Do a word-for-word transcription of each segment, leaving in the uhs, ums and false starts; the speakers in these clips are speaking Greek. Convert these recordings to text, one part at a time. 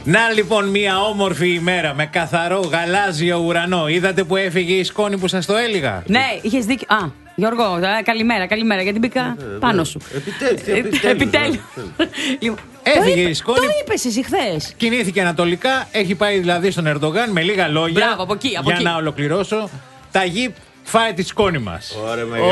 Να λοιπόν, μια όμορφη ημέρα με καθαρό γαλάζιο ουρανό. Είδατε που έφυγε η σκόνη που σας το έλεγα? Ναι, είχες δίκιο. Α, Γιώργο, καλημέρα, καλημέρα, γιατί μπήκα πάνω σου. Επιτέλους. Έφυγε η σκόνη. Το είπες εσύ χθες. Κινήθηκε ανατολικά, έχει πάει δηλαδή στον Ερντογάν με λίγα λόγια. Μπράβο, από εκεί, από για εκεί. να ολοκληρώσω. Ταγί, φάει τη σκόνη μας. Ωραία, μεγάλη.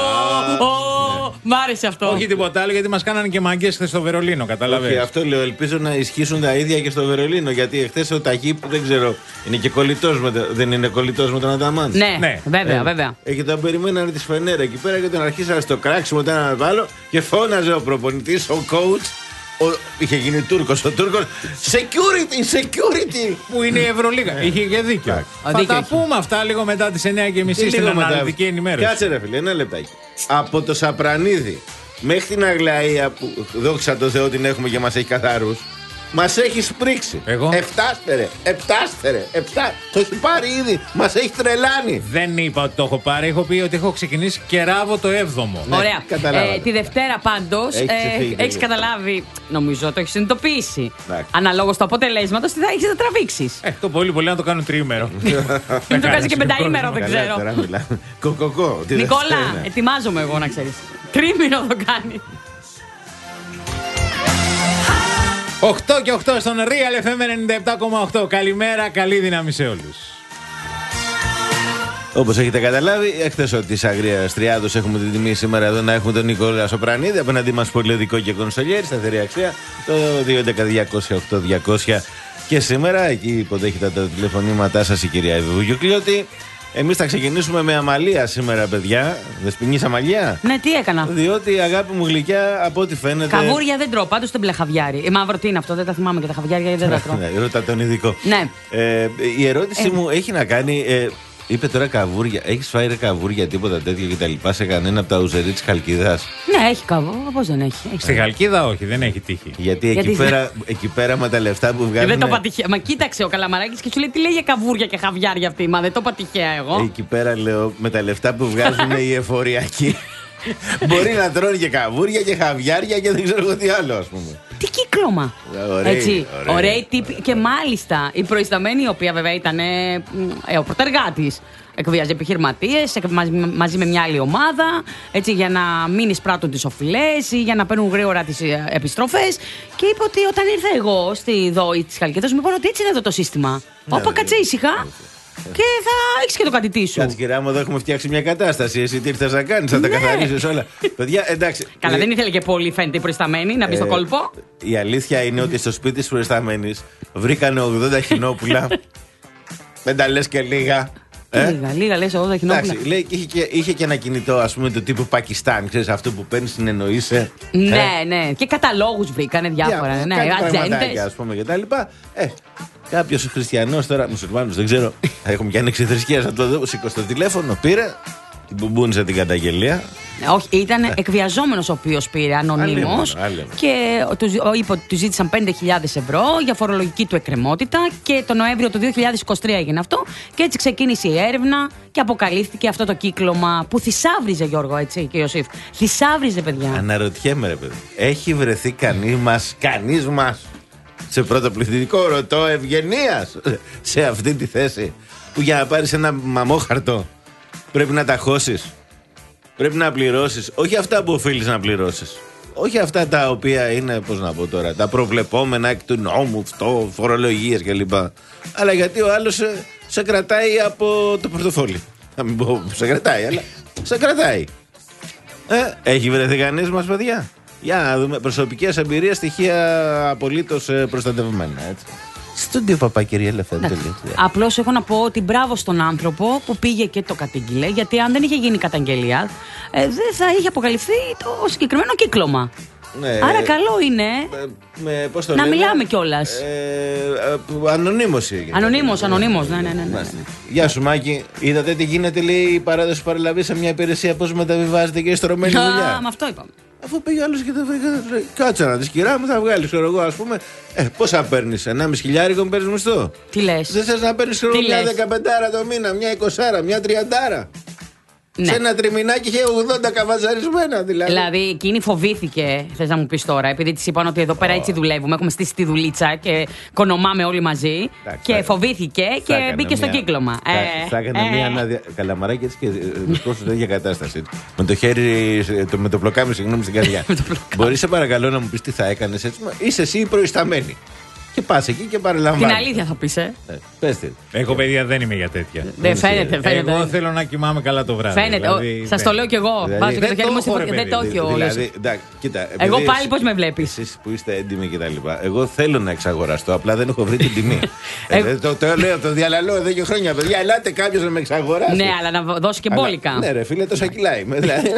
Μ' άρεσε αυτό. Όχι τίποτα άλλο, γιατί μας κάνανε και μαγκές χθες στο Βερολίνο, καταλαβαίνεις. Και αυτό λέω, ελπίζω να ισχύσουν τα ίδια και στο Βερολίνο. Γιατί εχθές ο Ταγί, που δεν ξέρω, είναι και κολλητός με το, δεν είναι κολλητός με τον Ανταμάν. Ναι, Ναι. βέβαια, Ε, βέβαια. ε, και τον περιμένανε τη σφενέρα εκεί πέρα και τον αρχίσανε στο κράξιμο το έναν άλλο και φώναζε ο προπονητής, ο coach. Ο, είχε γίνει Τούρκος, ο Τούρκος. Security, security! Που είναι η Ευρωλίγα. Είχε και δίκιο. Α, Θα δίκιο τα έχει. πούμε αυτά λίγο μετά τις εννιά και μισή Τι στην λίγο μετά. αναλυτική ενημέρωση. Κάτσε ρε φίλε, ένα λεπτάκι. Από το Σαπρανίδη μέχρι την Αγλαία που δόξα τω Θεώ την έχουμε και μας έχει καθαρούς, μας έχει σπρίξει. Εγώ? Εφτάστερε, επτάστερε, επτά. Το έχει πάρει ήδη, μας έχει τρελάνει. Δεν είπα ότι το έχω πάρει. Έχω πει ότι έχω ξεκινήσει και ράβω το έβδομο. Ναι, Ωραία. καταλάβατε. Ε, τη Δευτέρα πάντως Έχεις ξεφύγει, έχεις τελείως. καταλάβει, νομίζω το έχεις συνειδητοποιήσει. Εντάξει. Αναλόγως του αποτελέσματος, τι θα έχεις να τραβήξεις. Ε, το πολύ πολύ να το κάνω τριήμερο. Μην το κάνεις και πενταήμερο, δεν Καλά, ξέρω. τώρα μιλάμε. Κοκοκό. τη Νικόλα, Δευτέρα, ναι. ετοιμάζομαι εγώ να ξέρεις. Τρίμηνο το κάνει. οκτώ και οκτώ στον Real εφ εμ ενενήντα επτά κόμμα οκτώ. Καλημέρα, καλή δύναμη σε όλους. Όπως έχετε καταλάβει, εκτός ότι της Αγρίας Τριάδος έχουμε την τιμή σήμερα εδώ να έχουμε τον Νικόλα Σοπρανίδη. Απέναντί μας πολυεδικό και κονσολιέρ, σταθερή αξία, το δύο έντεκα διακόσια οκτώ διακόσια. Και σήμερα, εκεί υποδέχεται τα τηλεφωνήματά σας η κυρία Εύη Βουγιουκλιώτη. Εμείς θα ξεκινήσουμε με αμαλία σήμερα, παιδιά. Δεσποινής αμαλία. Ναι, τι έκανα. Διότι η αγάπη μου γλυκιά, από ό,τι φαίνεται. Καβούρια δεν τρώω, πάντως δεν μπλε χαβιάρι. Ε, μαύρο τι είναι αυτό, δεν τα θυμάμαι και τα χαβιάρια δεν τα τρώω. Ναι, ρώτα τον ειδικό. Ναι. Ε, η ερώτηση Ε. μου έχει να κάνει. Ε, είπε τώρα καβούρια. Έχει φάει ρε καβούρια, τίποτα τέτοιο και τα λοιπά σε κανένα από τα ουζερί τη Χαλκιδάς? Ναι, έχει καβό, πώς δεν έχει. έχει. Στη Χαλκίδα όχι, δεν έχει τύχει. Γιατί εκεί, Γιατί- πέρα, εκεί πέρα με τα λεφτά που Ε, βγάζουν. δεν το είπα τυχαία. Μα κοίταξε ο Καλαμαράκης και σου λέει τι λέει για καβούρια και χαβιάρια αυτή. Μα δεν το είπα τυχαία εγώ. Εκεί πέρα λέω με τα λεφτά που βγάζουν οι εφοριακοί. Μπορεί να τρώνε και καβούρια και χαβιάρια και δεν ξέρω εγώ τι άλλο, ας πούμε. Τι κύκλωμα. Ωραίοι, Έτσι. ωραίοι. Ωραίοι τύποι. Και μάλιστα η προϊσταμένη, η οποία βέβαια ήταν ε, ε, ο πρωτεργάτης, εκβίαζε επιχειρηματίες μαζί, μαζί με μια άλλη ομάδα, έτσι, για να μην εισπράττουν τις οφειλές ή για να παίρνουν γρήγορα τις ε, επιστροφές. Και είπε ότι όταν ήρθα εγώ στη ΔΟΗ της Χαλκίδας, μου είπαν ότι έτσι είναι εδώ το σύστημα. Όπα, ναι, κάτσε ναι. ήσυχα. Και θα έχεις και το κατητή σου. Κάτσε κυρία μου, εδώ έχουμε φτιάξει μια κατάσταση. Εσύ τι ήρθες να κάνεις, θα τα Ναι. καθαρίσεις όλα. Παιδιά, εντάξει. Καλά, ε, δεν ήθελε και πολύ, φαίνεται, η προϊσταμένη να μπει στο ε, κόλπο. Η αλήθεια είναι ότι στο σπίτι της προϊσταμένης βρήκανε ογδόντα χινόπουλα. Δεν τα λες και λίγα. Ε? Λίγα, λίγα λες εγώ τα χινόπουλα. Εντάξει, λέει, είχε, και, είχε και ένα κινητό, ας πούμε, του τύπου Πακιστάν. Ξέρεις, αυτό που παίρνεις, συνεννοείσαι. Ναι, ναι. Και καταλόγους βρήκανε διάφορα. Ναι, κάτι πραγματάκια, ατζέντες. ας πούμε, και τα λοιπά. Ε, κάποιος χριστιανός τώρα, μουσουλμάνος, δεν ξέρω, έχουμε και άνοιξη θρησκείας, θα το δω, σήκωσε το τηλέφωνο, πήρε, την μπουμπούνισε την καταγγελία. Όχι, ήταν εκβιαζόμενος ο οποίος πήρε, ανωνύμος. Άλλη μόνο, άλλη Και του, είπε ότι του ζήτησαν πέντε χιλιάδες ευρώ για φορολογική του εκκρεμότητα. Και το Νοέμβριο του δύο χιλιάδες είκοσι τρία έγινε αυτό. Και έτσι ξεκίνησε η έρευνα και αποκαλύφθηκε αυτό το κύκλωμα που θησάβριζε, Γιώργο, έτσι, και Ιωσήφ. Θησάβριζε, παιδιά. Αναρωτιέμαι, ρε παιδί. Έχει βρεθεί κανείς μας, κανείς μας, σε πρωτοπληθυντικό ρωτό ευγενίας, σε αυτή τη θέση, που για να πάρεις ένα μαμόχαρτο πρέπει να τα χώσεις, πρέπει να πληρώσεις, όχι αυτά που οφείλεις να πληρώσεις, όχι αυτά τα οποία είναι, πώς να πω τώρα, τα προβλεπόμενα εκ του νόμου, αυτό, φορολογίες κλπ. Αλλά γιατί ο άλλος σε, σε κρατάει από το πορτοφόλι. Θα μην πω που σε κρατάει, αλλά σε κρατάει. Ε, έχει βρεθεί κανείς μας, παιδιά? Για να δούμε. Προσωπικές εμπειρίες, στοιχεία απολύτως ε, προστατευμένα. Έτσι. Στούντιο παπακυριέλεφε.gr. Απλώς έχω να πω ότι μπράβο στον άνθρωπο που πήγε και το κατήγγειλε. Γιατί αν δεν είχε γίνει καταγγελία, ε, δεν θα είχε αποκαλυφθεί το συγκεκριμένο κύκλωμα. Ναι, Άρα καλό είναι ε, με, πώς το να λένε? μιλάμε κιόλας. Ε, ε, ανωνύμωση έγινε. Ανωνύμως, ανωνύμως, ναι, ναι, ναι, ναι. Μάλιστα. Γεια σου, Μάκη. Είδατε τι γίνεται, λέει, η παράδοση παραλαβή σε μια υπηρεσία, πώς μεταβιβάζεται και η στρωμένη δουλειά. Α, με αυτό είπαμε. Αφού πήγε άλλο και το βρήκα. Κάτσε να τη κυρά μου, θα βγάλει, ξέρω εγώ, α πούμε. Ε, πόσα παίρνει, ενάμιση χιλιάρικο παίρνει μισθό. Τι λες? Δεν θε να παίρνει Τι μια λες? δεκαπεντάρα το μήνα, μια εικοσάρα, μια τριαντάρα. Ναι. Σε ένα τριμηνάκι είχε ογδόντα καβαζαρισμένα δηλαδή. Δηλαδή εκείνη φοβήθηκε, θες να μου πεις τώρα, επειδή της είπαν ότι εδώ πέρα έτσι δουλεύουμε. Έχουμε στήσει τη δουλίτσα και κονομάμε όλοι μαζί. Εντάξει, και θα- φοβήθηκε θα και μπήκε στο μια- κύκλωμα. Θα, Ε, θα έκανε ε. μια ανάδια. Καλαμαράκι έτσι και βρισκόσου στην ίδια κατάσταση. Με το χέρι, το, με το πλοκάμι, συγγνώμη, στην καρδιά. Μπορεί, σε παρακαλώ, να μου πει τι θα έκανε έτσι. Μα είσαι εσύ η προϊσταμένη. Και πα εκεί και παραλαμβάνει. Την αλήθεια θα πεις, ε. Πε τι. Εγώ, παιδιά, δεν είμαι για τέτοια. Δεν φαίνεται, φαίνεται. Εγώ θέλω να κοιμάμαι καλά το βράδυ. Φαίνεται. δηλαδή, Σας δεν- το λέω κι εγώ. Δηλαδή, Βάζω και δεν το χέρι το μου στη έχω, φωτιά. ρε Δεν το παιδί, έχει ο όλος. Δηλαδή, εντάξει, κοίτα, Εγώ επειδή πάλι πώς με βλέπεις. Εσείς που είστε έντιμοι και τα λοιπά. Εγώ θέλω να εξαγοραστώ, απλά δεν έχω βρει την τιμή. ε, Ε, το, το λέω, το διαλαλώ εδώ και χρόνια. Παιδιά, ελάτε κάποιο να με εξαγοράσει. Ναι, αλλά να δώσει και Αλλά- μπόλικα. Ναι, ρε φίλε, τόσα κιλά είμαι. Δηλαδή,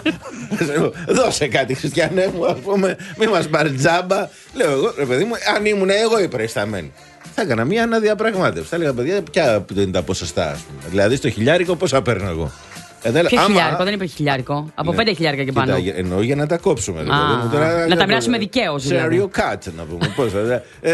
δώσε κάτι, Χριστιανέ μου, α πούμε, μη μα πάρει τζάμπα. Λέω εγώ, ρε παιδί μου, αν ήμουν εγώ η προϊσταμένη, θα έκανα μια αναδιαπραγμάτευση. Θα έλεγα, παιδιά, ποια είναι τα ποσοστά, α πούμε. Δηλαδή, στο χιλιάρικο πόσα παίρνω εγώ. Κατάλαβα. Ποιο Άμα- χιλιάρικο, δεν είπε χιλιάρικο. Από Ναι. πέντε χιλιάρικα και πάνω. Κοίτα, εννοώ για να τα κόψουμε. ρε παιδί μου. Τώρα, να τα μοιράσουμε δικαίως, δηλαδή. Share your cut, να πούμε. Πώς, ε, ε, ε,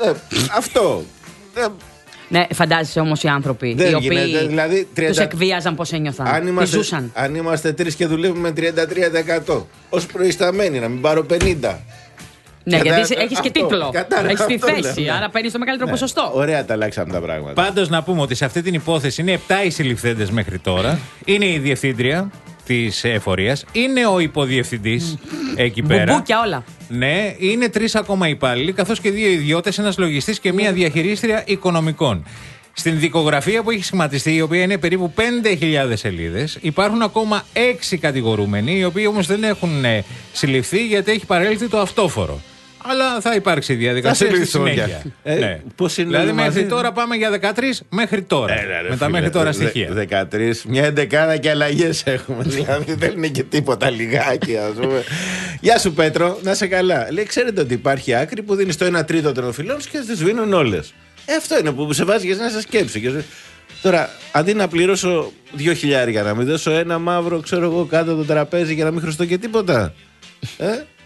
αυτό. Ε, Ναι, φαντάζεσαι όμως οι άνθρωποι Δεν οι οποίοι γίνεται, δηλαδή, τους τριάντα εκβίαζαν πώς ένιωθαν. αν, Τι είμαστε, ζούσαν. αν είμαστε τρεις και δουλεύουμε τριάντα τρία τοις εκατό ως προϊσταμένοι, να μην πάρω πενήντα. Ναι, Κατά- γιατί έχεις και αυτό, τίτλο. κατάλαβα, Έχεις τη αυτό θέση, λέω, ναι. άρα παίρνεις το μεγαλύτερο Ναι. ποσοστό. Ωραία, τα αλλάξαμε τα πράγματα. Πάντως να πούμε ότι σε αυτή την υπόθεση είναι επτά οι συλληφθέντες μέχρι τώρα. Είναι η διευθύντρια της εφορίας. Είναι ο υποδιευθυντής εκεί πέρα. Μπουμπούκια όλα. Ναι, είναι τρεις ακόμα υπάλληλοι, καθώς και δύο ιδιώτες, ένας λογιστής και μία διαχειρίστρια οικονομικών. Στην δικογραφία που έχει σχηματιστεί, η οποία είναι περίπου πέντε χιλιάδες σελίδες, υπάρχουν ακόμα έξι κατηγορούμενοι, οι οποίοι όμως δεν έχουν ε, συλληφθεί γιατί έχει παρέλθει το αυτόφορο. Αλλά θα υπάρξει διαδικασία στη συλληφθούν συνέχεια. πια. Ε, Ναι. πώς είναι δηλαδή όλοι μέχρι μαζί? τώρα πάμε για δεκατρείς μέχρι τώρα. Έλα, ρε, με τα φίλε, μέχρι τώρα δε- στοιχεία. δεκατρείς, μια εντεκάδα και αλλαγές έχουμε. Δηλαδή δεν είναι και τίποτα λιγάκι, ας πούμε. Γεια σου, Πέτρο, να σε καλά. Λέει, ξέρετε ότι υπάρχει άκρη που δίνει το ένα τρίτο των οφειλών και τις σβήνουν όλες. Ε, αυτό είναι που σε βάζει για να σε σκέψει. Και σου- Τώρα, αντί να πληρώσω δύο χιλιάρια, να μην δώσω ένα μαύρο, ξέρω εγώ, κάτω από το τραπέζι για να μην χρωστώ και τίποτα. Ε?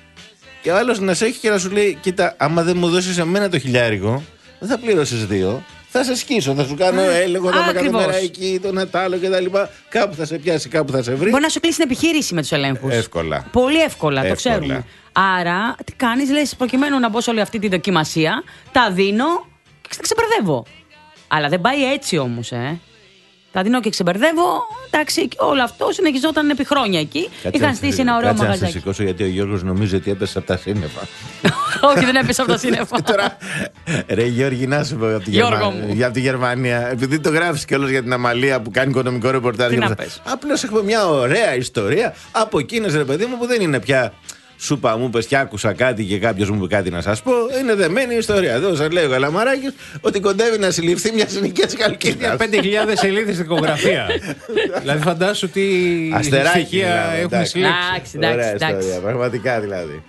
Και ο άλλος να σε έχει και να σου λέει: Κοίτα, άμα δεν μου δώσεις εμένα το χιλιάρικο, δεν θα πληρώσεις δύο. Θα σε σκίσω, θα σου κάνω έλεγχο, θα με κάθε ακριβώς. μέρα εκεί, το Νατάλο κτλ. Κάπου θα σε πιάσει, κάπου θα σε βρει. Μπορεί να σου κλείσει την επιχείρηση με τους ελέγχους. Εύκολα. Πολύ εύκολα, το Εύκολα. ξέρουμε. Άρα, τι κάνεις, λες, προκειμένου να μπω σε όλη αυτή τη δοκιμασία, τα δίνω και τα ξεμπερδεύω. Αλλά δεν πάει έτσι όμως, ε. Τα δίνω και ξεμπερδεύω. Εντάξει, και όλο αυτό συνεχιζόταν επί χρόνια εκεί. Είχαν να σε- στήσει ένα ωραίο κάτσε να σε μαγαζάκι. σηκώσω γιατί ο Γιώργος νομίζει ότι έπεσε από τα σύννεφα. Όχι, δεν έπεσε από τα σύννεφα. Τώρα, ρε Γιώργη, να σου πω από τη, Γιώργο Γερμα... μου. για από τη Γερμανία. Επειδή το γράφεις κιόλας για την Αμαλία που κάνει οικονομικό ρεπορτάζ. Τι και να αυτά. πες. Απλώς έχουμε μια ωραία ιστορία από εκείνες, ρε παιδί μου, που δεν είναι πια. Σούπα μου πες και άκουσα κάτι και κάποιος μου είπε κάτι να σας πω. Είναι δεμένη η ιστορία. Εδώ σας λέει ο Καλαμαράκης ότι κοντεύει να συλληφθεί μια συνοικίας Καλκίδας. πέντε χιλιάδες σελίδες δικογραφία. Δηλαδή φαντάσου τι Αστεράκι, στοιχεία δηλαδή, έχουν εντάξει. συλλέξει. Εντάξει, εντάξει, Ωραία εντάξει. ιστορία, πραγματικά δηλαδή.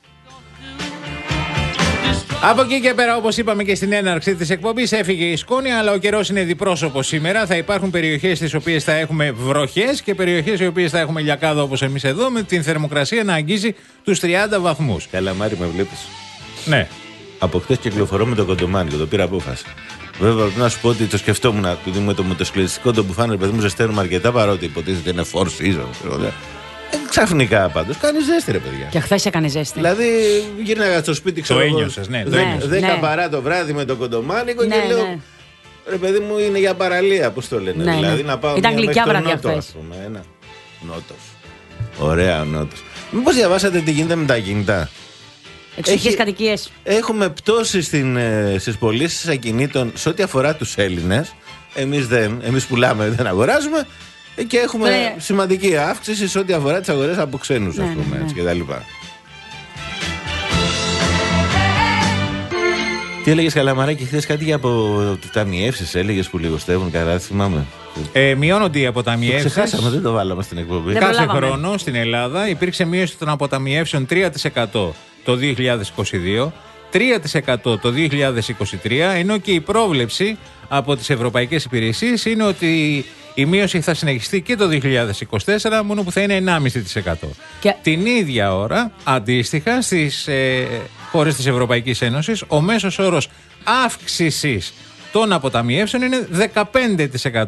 Από εκεί και πέρα, όπως είπαμε και στην έναρξη της εκπομπής, έφυγε η σκόνη, αλλά ο καιρός είναι διπρόσωπος σήμερα. Θα υπάρχουν περιοχές στις οποίες θα έχουμε βροχές και περιοχές οι οποίες θα έχουμε λιακάδα όπως εμείς εδώ, με την θερμοκρασία να αγγίζει τους τριάντα βαθμούς. Καλαμάρι, με βλέπεις. Ναι. Από χτες κυκλοφορώ με το κοντομάνι και το πήρα απόφαση. Βέβαια, να σου πω ότι το σκεφτόμουν, επειδή με το μοτοσυκλετιστικό το που φάνε, παιδί μου, ζεσταίνουμε αρκετά, παρότι υποτίθεται είναι four season. ξέρω εγώ. Ε, ξαφνικά πάντως κάνει ζέστη, ρε παιδιά. Και χθες έκανε ζέστη. Δηλαδή, γύρναγα στο σπίτι, ξέρω εγώ, ένιωσες, ναι, το Ναι. ένιωσες. δέκα Ναι. παρά το βράδυ με το κοντομάνικο Ναι, και λέω. ναι. Ρε παιδί μου, είναι για παραλία, πώς το λένε. Ναι, δηλαδή, ναι. να πάω Ήταν μία γλυκιά μέχρι το βραδιά νότο, χθες. ας πούμε, ένα. Νότος. Ωραία ο νότος. Μήπως διαβάσατε τι γίνεται με τα κινητά. Εξοχικές Έχει- κατοικίες. Έχουμε πτώση στην, ε, στις πωλήσεις ακινήτων σε ό,τι αφορά τους Έλληνες. Εμείς δεν, εμείς πουλάμε, δεν αγοράζουμε. Ε, Και έχουμε Ναι. σημαντική αύξηση σε ό,τι αφορά τις αγορές από ξένους, ας Ναι, πούμε, ναι, έτσι, ναι. και τα λοιπά. Τι έλεγες, Καλαμαράκη, χθες κάτι για από ταμιεύσεις έλεγες που λιγοστεύουν, καλά, δεν θυμάμαι. Ε, μειώνονται οι Το αποταμιεύσεις. ξεχάσαμε, δεν το βάλαμε στην εκπομπή. Δεν Κάθε προλάβαμε. χρόνο στην Ελλάδα υπήρξε μείωση των αποταμιεύσεων τρία τοις εκατό το δύο χιλιάδες είκοσι δύο, τρία τοις εκατό το δύο χιλιάδες είκοσι τρία, ενώ και η πρόβλεψη από τις ευρωπαϊκές υπηρεσίες είναι ότι η μείωση θα συνεχιστεί και το δύο χιλιάδες είκοσι τέσσερα, μόνο που θα είναι ενάμιση τοις εκατό. Και- Την ίδια ώρα, αντίστοιχα, στις ε, χώρες της Ευρωπαϊκής Ένωσης, ο μέσος όρος αύξησης των αποταμιεύσεων είναι δεκαπέντε τοις εκατό.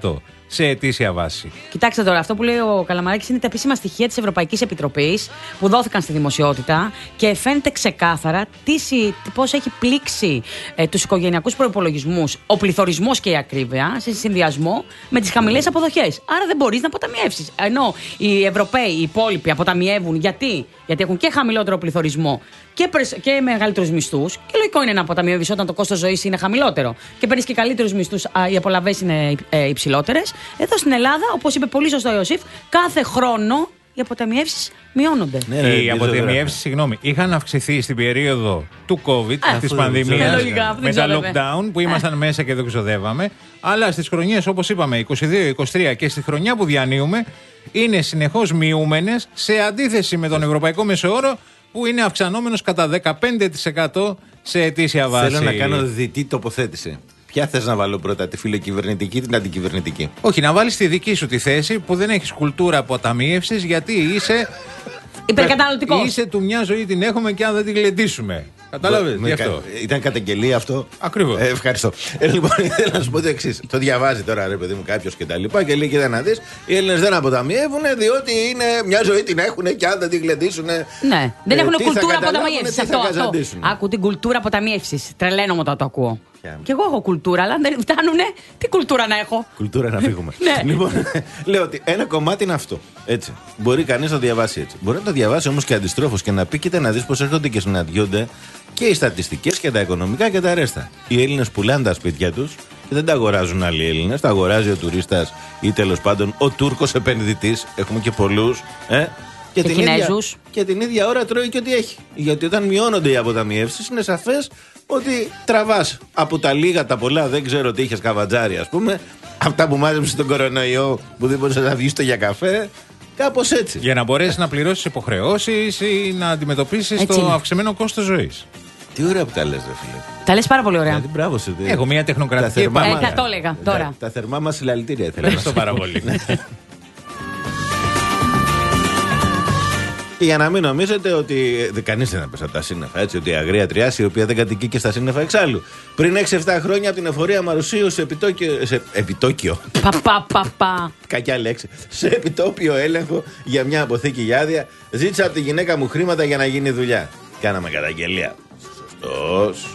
σε ετήσια βάση. Κοιτάξτε τώρα, αυτό που λέει ο Καλαμαράκης είναι τα επίσημα στοιχεία της Ευρωπαϊκής Επιτροπής που δόθηκαν στη δημοσιότητα και φαίνεται ξεκάθαρα πώς έχει πλήξει ε, τους οικογενειακούς προϋπολογισμούς ο πληθωρισμός και η ακρίβεια σε συνδυασμό με τις χαμηλές αποδοχές. Άρα δεν μπορείς να αποταμιεύσεις. Ενώ οι Ευρωπαίοι, οι υπόλοιποι αποταμιεύουν γιατί, γιατί έχουν και χαμηλότερο πληθωρισμό και, και μεγαλύτερους μισθούς. Και λογικό είναι να αποταμιεύεις όταν το κόστος ζωής είναι χαμηλότερο και παίρνεις και καλύτερους μισθούς, οι απολαβές είναι ε, υψηλότερες. Εδώ στην Ελλάδα, όπως είπε πολύ σωστά ο Ιωσήφ, κάθε χρόνο οι αποταμιεύσεις μειώνονται. Ναι, ναι, οι αποταμιεύσεις, συγγνώμη, είχαν αυξηθεί στην περίοδο του COVID, της πανδημίας, με τα lockdown που ήμασταν μέσα και δεν ξοδεύαμε. Αλλά στις χρονιές, όπως είπαμε, είκοσι δύο είκοσι τρία και στη χρονιά που διανύουμε, είναι συνεχώς μειούμενες σε αντίθεση με τον ευρωπαϊκό μεσόωρο που είναι αυξανόμενος κατά δεκαπέντε τοις εκατό σε ετήσια βάση. Θέλω να κάνω διτή τοποθέτηση. Ποια θες να βάλω πρώτα, τη φιλοκυβερνητική ή την αντικυβερνητική? Όχι, να βάλεις τη δική σου τη θέση που δεν έχεις κουλτούρα αποταμίευσης γιατί είσαι. Υπερκαταναλωτικός. Είσαι του μια ζωή την έχουμε και αν δεν την γλεντήσουμε. Κατάλαβες γι' αυτό. Ήταν καταγγελία αυτό. Ακριβώς. Ε, ευχαριστώ. Ε, λοιπόν, ήθελα να σου πω το εξής. Το διαβάζει τώρα, ρε παιδί μου, κάποιο και τα λοιπά και λέει: κοίτα να δεις, οι Έλληνες δεν αποταμιεύουν διότι είναι μια ζωή την έχουν και αν δεν την γλεντήσουν. Ναι, δεν ε, έχουν κουλτούρα αποταμιεύσης. Αυτό, αυτό. Άκου την κουλτούρα αποταμιεύσης. Τρελαίνομαι όταν το ακούω. Κι εγώ έχω κουλτούρα, αλλά αν δεν φτάνουνε, τι κουλτούρα να έχω. Κουλτούρα να φύγουμε. Ναι. Λοιπόν, λέω ότι ένα κομμάτι είναι αυτό. Έτσι. Μπορεί κανείς να το διαβάσει έτσι. Μπορεί να το διαβάσει όμως και αντιστρόφως και να πει: κοίτα να δεις πως έρχονται και συναντιόνται και οι στατιστικές και τα οικονομικά και τα ρέστα. Οι Έλληνες πουλάνε τα σπίτια τους και δεν τα αγοράζουν άλλοι Έλληνες. Τα αγοράζει ο τουρίστας ή τέλος πάντων ο Τούρκος επενδυτής. Έχουμε και πολλούς. Ε? Και, και, την ίδια, και την ίδια ώρα τρώει και ό,τι έχει. Γιατί όταν μειώνονται οι αποταμιεύσεις, είναι σαφές ότι τραβάς από τα λίγα τα πολλά, δεν ξέρω τι είχες καβατζάρι, ας πούμε, αυτά που μάζεψε τον κορονοϊό, που δεν μπορούσε να βγει στο για καφέ, κάπως έτσι. Για να μπορέσεις να πληρώσεις υποχρεώσεις ή να αντιμετωπίσεις το αυξημένο κόστος ζωής. Τι ωραία που τα λες, ρε φίλε. Τα λες πάρα πολύ ωραία. Μπράβο σε, έχω μια τεχνοκρατική επάνω. Ε, θα το έλεγα τώρα. Τα, τα θερμά μας συλλαλητήρια ήθελα. Ευχαριστώ πάρα πολύ. Και για να μην νομίζετε ότι. Κανείς δεν έπεσε από τα σύννεφα, έτσι. Ότι η αγρία τριάση, η οποία δεν κατοικεί και στα σύννεφα εξάλλου. Πριν έξι εφτά χρόνια από την εφορία Μαρουσίου σε επιτόκιο. Σε επιτόκιο. Πα, πα, πα, πα. Κακιά λέξη. Σε επιτόπιο έλεγχο για μια αποθήκη για άδεια. Ζήτησα από τη γυναίκα μου χρήματα για να γίνει δουλειά. Κάναμε καταγγελία. Σωστός.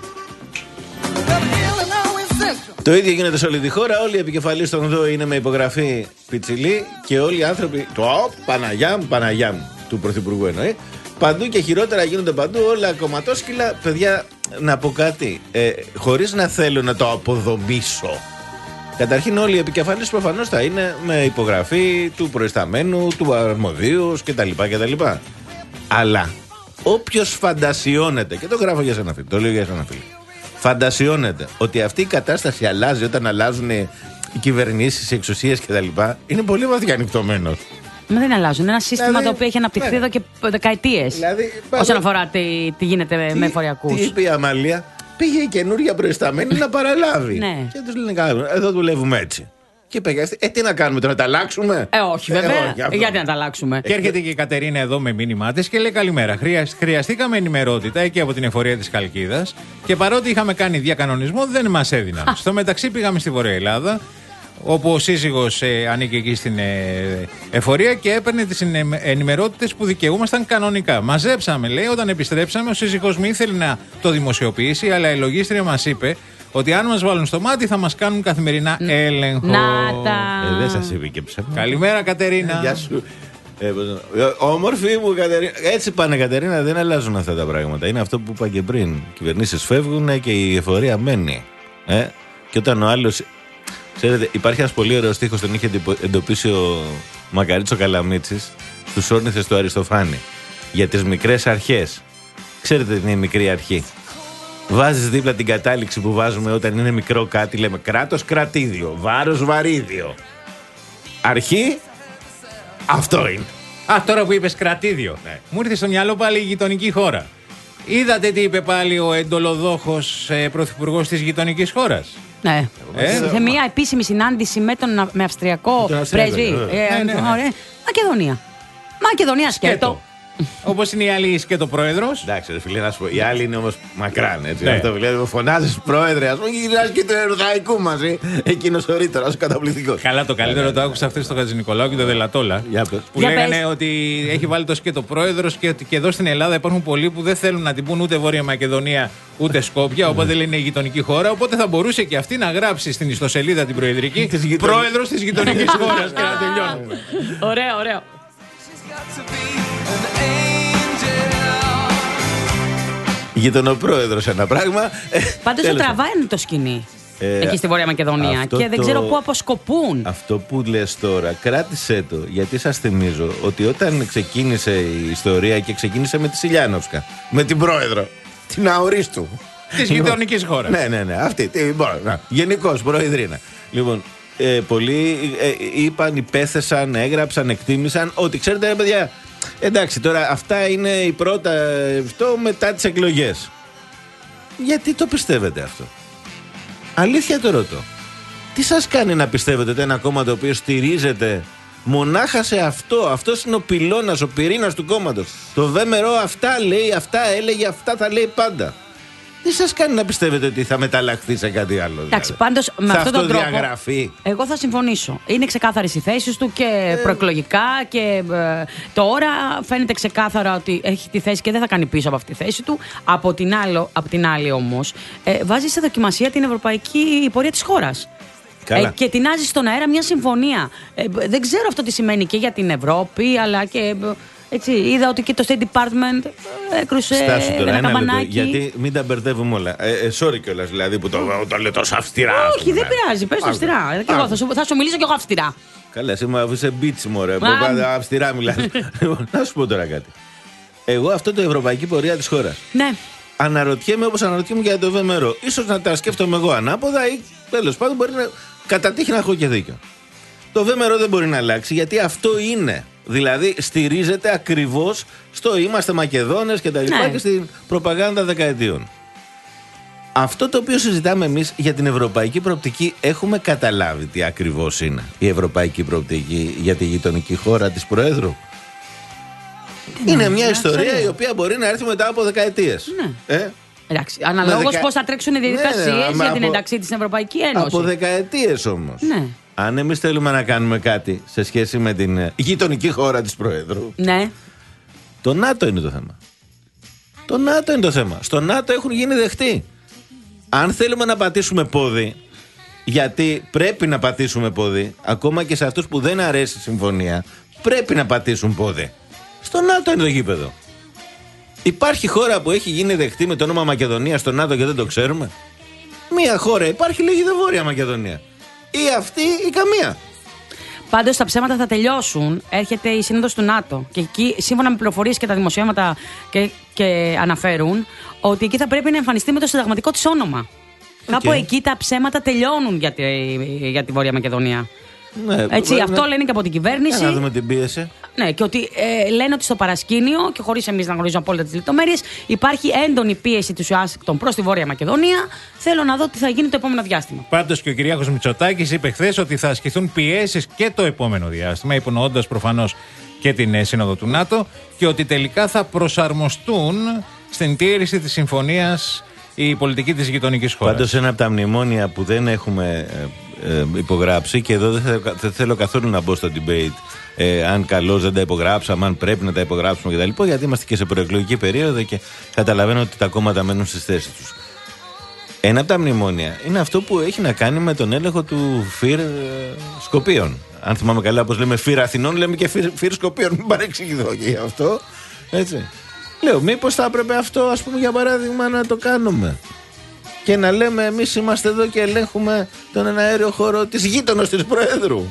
Το ίδιο γίνεται σε όλη τη χώρα. Όλοι οι επικεφαλείς των ΔΟ είναι με υπογραφή πιτσιλή και όλοι οι άνθρωποι. Το α, Παναγιά μου, Παναγιά μου. Του Πρωθυπουργού εννοεί. Παντού και χειρότερα γίνονται παντού. Όλα κομματόσκυλα. Παιδιά, να πω κάτι. Ε, χωρίς να θέλω να το αποδομήσω. Καταρχήν, όλοι οι επικεφαλείς προφανώς θα είναι με υπογραφή του προϊσταμένου, του αρμοδίου κτλ. κτλ. Αλλά όποιος φαντασιώνεται. Και το γράφω για σένα, φίλε. Το λέω για σένα, φίλε. Φαντασιώνεται ότι αυτή η κατάσταση αλλάζει όταν αλλάζουν οι κυβερνήσεις, οι εξουσίες κτλ. Είναι πολύ βαθιά ανοιχτωμένος. Μα δεν αλλάζουν. Είναι ένα σύστημα δηλαδή, το οποίο έχει αναπτυχθεί ναι. εδώ και δεκαετίες. Δηλαδή, όσον αφορά τι, τι γίνεται τι, με εφοριακούς. Τι είπε η Αμαλία, πήγε η καινούργια προϊσταμένη να παραλάβει. Ναι. Και τους λένε: εδώ δουλεύουμε έτσι. Και πήγε, ε, τι να κάνουμε τώρα, να τα αλλάξουμε. Ε, όχι, βέβαια. Ε, όχι, γιατί να τα αλλάξουμε. Και έρχεται και η Κατερίνα εδώ με μήνυμά της και λέει: καλημέρα. Χρειαστήκαμε ενημερότητα εκεί από την εφορία της Χαλκίδας και παρότι είχαμε κάνει διακανονισμό, δεν μας έδιναν. Στο μεταξύ πήγαμε στη Βορεια Ελλάδα, όπου ο σύζυγος ε, ανήκει εκεί στην ε, εφορία και έπαιρνε τις ενημερότητες που δικαιούμασταν κανονικά. Μαζέψαμε, λέει, όταν επιστρέψαμε, ο σύζυγός μου ήθελε να το δημοσιοποιήσει, αλλά η λογίστρια μας είπε ότι αν μας βάλουν στο μάτι θα μας κάνουν καθημερινά έλεγχο. Να τα. Ε, δεν σας είπε και ψεύδο. Καλημέρα, Κατερίνα. Γεια σου. Ε, όμορφη μου, Κατερίνα. Έτσι πάνε, Κατερίνα, δεν αλλάζουν αυτά τα πράγματα. Είναι αυτό που είπα και πριν. Οι κυβερνήσεις φεύγουν και η εφορία μένει. Ε? Και όταν ο άλλος. Ξέρετε, υπάρχει ένας πολύ ωραίος στίχος, τον είχε εντοπίσει ο Μακαρίτσο Καλαμίτσης στους όρνηθες του Αριστοφάνη. Για τις μικρές αρχές. Ξέρετε τι είναι η μικρή αρχή. Βάζεις δίπλα την κατάληξη που βάζουμε όταν είναι μικρό κάτι, λέμε κράτος κρατήδιο, βάρος βαρύδιο. Αρχή, αυτό είναι. Α, τώρα που είπες κρατήδιο, ναι. Μου ήρθε στο μυαλό πάλι η γειτονική χώρα. Είδατε τι είπε πάλι ο εντολοδόχος ε, πρωθυπουργός της γειτονικής χώρας. Ναι. Ε? Σε μια επίσημη συνάντηση με τον με αυστριακό πρέσβη. Ε, ε, ναι, ναι. Μακεδονία. Μακεδονία σκέτο. Όπως είναι οι άλλοι και το πρόεδρος. Εντάξει, ρε φίλε, να σου πω. Οι άλλοι είναι όμως μακράν. Έτσι. Ναι. Αυτό δηλαδή, φωνάζεις πρόεδρε, ας πούμε, γυρνάς και του Ερωθαϊκού μαζί. Εκείνος ο ρήτορας, ο καταπληκτικός. Καλά, το καλύτερο yeah, το άκουσα αυτό στο Χατζηνικολάου και το Δελατόλα. Yeah, που yeah, λέγανε ότι έχει βάλει το σκέτο πρόεδρος και ότι και εδώ στην Ελλάδα υπάρχουν πολλοί που δεν θέλουν να την πούν ούτε Βόρεια Μακεδονία ούτε Σκόπια. Οπότε λένε γειτονική χώρα. Οπότε θα μπορούσε και αυτή να γράψει στην ιστοσελίδα την προεδρική πρόεδρος της γειτονικής χώρας και να τελειώνει. Ωραίο, ωραίο. Γειτονοπρόεδρος ένα πράγμα. Πάντως το τραβάει το σκηνή ε, εκεί στη Βόρεια Μακεδονία και δεν το... ξέρω πού αποσκοπούν. Αυτό που λες τώρα, κράτησέ το, γιατί σας θυμίζω ότι όταν ξεκίνησε η ιστορία και ξεκίνησε με τη Σιλιάνοφσκα, με την πρόεδρο, την αορίστου της γειτονικής χώρας. Ναι, ναι, ναι, αυτή. Γενικώς προεδρίνα. Λοιπόν, ε, πολλοί ε, είπαν, υπέθεσαν, έγραψαν, εκτίμησαν ότι ξέρετε, ρε παιδιά. Εντάξει, τώρα αυτά είναι η πρώτα αυτό μετά τις εκλογές. Γιατί το πιστεύετε αυτό? Αλήθεια το ρωτώ. Τι σας κάνει να πιστεύετε ότι ένα κόμμα το οποίο στηρίζεται μονάχα σε αυτό, αυτός είναι ο πυλώνας, ο πυρήνας του κόμματος. Το ΒΜΡΟ αυτά λέει, αυτά έλεγε, αυτά θα λέει πάντα. Τι σας κάνει να πιστεύετε ότι θα μεταλλαχθεί σε κάτι άλλο? Εντάξει, δηλαδή. πάντως με θα αυτόν τον τρόπο. Διαγραφεί. Εγώ θα συμφωνήσω. Είναι ξεκάθαρες οι θέσεις του και ε... προεκλογικά και ε, τώρα φαίνεται ξεκάθαρα ότι έχει τη θέση και δεν θα κάνει πίσω από αυτή τη θέση του. Από την, άλλο, από την άλλη όμως, ε, βάζει σε δοκιμασία την ευρωπαϊκή πορεία της χώρας. Ε, και τεινάζει στον αέρα μια συμφωνία. Ε, δεν ξέρω αυτό τι σημαίνει και για την Ευρώπη, αλλά και. Ε, Έτσι, είδα ότι και το State Department έκρουσε Στάσου τώρα, ένα, ένα καμπανάκι. λεπτό, γιατί μην τα μπερδεύουμε όλα. Ε, ε, sorry κιόλας δηλαδή που το, το λέω τόσο αυστηρά. Όχι, πούμε, δεν ναι. πειράζει, πες το αυστηρά. Και εγώ, θα, σου, θα σου μιλήσω κι εγώ αυστηρά. Καλά, εσύ μου είσαι μπίτσι μωρέ, αυστηρά μιλάς. Να σου πω τώρα κάτι. Εγώ αυτό το ευρωπαϊκή πορεία της χώρας. Ναι. Αναρωτιέμαι όπως αναρωτιέμαι για το ΒΜΡΟ. Ίσως να τα σκέφτομαι εγώ ανάποδα ή τέλος πάντων μπορεί να κατά τύχη να έχω και δίκιο. Το ΒΜΡΟ δεν μπορεί να αλλάξει γιατί αυτό είναι. Δηλαδή στηρίζεται ακριβώς στο είμαστε Μακεδόνες και τα λοιπά, ναι. Και στην προπαγάνδα δεκαετιών. Αυτό το οποίο συζητάμε εμείς για την ευρωπαϊκή προοπτική, έχουμε καταλάβει τι ακριβώς είναι η ευρωπαϊκή προοπτική για τη γειτονική χώρα της Προέδρου? Ναι, είναι μια ιστορία ξέρω. Η οποία μπορεί να έρθει μετά από δεκαετίες. Ναι. Ε? Εντάξει, αναλόγως δεκα... πώς θα τρέξουν οι διαδικασίες ναι, ναι, για από... την ένταξή της στην Ευρωπαϊκή Ένωση. Από δεκαετίες όμως. Ναι. Αν εμείς θέλουμε να κάνουμε κάτι σε σχέση με την γειτονική χώρα της Προέδρου, ναι. Το ΝΑΤΟ είναι το θέμα. Το ΝΑΤΟ είναι το θέμα. Στο ΝΑΤΟ έχουν γίνει δεχτοί. Αν θέλουμε να πατήσουμε πόδι, γιατί πρέπει να πατήσουμε πόδι, ακόμα και σε αυτούς που δεν αρέσει η συμφωνία, πρέπει να πατήσουν πόδι. Στο ΝΑΤΟ είναι το γήπεδο. Υπάρχει χώρα που έχει γίνει δεχτή με το όνομα Μακεδονία στο ΝΑΤΟ και δεν το ξέρουμε? Μία χώρα υπάρχει, λέγεται Βόρεια Μακεδονία. Ή αυτή ή καμία. Πάντως τα ψέματα θα τελειώσουν. Έρχεται η Σύνοδος του ΝΑΤΟ. Και εκεί, σύμφωνα με πληροφορίες και τα δημοσιεύματα και, και αναφέρουν, ότι εκεί θα πρέπει να εμφανιστεί με το συνταγματικό της όνομα. Okay. Κάπου εκεί τα ψέματα τελειώνουν για τη, για τη Βόρεια Μακεδονία. Ναι, έτσι, ναι, αυτό ναι. Λένε και από την κυβέρνηση. Για να δούμε την πίεση. Ναι, και ότι ε, λένε ότι στο παρασκήνιο, και χωρίς εμείς να γνωρίζουμε απόλυτα τις λεπτομέρειες, υπάρχει έντονη πίεση του Ουάσιγκτον προς τη Βόρεια Μακεδονία. Θέλω να δω τι θα γίνει το επόμενο διάστημα. Πάντως και ο Κυριάκος Μητσοτάκης είπε χθες ότι θα ασκηθούν πιέσεις και το επόμενο διάστημα, υπονοώντας προφανώς και την Σύνοδο του ΝΑΤΟ, και ότι τελικά θα προσαρμοστούν στην τήρηση της συμφωνίας η πολιτική της γειτονικής χώρας. Πάντως ένα από τα μνημόνια που δεν έχουμε ε, ε, υπογράψει, και εδώ δεν, θα, δεν θέλω καθόλου να μπω στο debate ε, αν καλώς δεν τα υπογράψαμε, αν πρέπει να τα υπογράψουμε κτλ. Γιατί είμαστε και σε προεκλογική περίοδο και καταλαβαίνω ότι τα κόμματα μένουν στις θέσεις τους. Ένα από τα μνημόνια είναι αυτό που έχει να κάνει με τον έλεγχο του ΦΥΡ ε, Σκοπίων. Αν θυμάμαι καλά, όπως λέμε ΦΥΡ Αθηνών, λέμε και ΦΥΡ, ΦΥΡ Σκοπίων. Μην παρεξηγηθώ και γι' αυτό. Έτσι. Λέω, μήπως θα έπρεπε αυτό, ας πούμε, για παράδειγμα, να το κάνουμε. Και να λέμε, εμείς είμαστε εδώ και ελέγχουμε τον εναέριο χώρο της γείτονος της Προέδρου.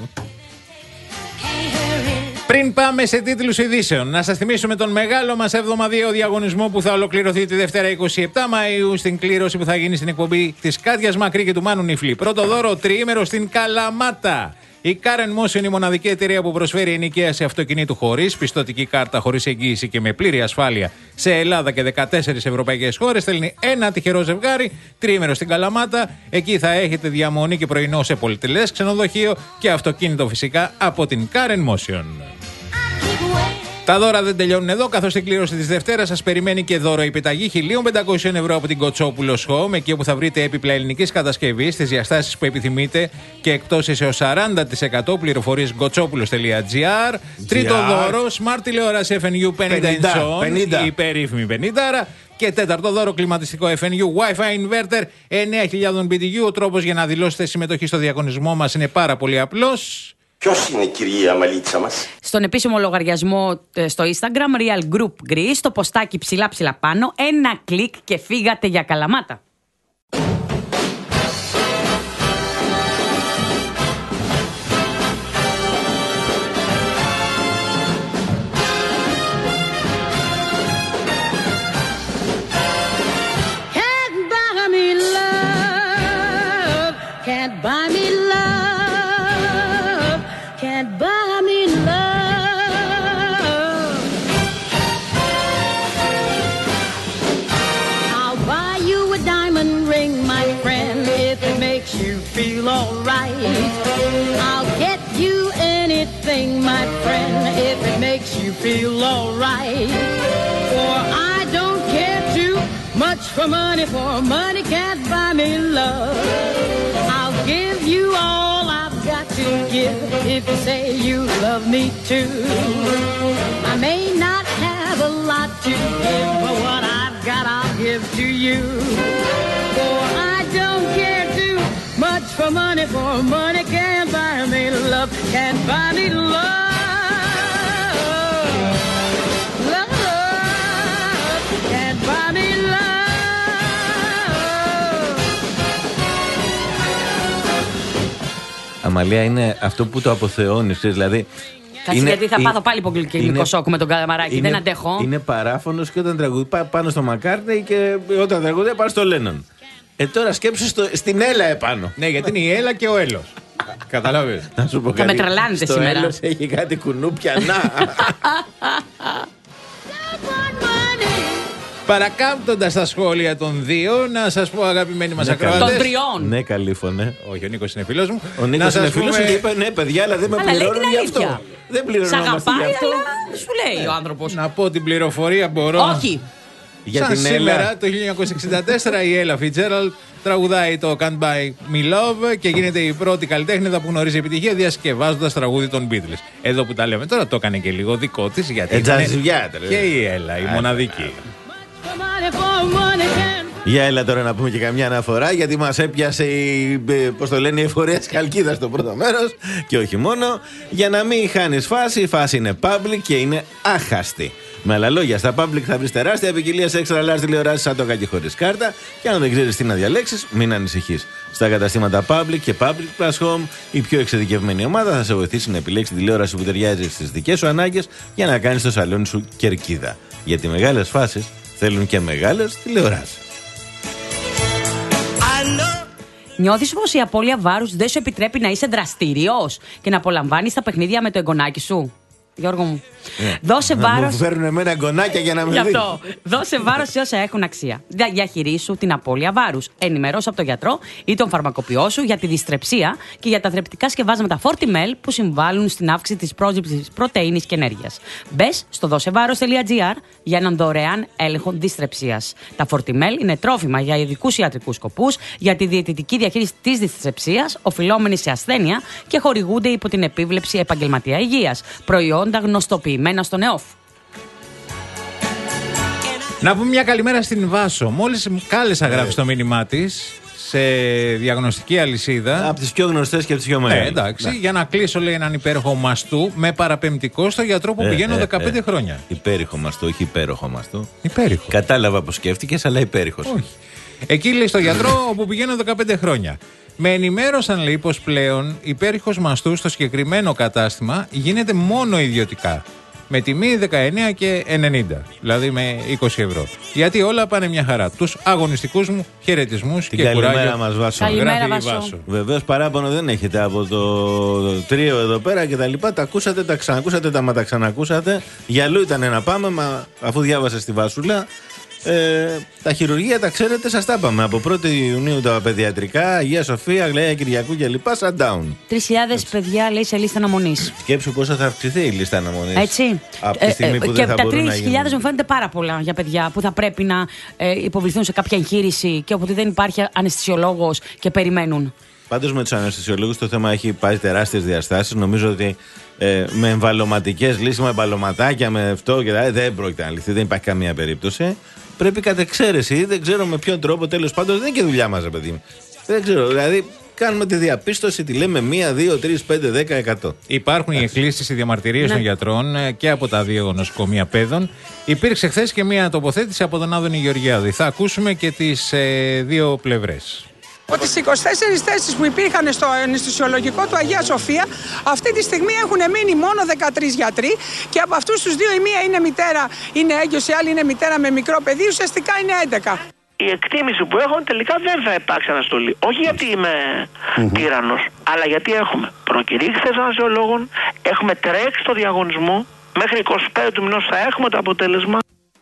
Πριν πάμε σε τίτλους ειδήσεων, να σας θυμίσουμε τον μεγάλο μας εβδομαδιαίο διαγωνισμό που θα ολοκληρωθεί τη Δευτέρα είκοσι επτά Μαΐου στην κλήρωση που θα γίνει στην εκπομπή της Κάτιας Μακρύ και του Μάνου Νιφλή. Πρώτο δώρο, τριήμερο στην Καλαμάτα. Η Karen Motion, η μοναδική εταιρεία που προσφέρει ενοικίαση αυτοκινήτου χωρίς πιστωτική κάρτα, χωρίς εγγύηση και με πλήρη ασφάλεια σε Ελλάδα και δεκατέσσερις ευρωπαϊκές χώρες, στέλνει ένα τυχερό ζευγάρι τριήμερο στην Καλαμάτα. Εκεί θα έχετε διαμονή και πρωινό σε πολυτελές ξενοδοχείο και αυτοκίνητο φυσικά από την Karen Motion. Τα δώρα δεν τελειώνουν εδώ, καθώς στην κλήρωση της Δευτέρας σας περιμένει και δώρο επιταγή χίλια πεντακόσια ευρώ από την Κοτσόπουλος Home, εκεί όπου θα βρείτε έπιπλα ελληνικής κατασκευής στις διαστάσεις που επιθυμείτε και εκπτώσεις έως σαράντα τοις εκατό. Πληροφορίες γκοτσόπουλος τελεία τζι άρ. Τρίτο δώρο, Smart τηλεόραση εφ εν γιου πενήντα inch, η περίφημη πενήντα. Και τέταρτο δώρο, κλιματιστικό εφ εν γιου Wi-Fi Inverter εννέα χιλιάδες μπι τι γιου. Ο τρόπος για να δηλώσετε συμμετοχή στο διαγωνισμό μας είναι πάρα πολύ απλός. Ποιος είναι η κυρία Μαλίτσα μας? Στον επίσημο λογαριασμό στο Instagram Real Group Greece, το ποστάκι ψηλά ψηλά πάνω, ένα κλικ και φύγατε για Καλαμάτα. Feel alright. I'll get you anything, my friend, if it makes you feel alright. For I don't care too much for money, for money can't buy me love. I'll give you all I've got to give if you say you love me too. I may not have a lot to give, but what I've got I'll give to you. For I don't care too much for money, for money can't buy me love, can't buy me love. Love, can't buy me love. Αμαλία, είναι αυτό που το αποθεώνεις, δηλαδή. Κάτσε, είναι, γιατί θα είναι, πάθω πάλι υποκλινικό σοκ με τον Καλαμαράκη. Είναι, δεν αντέχω. Είναι παράφωνος και όταν τραγουδεί πάνω στο Μακάρτνεϊ και όταν τραγουδεί πάνω στο Λένον. Ε, τώρα σκέψου στο, στην Έλα επάνω. Ναι, γιατί είναι η Έλα και ο Έλος. Καταλάβες. Να σου πω Θα με τρελάνετε στο σήμερα. Έλος έχει κάτι κουνούπια, να. Παρακάμπτοντας τα σχόλια των δύο, να σας πω, αγαπημένοι μας ακροατές. Των τριών. Ναι, καλή φωνή. Όχι, ο Νίκος είναι φίλος μου. Ο Νίκος είναι φίλος μου και είπε: ναι, παιδιά, αλλά δεν με Αλλά λέει πληρώνουν την γι' αλήθεια. αυτό. Δεν Σ' πληρώνουν γι' αυτό. αγαπάει, αλλά σου λέει ο άνθρωπος. Να πω την πληροφορία, μπορώ. Όχι. Για Σαν την σήμερα, Έλα. το χίλια εννιακόσια εξήντα τέσσερα, η Ella Fitzgerald τραγουδάει το Can't Buy Me Love και γίνεται η πρώτη καλλιτέχνηδα που γνωρίζει επιτυχία διασκευάζοντας τραγούδι των Beatles. Εδώ που τα λέμε τώρα, το έκανε και λίγο δικό της, γιατί Ε, ήταν τζαζιβιά, ρε. και η Ella, η μοναδική. Για έλα τώρα να πούμε και καμιά αναφορά, γιατί μας έπιασε η, πώς το λένε, η εφορία της Χαλκίδας στο πρώτο μέρος και όχι μόνο. Για να μην χάνεις φάση, η φάση είναι public και είναι άχαστη. Με άλλα λόγια, στα public θα βρεις τεράστια ποικιλία σε extra large τηλεοράσεις σαν το κάκι χωρίς κάρτα και αν δεν ξέρεις τι να διαλέξεις, μην ανησυχείς. Στα καταστήματα public και public plus home, η πιο εξειδικευμένη ομάδα θα σε βοηθήσει να επιλέξει τηλεόραση που ταιριάζει στις δικές σου ανάγκες για να κάνεις το σαλόνι σου κερκίδα. Γιατί μεγάλες φάσεις θέλουν και μεγάλες τηλεοράσεις. Νιώθεις πως η απώλεια βάρους δεν σου επιτρέπει να είσαι δραστήριος και να απολαμβάνεις τα παιχνίδια με το εγγονάκι σου? Γιώργο μου, Yeah. δώσε Να βάρος. μου φέρουν εμένα γκονάκια για να με Γι' δει. αυτό. Δώσε βάρος σε όσα έχουν αξία. Δια- Διαχειρίσου την απώλεια βάρους. Ενημερώσου από τον γιατρό ή τον φαρμακοποιό σου για τη δυστρεψία και για τα θρεπτικά σκευάσματα Fortimel που συμβάλλουν στην αύξηση της πρόσληψης πρωτεΐνης και ενέργειας. Μπες στο δώσεβάρος τελεία τζι άρ για έναν δωρεάν έλεγχο δυστρεψίας. Τα Fortimel είναι τρόφιμα για ειδικούς ιατρικούς σκοπούς, για τη διαιτητική διαχείριση της δυστρεψίας, οφειλόμενη σε ασθένεια και χορηγούνται υπό την επίβλεψη επαγγελματία υγείας. Προϊόντα γνωστοποιημένα στον ΕΟΦ. Να πούμε μια καλημέρα στην Βάσο. Μόλις κάλεσα γράφει το μήνυμά της σε διαγνωστική αλυσίδα. Από τις πιο γνωστές και από τις πιο μεγάλες. Ναι, εντάξει, για να κλείσω, λέει, έναν υπέροχο μαστού με παραπεμπτικό στο γιατρό που Ε, πηγαίνω ε, δεκαπέντε ε. χρόνια. Υπέρηχο μαστό, όχι υπέροχο μαστό. Υπέροχο. Κατάλαβα που σκέφτηκες, αλλά υπέρηχος. Όχι. Εκεί, λέει, στο γιατρό όπου πηγαίνω δεκαπέντε χρόνια. Με ενημέρωσαν, λέει, πως πλέον υπέρηχος μαστού στο συγκεκριμένο κατάστημα γίνεται μόνο ιδιωτικά. Με τιμή δεκαεννέα και ενενήντα, δηλαδή με είκοσι ευρώ. Γιατί όλα πάνε μια χαρά. Τους αγωνιστικούς μου χαιρετισμούς Την και καλημέρα κουράγιο. μας, Βάσο. Καλημέρα, Γράφει η Βάσο. Βάσο. Βεβαίως παράπονο δεν έχετε από το τρίο εδώ πέρα και τα λοιπά. Τα ακούσατε, τα ξανακούσατε, τα μα τα ξανακούσατε. Για αλλού ήταν να πάμε, μα αφού διάβασε τη Βασούλα, Ε, τα χειρουργεία τα ξέρετε, σας τα είπαμε. Από πρώτη Ιουνίου τα παιδιατρικά, Αγία Σοφία, Αγλαία Κυριακού κλπ. Shutdown. τρεις χιλιάδες παιδιά λέει σε λίστα αναμονής. Σκέψου πόσο θα αυξηθεί η λίστα αναμονής. Έτσι. Από τη στιγμή που ε, δεν και θα τα μπορούν να τρεις χιλιάδες γίνουν. μου φαίνεται πάρα πολλά για παιδιά που θα πρέπει να ε, υποβληθούν σε κάποια εγχείρηση και όπου δεν υπάρχει αναισθησιολόγος και περιμένουν. Πάντως με τους αναισθησιολόγους το θέμα έχει πάει τεράστιες διαστάσεις. Νομίζω ότι ε, με εμβαλωματικές λύσεις, με εμβαλωματάκια, με αυτό και τα, δεν πρόκειται να λυθεί, δεν υπάρχει καμία περίπτωση. Πρέπει κατ' εξαίρεση, δεν ξέρω με ποιον τρόπο, τέλος πάντων δεν είναι και δουλειά μας, παιδί μου. Δεν ξέρω, δηλαδή κάνουμε τη διαπίστωση, τη λέμε μία, δύο, τρεις, πέντε, δέκα, εκατό. Υπάρχουν οι εκκλήσεις, οι διαμαρτυρίες Ναι. των γιατρών ε, και από τα δύο νοσοκομεία παιδών. Υπήρξε χθε και μια τοποθέτηση από τον Άδωνη Γεωργιάδη. Θα ακούσουμε και τις ε, δύο πλευρές. Από τις είκοσι τέσσερις θέσεις που υπήρχαν στο αναισθησιολογικό του Αγία Σοφία, αυτή τη στιγμή έχουν μείνει μόνο δεκατρείς γιατροί και από αυτούς τους δύο η μία είναι μητέρα, είναι έγκυος, η άλλη είναι μητέρα με μικρό παιδί, ουσιαστικά είναι έντεκα. Η εκτίμηση που έχω τελικά δεν θα υπάρξει αναστολή. Όχι γιατί είμαι mm-hmm. τύραννος, αλλά γιατί έχουμε προκηρύξεις ανασιολόγων, έχουμε τρέξει στο διαγωνισμό, μέχρι εικοστή πέμπτη του μηνός θα έχουμε το αποτέλεσμα.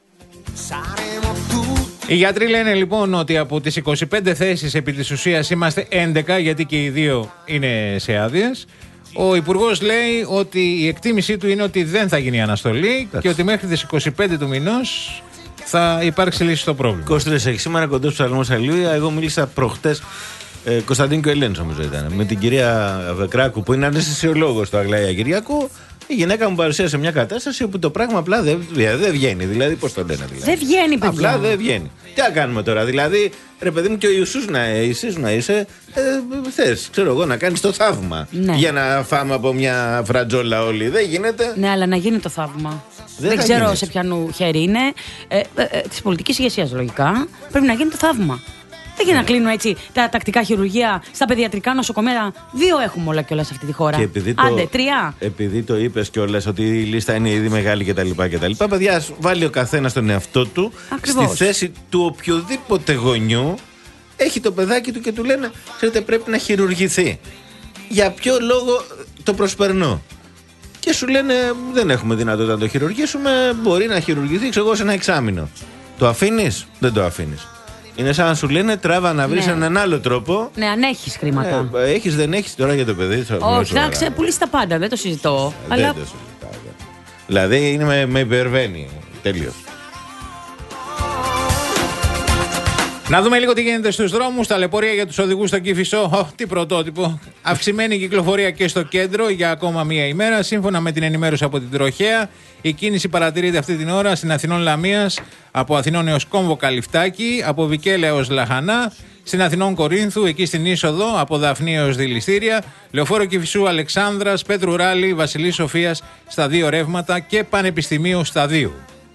Οι γιατροί λένε λοιπόν ότι από τις είκοσι πέντε θέσεις επί της ουσίας είμαστε έντεκα, γιατί και οι δύο είναι σε άδειες. Ο Υπουργός λέει ότι η εκτίμησή του είναι ότι δεν θα γίνει αναστολή και ότι μέχρι τις είκοσι πέντε του μηνός θα υπάρξει λύση στο πρόβλημα. Κώστρες έχει σήμερα κοντός ψαλμός Αλληλούια. Εγώ μίλησα προχτές, ε, Κωνσταντίνου και Ελένης νομίζω ήταν, με την κυρία Βεκράκου που είναι αναισθησιολόγος στο Αγλαία Κυριακού. Η γυναίκα μου παρουσίασε μια κατάσταση όπου το πράγμα απλά δεν, δεν βγαίνει. Δηλαδή, πώς το λένε, δηλαδή. Δεν βγαίνει, παιδιά. Απλά δεν βγαίνει. Τι να κάνουμε τώρα, δηλαδή, ρε παιδί μου, και ο Ιησούς να είσαι, να είσαι, ε, θες, ξέρω εγώ, να κάνεις το θαύμα. Ναι. Για να φάμε από μια φρατζόλα όλοι. Δεν γίνεται. Ναι, αλλά να γίνει το θαύμα. Δεν Δεν, θα ξέρω γίνει. σε ποιανού χέρι είναι. Ε, ε, ε, Τη πολιτική ηγεσία, λογικά. Πρέπει να γίνει το θαύμα. Δεν γίνεται να κλείνουν έτσι τα τακτικά χειρουργεία στα παιδιατρικά νοσοκομεία. Δύο έχουμε όλα κιόλα σε αυτή τη χώρα. Και επειδή το, Άντε, τρία. επειδή το είπες κιόλας ότι η λίστα είναι ήδη μεγάλη κτλ. κτλ. Παιδιά, ας βάλει ο καθένας τον εαυτό του Ακριβώς. στη θέση του οποιοδήποτε γονιού έχει το παιδάκι του και του λένε, ξέρετε, πρέπει να χειρουργηθεί. Για ποιο λόγο το προσπερνώ. Και σου λένε, δεν έχουμε δυνατότητα να το χειρουργήσουμε, μπορεί να χειρουργηθεί, ξέρω εγώ, σε ένα εξάμηνο. Το αφήνεις, δεν το αφήνεις. Είναι σαν να σου λένε τράβα να βρεις Ναι. έναν άλλο τρόπο. Ναι, αν έχει χρήματα. Ε, έχεις, δεν έχεις τώρα για το παιδί. θα Όχι, μιλάω θα σοβαρά. ξεπουλήσει τα πάντα, δεν το συζητώ. Δεν αλλά το συζητάω. Δηλαδή είναι με, με υπερβαίνει τελείως. Να δούμε λίγο τι γίνεται στους δρόμους. Ταλαιπωρία για τους οδηγούς στο Κηφισό. Ω, τι πρωτότυπο. Αυξημένη κυκλοφορία και στο κέντρο για ακόμα μία ημέρα. Σύμφωνα με την ενημέρωση από την Τροχέα, η κίνηση παρατηρείται αυτή την ώρα στην Αθηνών Λαμίας, από Αθηνών έως Κόμβο Καλυφτάκη, από Βικέλα έως Λαχανά, στην Αθηνών Κορίνθου, εκεί στην είσοδο, από Δαφνή έως Δηληστήρια, Λεωφόρο Κηφισού Αλεξάνδρας, Πέτρου Ράλη, Βασιλής Σοφίας στα δύο ρεύματα και Πανεπιστημίου στα δύο.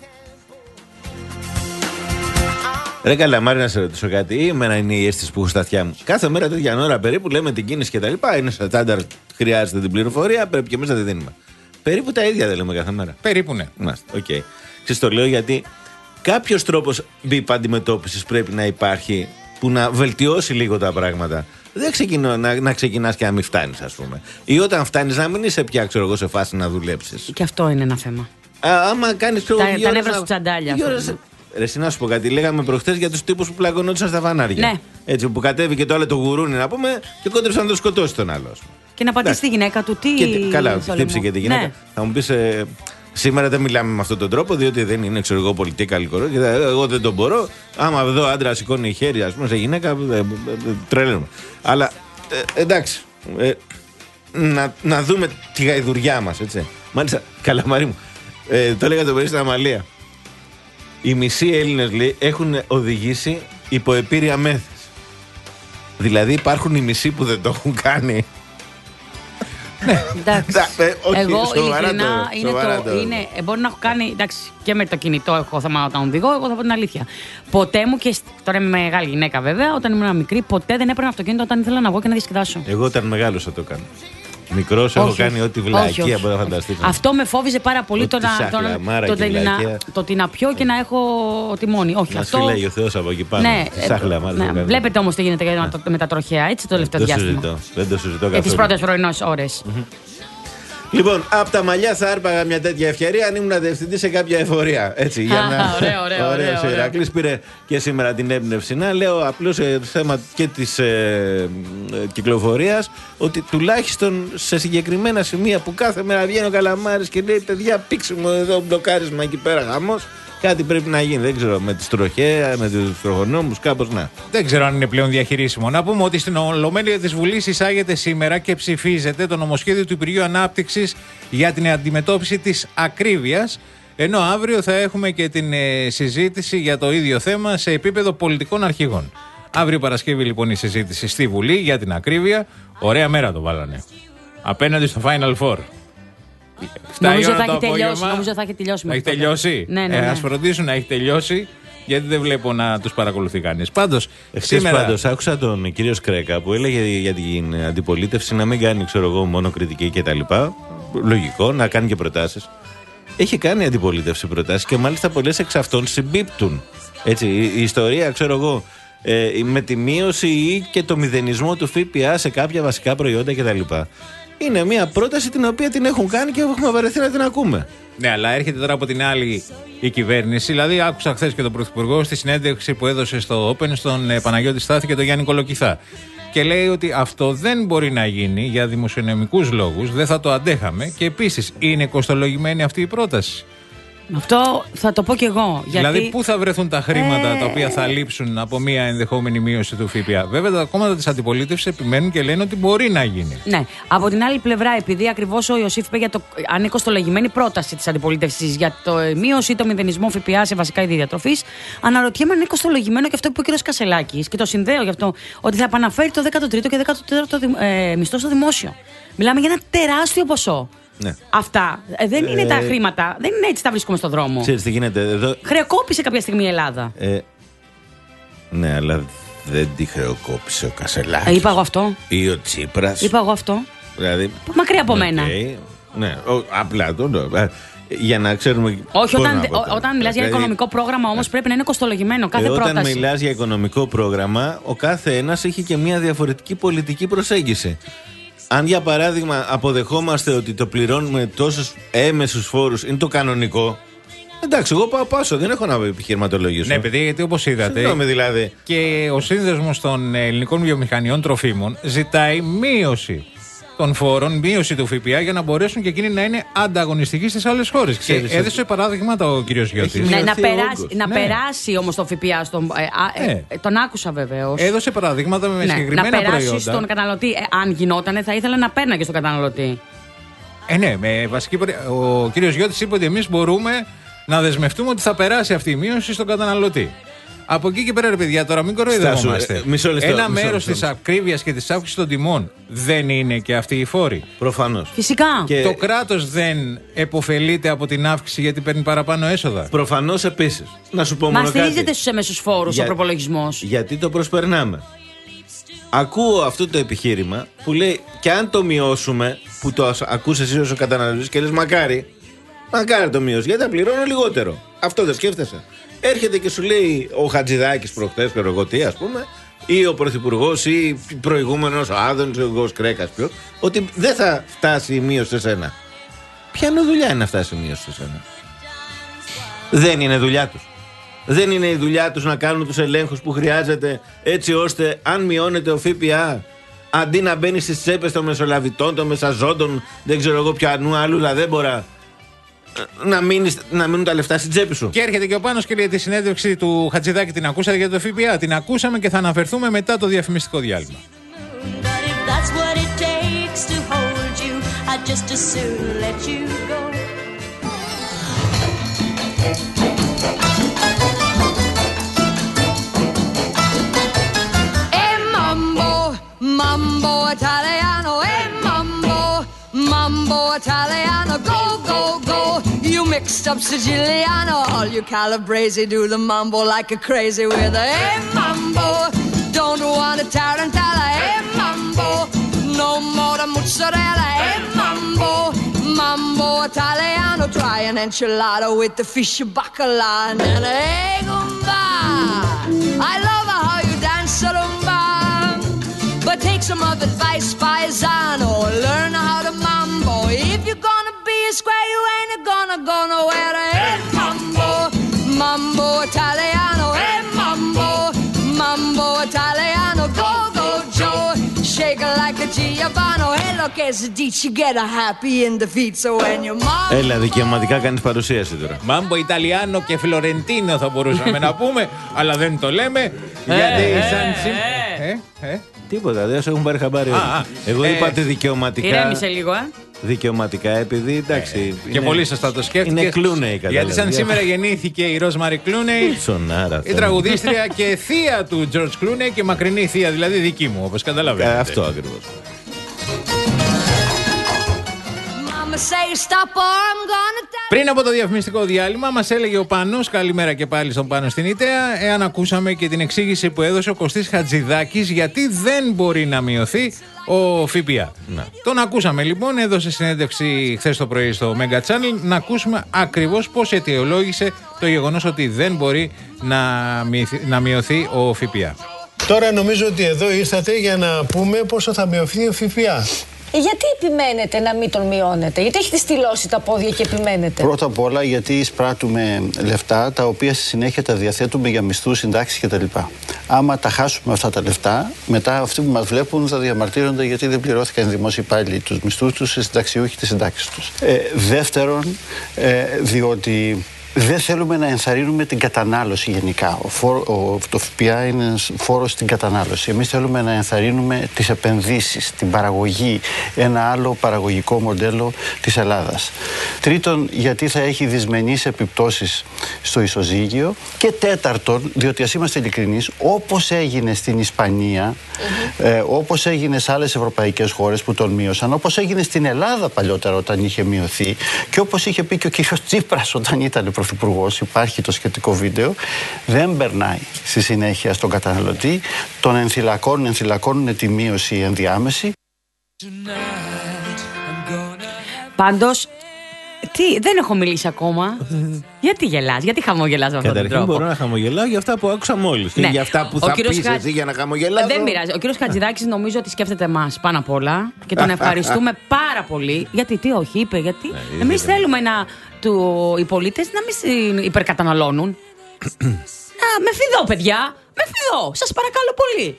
Ρε Καλαμάρη, να σε ρωτήσω κάτι. Εμένα είναι η αίσθηση που έχω στα αυτιά μου. Κάθε μέρα τέτοια ώρα περίπου λέμε την κίνηση και τα λοιπά. Είναι σε στάνταρ, χρειάζεται την πληροφορία, πρέπει και εμείς να τη δίνουμε. Περίπου τα ίδια δεν λέμε κάθε μέρα. Περίπου ναι. Μάλιστα, οκ. Okay. Ξέρεις, το λέω γιατί κάποιος τρόπος μπιπ αντιμετώπισης πρέπει να υπάρχει που να βελτιώσει λίγο τα πράγματα. Δεν ξεκινώ να, να ξεκινάς και να μην φτάνεις, ας πούμε. Ή όταν φτάνεις να μην είσαι πια, ξέρω εγώ, σε φάση να δουλέψεις. και αυτό είναι ένα θέμα. Α, άμα κάνεις Τα- τα νεύρα σου τσαντάλια, δύο αυτό ώρες- είναι. Ρε, εσύ να σου πω κάτι. Λέγαμε προχτές για τους τύπους που πλαγωνόντουσαν στα φανάρια. Ναι. Έτσι, που κατέβηκε το άλλο το γουρούνι, να πούμε, και κόντεψαν να το σκοτώσει τον άλλο. ας πούμε. Και να πατήσει Εντάξει. τη γυναίκα του, τι. Και, τε- καλά, στο χτύψε λαιμό. και τη γυναίκα. Ναι. Θα μου πεις, ε, σήμερα δεν μιλάμε με αυτόν τον τρόπο, διότι δεν είναι, ξέρω εγώ, πολιτική καλικορό. Και θα- εγώ δεν τον μπορώ. Άμα δω άντρα σηκώνει χέρι, ας πούμε, σε γυναίκα, ε, ε, ε, τρελαίνομαι. Αλλά ε, εντάξει. Ε, να, να δούμε τη γαϊδουριά μας, έτσι. Μάλιστα, Καλαμαρί μου. Ε, το έλεγα το πρωί στην Αμαλία. Οι μισοί Έλληνες, λέει, έχουν οδηγήσει υπό επίρρεια μέθης. Δηλαδή υπάρχουν οι μισοί που δεν το έχουν κάνει. Εντάξει. Da, ε, όχι, εγώ σοβαρά ειλικρινά το- είναι σοβαρά το. το- Είναι, ε, μπορεί να έχω κάνει. Εντάξει, και με το κινητό έχω θέμα όταν οδηγώ. Εγώ θα πω την αλήθεια. Ποτέ μου και. σ- Τώρα είμαι μεγάλη γυναίκα βέβαια. Όταν ήμουν μικρή, ποτέ δεν έπαιρνα αυτοκίνητο όταν ήθελα να βγω και να διασκεδάσω. Εγώ όταν μεγάλωσα το κάνω. Μικρός έχω Όχι, κάνει ό,τι όχι, βλακεία όχι. μπορεί να φανταστείς. Αυτό με φόβιζε πάρα πολύ Ό,τι το να, το, να- σαχλαμάρα το, και να- βλακεία. το ότι να πιω και να έχω τιμόνι. Όχι, Μας αυτό. φυλάει ο Θεός από εκεί πάνω. Ναι, ε, Σάχλα, μάλιστα, ναι. κάνει. Βλέπετε όμως τι γίνεται με το- με τα τροχαία, έτσι το τελευταίο Δεν το διάστημα. συζητώ. Δεν το συζητώ Για τις καθόλου. πρώτες πρωινές ώρες. Λοιπόν, από τα μαλλιά θα άρπαγα μια τέτοια ευκαιρία αν ήμουν διευθυντή σε κάποια εφορία. Έτσι, για να. Ωραίο, ωραίο. Ωραίος ο Ηρακλής πήρε και σήμερα την έμπνευση. Να λέω απλώς το θέμα και της ε, ε, κυκλοφορίας, ότι τουλάχιστον σε συγκεκριμένα σημεία που κάθε μέρα βγαίνει ο Καλαμάρης και λέει: παιδιά, πήξε μου εδώ μπλοκάρισμα εκεί πέρα, χαμός. Κάτι πρέπει να γίνει. Δεν ξέρω, με τις τροχές, με τους τροχονόμους, κάπως να. Δεν ξέρω αν είναι πλέον διαχειρίσιμο. Να πούμε ότι στην Ολομέλεια της Βουλής εισάγεται σήμερα και ψηφίζεται το νομοσχέδιο του Υπουργείου Ανάπτυξης για την αντιμετώπιση της ακρίβειας. Ενώ αύριο θα έχουμε και την ε, συζήτηση για το ίδιο θέμα σε επίπεδο πολιτικών αρχηγών. Αύριο Παρασκευή λοιπόν η συζήτηση στη Βουλή για την ακρίβεια. Ωραία μέρα το βάλανε. Απέναντι στο Final Four. Νομίζω θα έχει τελειώσει. Νομίζω θα έχει τελειώσει. Έχει τελειώσει. Ναι, ναι, ναι. Ε, ας φροντίσουν να έχει τελειώσει, γιατί δεν βλέπω να τους παρακολουθεί κανείς. Πάντως, σήμερα... πάντως, άκουσα τον κύριο Σκρέκα που έλεγε για την αντιπολίτευση να μην κάνει, ξέρω εγώ, μόνο κριτική κτλ. Λογικό, να κάνει και προτάσεις. Έχει κάνει αντιπολίτευση προτάσεις και μάλιστα πολλές εξ αυτών συμπίπτουν. Έτσι, η, η ιστορία, ξέρω εγώ, ε, με τη μείωση ή και το μηδενισμό του ΦΠΑ σε κάποια βασικά προϊόντα κτλ. Είναι μια πρόταση την οποία την έχουν κάνει και έχουμε βαρεθεί να την ακούμε. Ναι, αλλά έρχεται τώρα από την άλλη η κυβέρνηση. Δηλαδή, άκουσα χθες και τον Πρωθυπουργό στη συνέντευξη που έδωσε στο Open στον ε, Παναγιώτη Στάθη και τον Γιάννη Κολοκυθά. Και λέει ότι αυτό δεν μπορεί να γίνει για δημοσιονομικούς λόγους, δεν θα το αντέχαμε. Και επίσης, είναι κοστολογημένη αυτή η πρόταση. Αυτό θα το πω κι εγώ. Γιατί... Δηλαδή, πού θα βρεθούν τα χρήματα ε... τα οποία θα λείψουν από μια ενδεχόμενη μείωση του ΦΠΑ. Βέβαια, τα κόμματα της αντιπολίτευσης επιμένουν και λένε ότι μπορεί να γίνει. Ναι. Από την άλλη πλευρά, επειδή ακριβώς ο Ιωσήφ είπε για το. Αν είναι κοστολογημένη πρόταση της αντιπολίτευσης για το μείωση ή το μηδενισμό ΦΠΑ σε βασικά είδη διατροφής, αναρωτιέμαι αν είναι κοστολογημένο και αυτό που είπε ο κ. Κασελάκης, και το συνδέω γι' αυτό, ότι θα επαναφέρει το δέκατο τρίτο και δέκατο τέταρτο ε, μισθό στο δημόσιο. Μιλάμε για ένα τεράστιο ποσό. Ναι. Αυτά ε, δεν ε, είναι τα χρήματα, δεν είναι έτσι τα βρίσκουμε στον δρόμο. Ξέρεις τι γίνεται εδώ. Χρεοκόπησε κάποια στιγμή η Ελλάδα. Ε, ναι, αλλά δεν τη χρεοκόπησε ο Κασελάκης. Ε, είπα εγώ αυτό. Ή ο Τσίπρας. Είπα εγώ αυτό. Δηλαδή, μακριά από okay, μένα. Ναι, ο, απλά το. Για να ξέρουμε. Όχι, όταν, ό, όταν μιλάς για οικονομικό πρόγραμμα όμως πρέπει να είναι κοστολογημένο κάθε ε, πρόταση. Όταν μιλάς για οικονομικό πρόγραμμα, ο κάθε ένας έχει και μια διαφορετική πολιτική προσέγγιση. Αν για παράδειγμα αποδεχόμαστε ότι το πληρώνουμε τόσους έμεσους φόρους είναι το κανονικό, εντάξει, εγώ πάω πάσο, δεν έχω να επιχειρηματολογήσω. Ναι, παιδί, γιατί όπως είδατε. Συγγνώμη, δηλαδή. Και ο Σύνδεσμος των Ελληνικών Βιομηχανιών Τροφίμων ζητάει μείωση των φόρων, μείωση του ΦΠΑ για να μπορέσουν και εκείνοι να είναι ανταγωνιστικοί στις άλλες χώρες. Και έδωσε παραδείγματα ο κ. Γιώτης. Ναι, να περάσει, να ναι. περάσει όμως το ΦΠΑ στον. Ε, ε, ε, τον άκουσα βεβαίως. Έδωσε παραδείγματα με ναι, συγκεκριμένα προϊόντα. Να περάσει στον καταναλωτή. Ε, αν γινότανε, θα ήθελα να παίρναγε στον καταναλωτή. Ε, ναι, με βασική. Ο κ. Γιώτης είπε ότι εμείς μπορούμε να δεσμευτούμε ότι θα περάσει αυτή η μείωση στον καταναλωτή. Από εκεί και πέρα, ρε παιδιά, τώρα μην κοροϊδευόμαστε. Ε, Ένα μέρος της ακρίβειας και της αύξησης των τιμών δεν είναι και αυτοί οι φόροι. Προφανώς. Φυσικά. Και το κράτος δεν επωφελείται από την αύξηση γιατί παίρνει παραπάνω έσοδα. Προφανώς επίσης. Να σου πω μόνο κάτι. Μα στηρίζεται στους έμεσους φόρους Για... ο προπολογισμός. Γιατί το προσπερνάμε. Ακούω αυτό το επιχείρημα που λέει και αν το μειώσουμε, που το ακούς εσύ ως ο καταναλωτής και λες μακάρι, μακάρι το μειώσει, γιατί θα πληρώνω λιγότερο. Αυτό δεν σκέφτεσαι. Έρχεται και σου λέει ο Χατζηδάκης προχτές, ξέρω εγώ τι, ας πούμε, ή ο Πρωθυπουργός ή προηγούμενος ο Άδωνης, ο Σκρέκας, ποιο, ότι δεν θα φτάσει η μείωση σε σένα. Ποια είναι δουλειά είναι να φτάσει η μείωση σε σένα? Δεν είναι δουλειά τους. Δεν είναι η δουλειά τους να κάνουν τους ελέγχους που χρειάζεται έτσι ώστε αν μειώνεται ο ΦΠΑ, αντί να μπαίνει στις τσέπες των μεσολαβητών, των μεσαζόντων, δεν ξέρω εγώ ποιανού άλλου λαδέμπορα, να, μείνεις, να μείνουν τα λεφτά στην τσέπη σου. Και έρχεται και ο Πάνος και λέει τη συνέντευξη του Χατζηδάκη, την ακούσατε για το ΦΠΑ? Την ακούσαμε και θα αναφερθούμε μετά το διαφημιστικό διάλειμμα. Mambo Italiano, eh mambo, mambo Italiano, go, go, go. You mixed up Siciliano, all you Calabrese do the mambo like a crazy with a eh mambo. Don't want a tarantella, eh mambo. No more the mozzarella, eh mambo. Mambo Italiano, try an enchilada with the fish bacala and an egg umba. I love how you dance rumba. But take some of advice, paisano. Learn how to mambo. If you go Έλα, δικαιωματικά κάνεις παρουσίαση τώρα. Μάμπο, Ιταλιάνο και Φλωρεντίνο θα μπορούσαμε να πούμε, αλλά δεν το λέμε. Γιατί σαν σήμερα. Ε, ε. Τίποτα, δεν σε έχουν πάρει χαμπάρι. Εγώ είπατε δικαιωματικά. Ηρέμησε λίγο, ε. Δικαιωματικά, επειδή εντάξει. Και πολύ σωστά το σκέφτηκε. Είναι Κλούνεϊ, κατάλαβε. Γιατί σαν σήμερα γεννήθηκε η Ρόσμαρι Κλούνεϊ, η τραγουδίστρια και θεία του Τζορτζ Κλούνεϊ και μακρινή θεία, δηλαδή δική μου, όπως καταλαβαίνετε. Αυτό ακριβώς. Πριν από το διαφημιστικό διάλειμμα, μας έλεγε ο Πάνος, καλημέρα και πάλι στον Πάνο στην Ιταία, εάν ακούσαμε και την εξήγηση που έδωσε ο Κωστής Χατζηδάκης γιατί δεν μπορεί να μειωθεί ο ΦΠΑ. Να. Τον ακούσαμε λοιπόν, έδωσε συνέντευξη χθες το πρωί στο Mega Channel, να ακούσουμε ακριβώς πώς αιτιολόγησε το γεγονός ότι δεν μπορεί να μειωθεί, να μειωθεί ο ΦΠΑ. Τώρα νομίζω ότι εδώ ήρθατε για να πούμε πόσο θα μειωθεί ο ΦΠΑ. Γιατί επιμένετε να μην τον μειώνετε, γιατί έχετε στυλώσει τα πόδια και επιμένετε? Πρώτα απ' όλα γιατί εισπράττουμε λεφτά τα οποία στη συνέχεια τα διαθέτουμε για μισθούς, συντάξεις κτλ. Άμα τα χάσουμε αυτά τα λεφτά, μετά αυτοί που μας βλέπουν θα διαμαρτύρονται γιατί δεν πληρώθηκαν οι δημόσιοι υπάλληλοι τους μισθούς τους, οι συνταξιούχοι τις συντάξεις τους. Ε, δεύτερον, ε, διότι δεν θέλουμε να ενθαρρύνουμε την κατανάλωση γενικά. Ο φόρ, ο, το ΦΠΑ είναι ένας φόρος στην κατανάλωση. Εμείς θέλουμε να ενθαρρύνουμε τις επενδύσεις, την παραγωγή, ένα άλλο παραγωγικό μοντέλο της Ελλάδας. Τρίτον, γιατί θα έχει δυσμενείς επιπτώσεις στο ισοζύγιο. Και τέταρτον, διότι ας είμαστε ειλικρινείς, όπως έγινε στην Ισπανία, mm-hmm. ε, όπως έγινε σε άλλες ευρωπαϊκές χώρες που τον μείωσαν, όπως έγινε στην Ελλάδα παλιότερα όταν είχε μειωθεί και όπως είχε πει και ο κύριος Τσίπρας όταν ήταν πρωθυπουργός, υπάρχει το σχετικό βίντεο, δεν περνάει στη συνέχεια στον καταναλωτή, τον ενθυλακώνουν, ενθυλακώνουν τη μείωση ενδιάμεση. Πάντως, τι, δεν έχω μιλήσει ακόμα. Γιατί γελάς, γιατί χαμογελάς με αυτόν τον τρόπο? Καταρχήν μπορώ να χαμογελάω για αυτά που άκουσα μόλις. Ναι. Και για αυτά που Ο θα κύριος πεις Χα... εσύ για να χαμογελάω. Δεν πειράζει. Ο κύριος Χατζηδάκης νομίζω ότι σκέφτεται εμάς πάνω απ' όλα και τον ευχαριστούμε πάρα πολύ. Γιατί, τι όχι, είπε, γιατί ναι, εμείς ναι. θέλουμε να, του, οι πολίτες να μην υπερκαταναλώνουν. Α, με φιδώ, παιδιά. Με φιδώ. Σας παρακαλώ πολύ.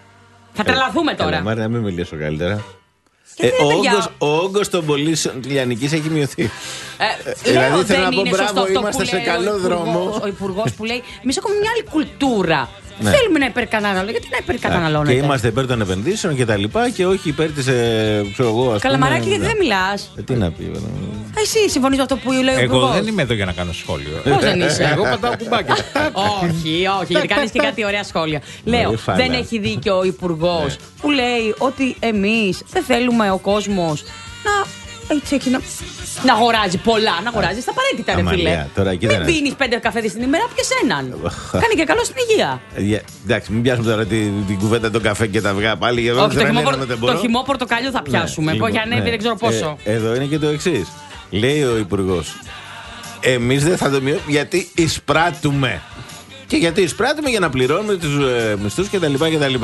Θα τρελαθούμε τώρα. Έλα, Μάρια, να μην μιλήσω καλύτερα. Ε, ο, όγκος, ο όγκος των πωλήσεων της Λιανικής έχει μειωθεί. Ε, δηλαδή λέω, θέλω δεν να πω μπράβο, είμαστε σε καλό ο δρόμο. Ο υπουργός που λέει, εμείς έχουμε μια άλλη κουλτούρα. Ναι. Θέλουμε να υπερκαταναλώνουμε. Γιατί να υπερκαταναλώνετε? Και είμαστε υπέρ των επενδύσεων και τα λοιπά και όχι υπέρ της. Ε, ξέρω εγώ, ας Καλαμαράκι, πούμε, γιατί δεν μιλάς? Ε, τι να πει, βέβαια. Εσύ συμφωνείς με αυτό που λέει ο υπουργός? Εγώ δεν είμαι εδώ για να κάνω σχόλιο. Πώς δεν είσαι? Εγώ πατάω κουμπάκια. Όχι, όχι, γιατί κάνεις και κάτι ωραία σχόλια. Λέω, δεν έχει δίκιο ο υπουργός που λέει ότι εμείς δεν θέλουμε ο κόσμος να. Έτσι έχει να. Να αγοράζει πολλά, να αγοράζει στα απαραίτητα, ρε φίλε. Μην πίνεις πέντε καφέδες την ημέρα, πιες έναν. Κάνει και καλό στην υγεία. Εντάξει, μην πιάσουμε τώρα την κουβέντα, τον καφέ και τα αυγά πάλι. Όχι, το χυμό πορτοκαλιό θα πιάσουμε. Που έχει ανέβει δεν ξέρω πόσο. Εδώ είναι και το εξής. Λέει ο υπουργός, εμείς δεν θα το μειώσουμε γιατί εισπράττουμε. Και γιατί εισπράττουμε για να πληρώνουμε τους μισθούς κτλ.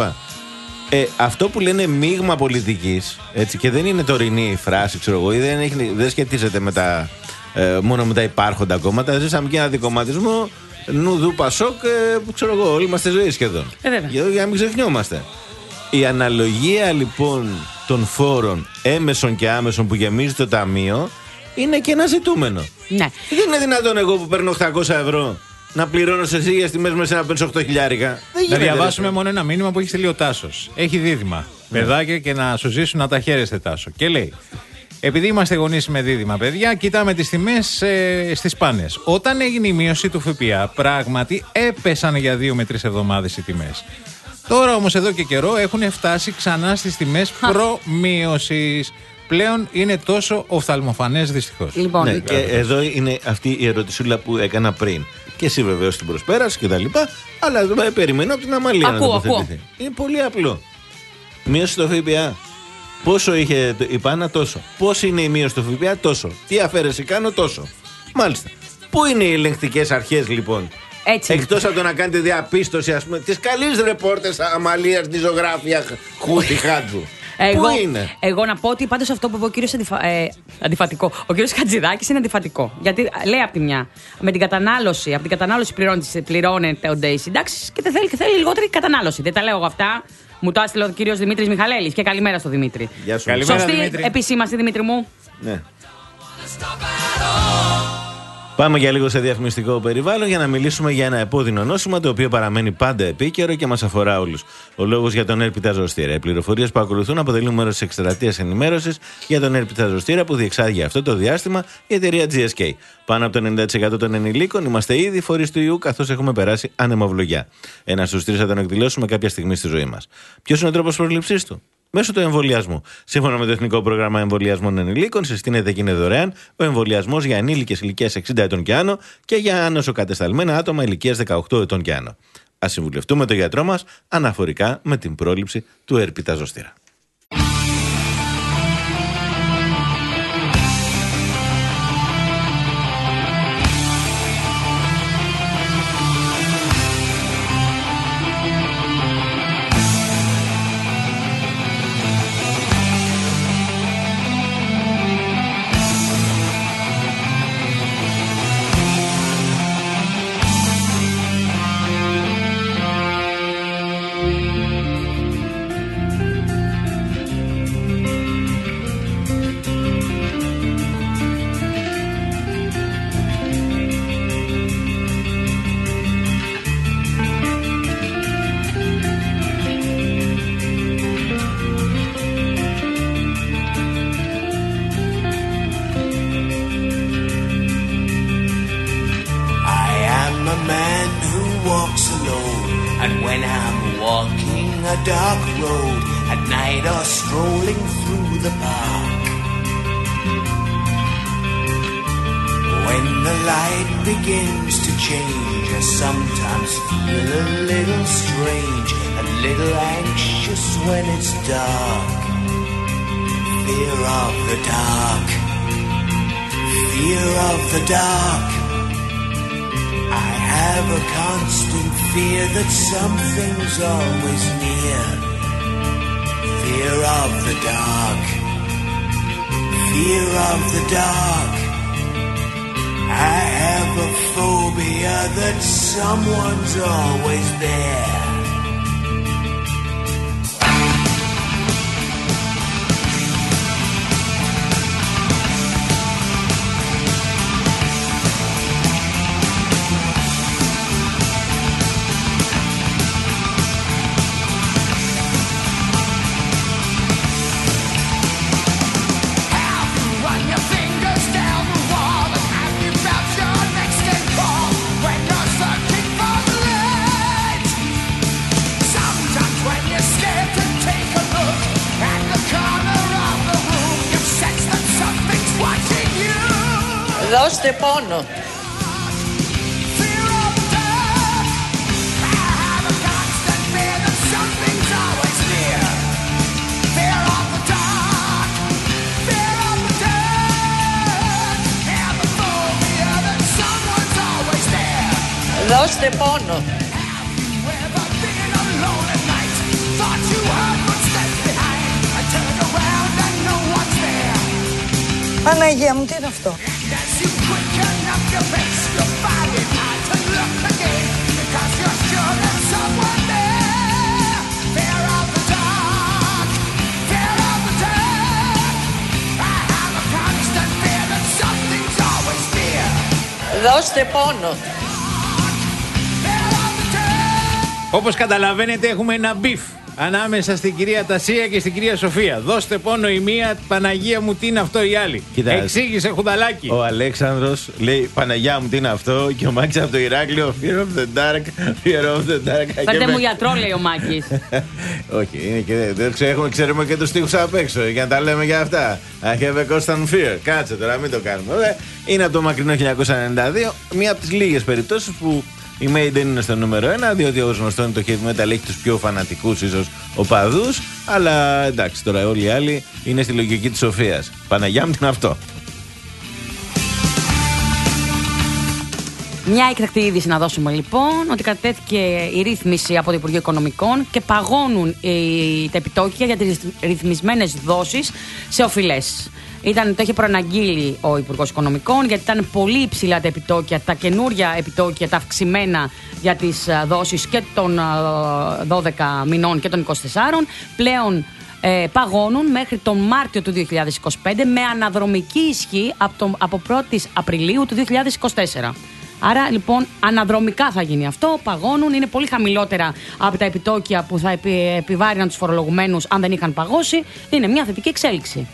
Ε, αυτό που λένε μείγμα πολιτικής, έτσι, και δεν είναι τωρινή η φράση, ξέρω εγώ, ή δεν, έχει, δεν σχετίζεται με τα, ε, μόνο με τα υπάρχοντα κόμματα. Ζήσαμε και ένα δικομματισμό νουδού Πασόκ, ε, που ξέρω εγώ, όλη μας τη ζωή σχεδόν. Ε, για, για να μην ξεχνιόμαστε. Η αναλογία λοιπόν των φόρων έμεσων και άμεσων που γεμίζει το ταμείο είναι και ένα ζητούμενο. Ναι. Δεν είναι δυνατόν εγώ που παίρνω οκτακόσια ευρώ να πληρώνω σε ίδιες τιμές μέσα να παίρνω οκτώ χιλιάρικα. Να διαβάσουμε μόνο ένα μήνυμα που έχει στείλει ο Τάσος. Έχει δίδυμα. Ναι. Παιδάκια και να σου ζήσουν να τα χαίρεστε, Τάσο. Και λέει: επειδή είμαστε γονείς με δίδυμα παιδιά, κοιτάμε τις τιμές ε, στις πάνες. Όταν έγινε η μείωση του ΦΠΑ, πράγματι έπεσαν για δύο με τρεις εβδομάδες οι τιμές. Τώρα όμως εδώ και καιρό έχουν φτάσει ξανά στις τιμές προμείωσης. Πλέον είναι τόσο οφθαλμοφανές δυστυχώς. Λοιπόν, ναι, και εδώ είναι αυτή η ερωτησούλα που έκανα πριν. Και εσύ βεβαίως την προσπέρασες και τα λοιπά, αλλά εδώ περιμένω από την Αμαλία να τοποθετηθεί. Είναι πολύ απλό. Μείωση το ΦΠΑ. Πόσο είχε η Πάνα, τόσο. Πώς είναι η μείωση του ΦΠΑ, τόσο. Τι αφαίρεση κάνω, τόσο. Μάλιστα. Πού είναι οι ελεγκτικές αρχές λοιπόν? Έτσι. Εκτός από το να κάνετε διαπίστωση, ας πούμε, της καλής ρεπόρτες Αμαλίας, τη ζωγράφια Χούτη Χάτζου. Εγώ, Πού είναι? Εγώ να πω ότι πάντως αυτό που είπε ο κύριος αντιφα... ε, αντιφατικό. Ο κύριος Χατζηδάκης είναι αντιφατικό. Γιατί λέει από τη μια, με την κατανάλωση, από την κατανάλωση πληρώνεται οι συντάξεις και δεν θέλει και θέλει λιγότερη κατανάλωση. Δεν τα λέω εγώ αυτά. Μου το έστειλε ο κύριος Δημήτρης Μιχαλέλης. Και καλημέρα στο Δημήτρη. Γεια σου. Καλημέρα, Σωστή Δημήτρη. επισήμανση, Δημήτρη μου. Ναι. Πάμε για λίγο σε διαφημιστικό περιβάλλον για να μιλήσουμε για ένα επώδυνο νόσημα το οποίο παραμένει πάντα επίκαιρο και μας αφορά όλους. Ο λόγος για τον έρπιτα ζωστήρα. Οι πληροφορίες που ακολουθούν αποτελούν μέρος της εκστρατείας ενημέρωσης για τον έρπιτα ζωστήρα που διεξάγει αυτό το διάστημα η εταιρεία τζι ες κέι. Πάνω από το ενενήντα τοις εκατό των ενηλίκων είμαστε ήδη φορείς του ιού καθώς έχουμε περάσει ανεμοβλογιά. Ένα στους τρεις θα τον εκδηλώσουμε κάποια στιγμή στη ζωή μας. Ποιος είναι ο τρόπος πρόληψής του? Μέσω του εμβολιασμού. Σύμφωνα με το Εθνικό Πρόγραμμα Εμβολιασμών Ενηλίκων, συστήνεται και είναι δωρεάν ο εμβολιασμός για ενήλικες ηλικίας εξήντα ετών και άνω και για νοσοκατεσταλμένα άτομα ηλικίας δεκαοκτώ ετών και άνω. Ας συμβουλευτούμε τον γιατρό μας αναφορικά με την πρόληψη του έρπιτα ζωστήρα. Something's always near. Fear of the dark. Fear of the dark. I have a phobia that someone's always there. Δώστε πόνο. Δώστε πόνο. Παναγία μου, τι είναι αυτό? Δώστε πόνο. Όπως καταλαβαίνετε έχουμε ένα μπιφ ανάμεσα στην κυρία Τασία και στην κυρία Σοφία. Δώστε πόνο η μία, Παναγία μου τι είναι αυτό η άλλη. Κοίτα, εξήγησε Χουδαλάκη. Ο Αλέξανδρος λέει Παναγιά μου τι είναι αυτό και ο Μάκης από το Ηράκλειο Fear of the dark, fear of the dark. Φέρτε μου γιατρό, λέει ο Μάκης. Όχι, είναι και δεν ξέρουμε, ξέρουμε και τους στίχους απ' έξω για να τα λέμε για αυτά. I have a constant fear. Κάτσε τώρα, μην το κάνουμε. Είναι από το μακρινό χίλια εννιακόσια ενενήντα δύο, μία από τις λίγες περιπτώσεις που η Maiden είναι στο νούμερο ένα, διότι όπως γνωστό είναι το heavy metal έχει τους πιο φανατικούς ίσως οπαδούς. Αλλά εντάξει, τώρα όλοι οι άλλοι είναι στη λογική της Σοφίας. Παναγιά μου τι είναι αυτό. Μια έκτακτη είδηση να δώσουμε λοιπόν, ότι κατέθηκε η ρύθμιση από το Υπουργείο Οικονομικών και παγώνουν οι, τα επιτόκια για τις ρυθμισμένες δόσεις σε οφειλές. Ήταν, το είχε προαναγγείλει ο Υπουργός Οικονομικών, γιατί ήταν πολύ υψηλά τα επιτόκια, τα καινούρια επιτόκια, τα αυξημένα για τις δόσεις και των δώδεκα μηνών και των είκοσι τεσσάρων. Πλέον ε, παγώνουν μέχρι τον Μάρτιο του δύο χιλιάδες είκοσι πέντε με αναδρομική ισχύ από, το, από πρώτη Απριλίου του δύο χιλιάδες είκοσι τέσσερα. Άρα λοιπόν αναδρομικά θα γίνει αυτό, παγώνουν, είναι πολύ χαμηλότερα από τα επιτόκια που θα επι, επιβάρυναν τους φορολογουμένους αν δεν είχαν παγώσει. Είναι μια θετική εξέλιξη.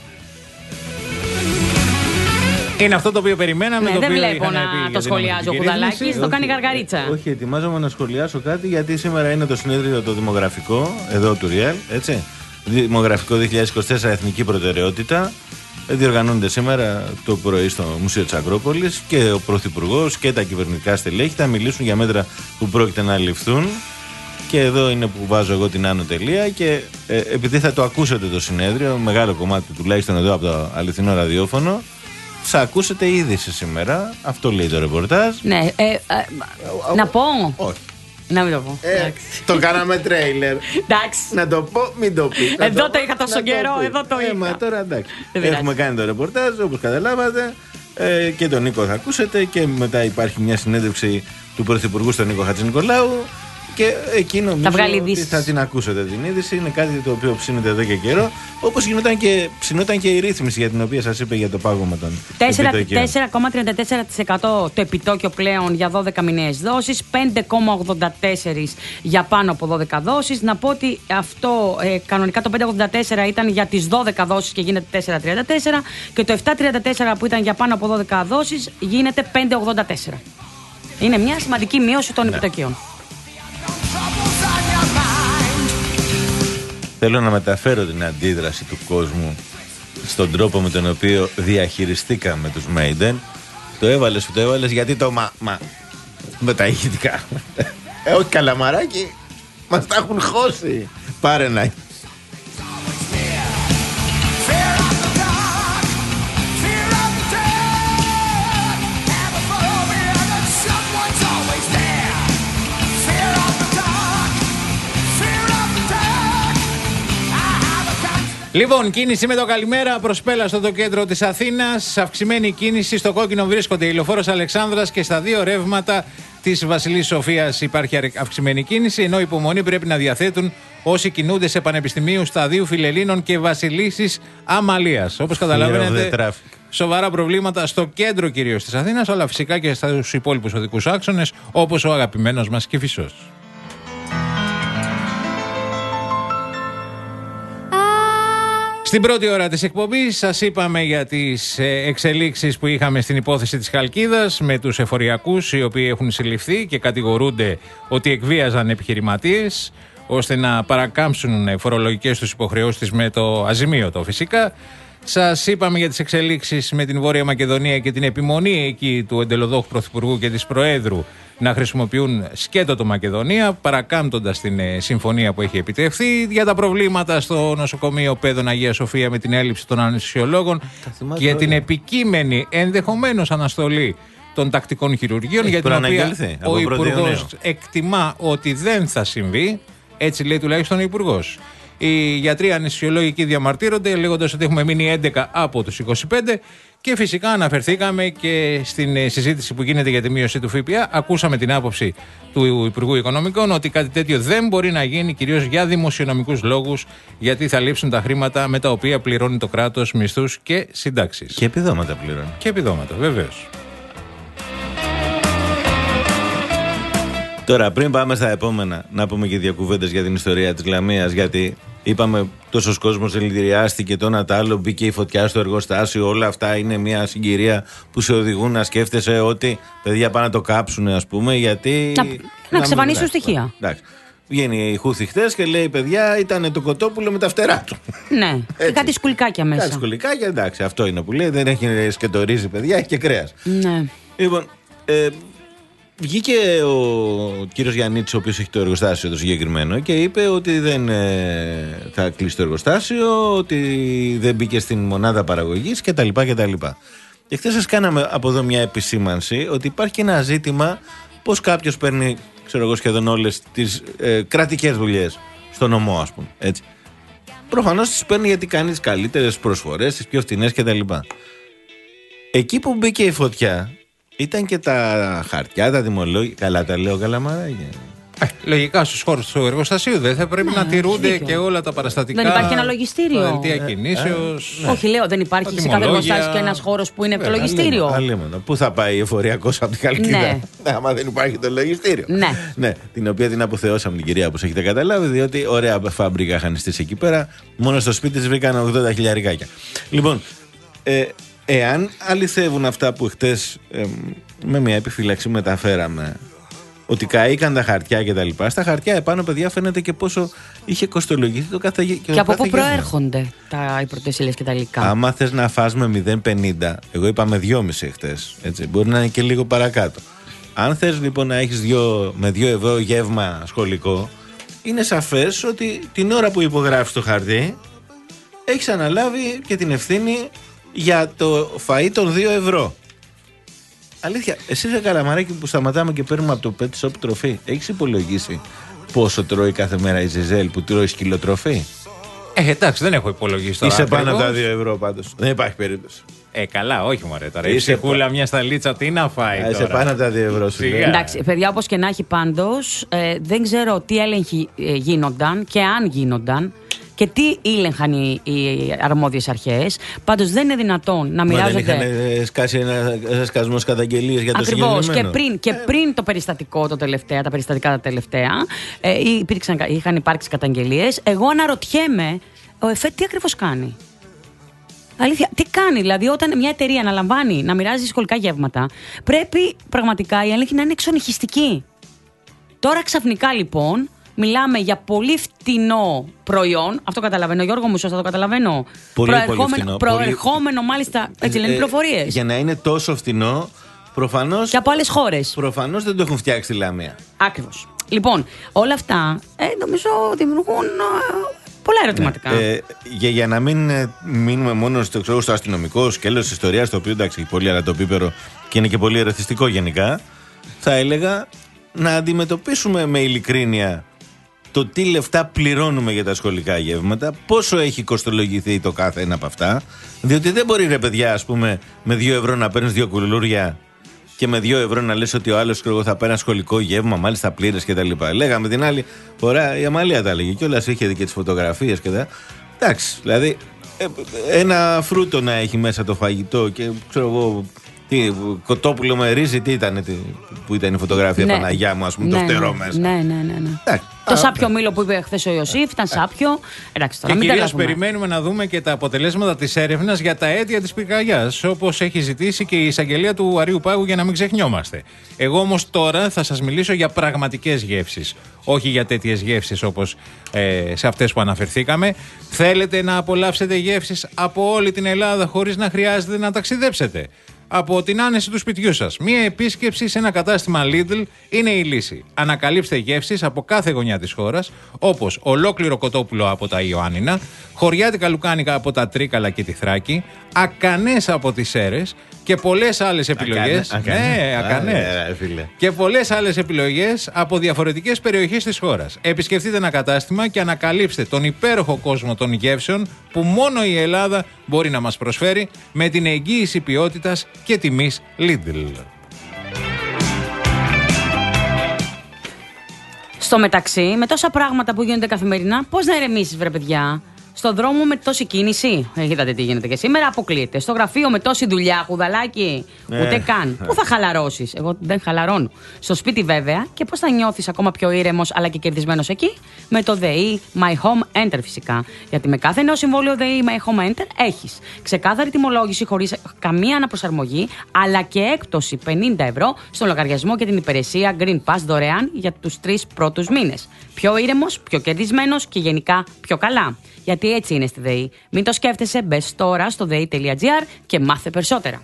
Είναι αυτό το οποίο περιμέναμε. Ναι, το δεν οποίο βλέπω να το σχολιάζει ο Κουδαλάκης, το κάνει γαργαρίτσα. Όχι, ετοιμάζομαι να σχολιάσω κάτι, γιατί σήμερα είναι το συνέδριο το δημογραφικό, εδώ του Ριέλ, έτσι. Δημογραφικό δύο χιλιάδες είκοσι τέσσερα, εθνική προτεραιότητα. Διοργανώνεται σήμερα το πρωί στο Μουσείο της Ακρόπολης και ο Πρωθυπουργός και τα κυβερνητικά στελέχη θα μιλήσουν για μέτρα που πρόκειται να ληφθούν. Και εδώ είναι που βάζω εγώ την άνω τελεία. Και ε, επειδή θα το ακούσετε το συνέδριο, μεγάλο κομμάτι τουλάχιστον εδώ από το αληθινό ραδιόφωνο, θα ακούσετε είδηση σήμερα. Αυτό λέει το ρεπορτάζ. Ναι, ε, ε, ε, να πω. Όχι. Να μην το πω. Ε, το κάναμε τρέιλερ. Εντάξει. Να το πω, μην το πει. Εδώ το είχα τόσο καιρό, εδώ το είχα. Ε, μα τώρα εντάξει. Έχουμε κάνει το ρεπορτάζ, όπως καταλάβατε. Ε, και τον Νίκο θα ακούσετε. Και μετά υπάρχει μια συνέντευξη του Πρωθυπουργού στον Νίκο Χατζηνικολάου. Και εκεί νομίζω θα ότι θα την ακούσετε την είδηση. Είναι κάτι το οποίο ψήνεται εδώ και καιρό. Όπως γινόταν και, ψηνόταν και η ρύθμιση για την οποία σας είπε για το πάγωμα των επιτοκίων. τέσσερα κόμμα τριάντα τέσσερα τοις εκατό το επιτόκιο πλέον για δώδεκα μηνιαίες δόσεις, πέντε κόμμα ογδόντα τέσσερα για πάνω από δώδεκα δόσεις. Να πω ότι αυτό ε, κανονικά το πέντε κόμμα ογδόντα τέσσερα ήταν για τις δώδεκα δόσεις και γίνεται τέσσερα κόμμα τριάντα τέσσερα, και το επτά κόμμα τριάντα τέσσερα που ήταν για πάνω από δώδεκα δόσεις γίνεται πέντε κόμμα ογδόντα τέσσερα. Είναι μια σημαντική μείωση των ναι. επιτοκίων. Θέλω να μεταφέρω την αντίδραση του κόσμου στον τρόπο με τον οποίο διαχειριστήκαμε τους Maiden. Το έβαλες που το έβαλες, γιατί το μα, μα με τα ηχητικά. Ε, όχι καλαμαράκι, μας τα έχουν χώσει. Πάρε να. Λοιπόν, κίνηση με το καλημέρα προς Πέλαστο, το κέντρο της Αθήνας. Αυξημένη κίνηση, στο κόκκινο βρίσκονται η Λεωφόρος Αλεξάνδρας και στα δύο ρεύματα της Βασιλής Σοφίας υπάρχει αυξημένη κίνηση, ενώ υπομονή πρέπει να διαθέτουν όσοι κινούνται σε πανεπιστημίου Σταδίου Φιλελλήνων και Βασιλίσσης Αμαλίας. Όπως καταλαβαίνετε, σοβαρά προβλήματα στο κέντρο κυρίως της Αθήνας, αλλά φυσικά και στους υπόλοιπους οδικούς άξονες, όπως ο αγαπημένος μας Κηφισός. Στην πρώτη ώρα της εκπομπής σας είπαμε για τις εξελίξεις που είχαμε στην υπόθεση της Χαλκίδας με τους εφοριακούς, οι οποίοι έχουν συλληφθεί και κατηγορούνται ότι εκβίαζαν επιχειρηματίες ώστε να παρακάμψουν φορολογικές τους υποχρεώσεις με το αζημίωτο φυσικά. Σας είπαμε για τις εξελίξεις με την Βόρεια Μακεδονία και την επιμονή εκεί του εντελοδόχου Πρωθυπουργού και της Προέδρου να χρησιμοποιούν σκέτο το Μακεδονία, παρακάμπτοντας την ε, συμφωνία που έχει επιτευχθεί, για τα προβλήματα στο νοσοκομείο Παιδών Αγία Σοφία με την έλλειψη των αναισθησιολόγων και για την επικείμενη ενδεχομένως αναστολή των τακτικών χειρουργείων, για την οποία ο Υπουργός εκτιμά ότι δεν θα συμβεί, έτσι λέει τουλάχιστον ο Υπουργός. Οι γιατροί αναισθησιολόγοι εκεί διαμαρτύρονται, λέγοντας ότι έχουμε μείνει έντεκα από τους είκοσι πέντε. Και φυσικά αναφερθήκαμε και στην συζήτηση που γίνεται για τη μείωση του ΦΠΑ. Ακούσαμε την άποψη του Υπουργού Οικονομικών ότι κάτι τέτοιο δεν μπορεί να γίνει, κυρίως για δημοσιονομικούς λόγους, γιατί θα λείψουν τα χρήματα με τα οποία πληρώνει το κράτος μισθούς και συντάξεις. Και επιδόματα πληρώνει. Και επιδόματα, βεβαίως. Τώρα, πριν πάμε στα επόμενα, να πούμε και δύο κουβέντες για την ιστορία της Λαμίας, γιατί είπαμε τόσος κόσμος δηλητηριάστηκε, το ένα τ' άλλο, μπήκε η φωτιά στο εργοστάσιο, όλα αυτά είναι μια συγκυρία που σε οδηγούν να σκέφτεσαι ότι παιδιά πάνε να το κάψουν, ας πούμε, γιατί... Να, να, να ξεφανίσουν στοιχεία. Εντάξει. Βγαίνει η Χούθη χτες και λέει: παιδιά, ήταν το κοτόπουλο με τα φτερά του. Ναι, και κάτι σκουλικάκια μέσα. Κάτι σκουλικάκια, εντάξει, αυτό είναι που λέει. Δεν έχει σκετορίζει, παιδιά, έχει και κρέας. Ναι. Λοιπόν, ε, βγήκε ο κύριος Γιαννίτης, ο οποίος έχει το εργοστάσιο το συγκεκριμένο, και είπε ότι δεν ε, θα κλείσει το εργοστάσιο, ότι δεν μπήκε στην μονάδα παραγωγής κτλ. κτλ. Και χθες σας κάναμε από εδώ μια επισήμανση ότι υπάρχει ένα ζήτημα πώς κάποιος παίρνει, ξέρω εγώ, σχεδόν όλες τις ε, κρατικές δουλειές στον νομό, ας πούμε. Έτσι. Προφανώς τις παίρνει γιατί κάνει τις καλύτερες προσφορές, τις πιο φθηνές κτλ. Εκεί που μπήκε η φωτιά ήταν και τα χαρτιά, τα τιμολόγια. Καλά τα λέω, Καλαμαράκη. Ε, λογικά στους χώρους του εργοστασίου δεν θα πρέπει ναι, να τηρούνται και όλα τα παραστατικά. Δεν υπάρχει ένα λογιστήριο. Δελτία κινήσεως. Ε, ε, Όχι, λέω, δεν υπάρχει σε κάθε εργοστάσιο και ένας χώρος που είναι από το λογιστήριο. Αλίμονο. Πού θα πάει η εφοριακός από την Χαλκίδα, ναι. άμα δεν υπάρχει το λογιστήριο. Ναι. ναι. Την οποία την αποθεώσαμε την κυρία, όπως έχετε καταλάβει, διότι ωραία φάμπρικα είχαν στήσει εκεί πέρα. Μόνο στο σπίτι της βρήκαν ογδόντα χιλιαρικάκια. Λοιπόν, ε, εάν αληθεύουν αυτά που χτες ε, με μια επιφύλαξη μεταφέραμε, ότι καήκαν τα χαρτιά και τα λοιπά. Στα χαρτιά επάνω, παιδιά, φαίνεται και πόσο είχε κοστολογηθεί το κάθε γεύμα. Και, και από πού προέρχονται τα, οι πρώτες ύλες και τα υλικά. Άμα θες να φας με μηδέν κόμμα πενήντα, εγώ είπα με δυόμισι χτες. Έτσι, μπορεί να είναι και λίγο παρακάτω. Αν θες λοιπόν να έχεις δύο, με δύο ευρώ γεύμα σχολικό, είναι σαφές ότι την ώρα που υπογράφεις το χαρτί, έχεις αναλάβει και την ευθύνη για το φαΐ των δύο ευρώ. Αλήθεια, εσύ ρε Καλαμαράκη που σταματάμε και παίρνουμε από το pet shop τροφή, έχεις υπολογίσει πόσο τρώει κάθε μέρα η Ζιζέλ που τρώει σκυλοτροφή? Ε, εντάξει, δεν έχω υπολογίσει τώρα. Είσαι πάνω από τα δύο ευρώ πάντως. Δεν υπάρχει περίπτωση. Ε, καλά, όχι μωρέ τώρα. Η ψυχούλα πα... μια σταλίτσα τι να φάει. Α, είσαι πάνω από τα δύο ευρώ σου. Εντάξει, παιδιά, όπως και να έχει πάντως, ε, δεν ξέρω τι έλεγχοι ε, γίνονταν και αν γίνονταν. Και τι ήλεγχαν οι, οι αρμόδιες αρχές. Πάντως δεν είναι δυνατόν να μοιράζονται. Μα δεν είχαν σκάσει ένα σκασμό καταγγελίες για το ακριβώς, συγκεκριμένο. Και πριν, και πριν το περιστατικό το τελευταία, τα περιστατικά τα τελευταία, ε, υπήρξαν, είχαν υπάρξει καταγγελίες. Εγώ αναρωτιέμαι, ο ΕΦΕ τι ακριβώς κάνει. Αλήθεια, τι κάνει, δηλαδή όταν μια εταιρεία αναλαμβάνει να μοιράζει σχολικά γεύματα, πρέπει πραγματικά η έλεγχη να είναι εξονυχιστική. Τώρα ξαφνικά λοιπόν. Μιλάμε για πολύ φτηνό προϊόν. Αυτό καταλαβαίνω. Γιώργο μου, σωστά το καταλαβαίνω. Πολύ, προερχόμενο, πολύ φτηνό. προερχόμενο πολύ... μάλιστα. Έτσι λένε οι πληροφορίες. Για να είναι τόσο φτηνό, προφανώς. Και από άλλες χώρες. Προφανώς δεν το έχουν φτιάξει στη Λαμία. Ακριβώς. Λοιπόν, όλα αυτά ε, νομίζω δημιουργούν ε, πολλά ερωτηματικά. Ναι. Ε, για, για να μην ε, μείνουμε μόνο στο, ξέρω, στο αστυνομικό σκέλος της ιστορίας, το οποίο εντάξει έχει πολύ αλατοπίπερο και είναι και πολύ ερεθιστικό γενικά, θα έλεγα να αντιμετωπίσουμε με ειλικρίνεια το τι λεφτά πληρώνουμε για τα σχολικά γεύματα, πόσο έχει κοστολογηθεί το κάθε ένα από αυτά. Διότι δεν μπορεί, ρε παιδιά, ας πούμε, με δύο ευρώ να παίρνεις δύο κουλούρια και με δύο ευρώ να λες ότι ο άλλος θα παίρνει ένα σχολικό γεύμα, μάλιστα πλήρες κτλ. Λέγαμε την άλλη φορά, η Αμαλία τα έλεγε κιόλας, είχε δει και τις φωτογραφίες και τα. Εντάξει, δηλαδή, ένα φρούτο να έχει μέσα το φαγητό και ξέρω εγώ. Τι, κοτόπουλο με ρύζι, τι ήταν τι, που ήταν η φωτογραφία, ναι. Παναγιά μου, ας πούμε, ναι, το φτερό ναι, μέσα. Ναι, ναι, ναι. ναι. Εντάξει, το σάπιο μήλο που είπε χθες ο Ιωσήφ ήταν σάπιο. Εντάξει, τώρα και μην κυρίως περιμένουμε να δούμε και τα αποτελέσματα της έρευνας για τα αίτια της πυρκαγιάς, όπως έχει ζητήσει και η εισαγγελία του Αρείου Πάγου, για να μην ξεχνιόμαστε. Εγώ όμως τώρα θα σας μιλήσω για πραγματικές γεύσεις. Όχι για τέτοιες γεύσεις όπως ε, σε αυτές που αναφερθήκαμε. Θέλετε να απολαύσετε γεύσεις από όλη την Ελλάδα χωρίς να χρειάζεται να ταξιδέψετε? Από την άνεση του σπιτιού σας. Μία επίσκεψη σε ένα κατάστημα Lidl είναι η λύση. Ανακαλύψτε γεύσεις από κάθε γωνιά της χώρας, όπως ολόκληρο κοτόπουλο από τα Ιωάννινα, χωριάτικα λουκάνικα από τα Τρίκαλα και τη Θράκη, ακανές από τις Σέρρες και πολλές άλλες επιλογές. Ακανέ, ναι, ακανές. Και πολλές άλλες επιλογές από διαφορετικές περιοχές της χώρας. Επισκεφτείτε ένα κατάστημα και ανακαλύψτε τον υπέροχο κόσμο των γεύσεων που μόνο η Ελλάδα μπορεί να μας προσφέρει, με την εγγύηση ποιότητας και τιμής Lidl. Στο μεταξύ, με τόσα πράγματα που γίνονται καθημερινά, πώς να ηρεμήσεις, βρε παιδιά? Στον δρόμο με τόση κίνηση. Ε, είδατε τι γίνεται και σήμερα, αποκλείεται. Στο γραφείο με τόση δουλειά, χουδαλάκι. Ναι. Ούτε καν. Πού θα χαλαρώσεις? Εγώ δεν χαλαρώνω. Στο σπίτι βέβαια. Και πώς θα νιώθεις ακόμα πιο ήρεμος αλλά και κερδισμένος εκεί? Με το ΔΕΗ My Home Enter φυσικά. Γιατί με κάθε νέο συμβόλαιο ΔΕΗ My Home Enter έχεις ξεκάθαρη τιμολόγηση χωρίς καμία αναπροσαρμογή, αλλά και έκπτωση πενήντα ευρώ στον λογαριασμό και την υπηρεσία Green Pass δωρεάν για τους τρεις πρώτους μήνες. Πιο ήρεμος, πιο κερδισμένος και γενικά πιο καλά. Γιατί έτσι είναι στη ΔΕΗ. Μην το σκέφτεσαι, μπες τώρα στο dei.gr και μάθε περισσότερα.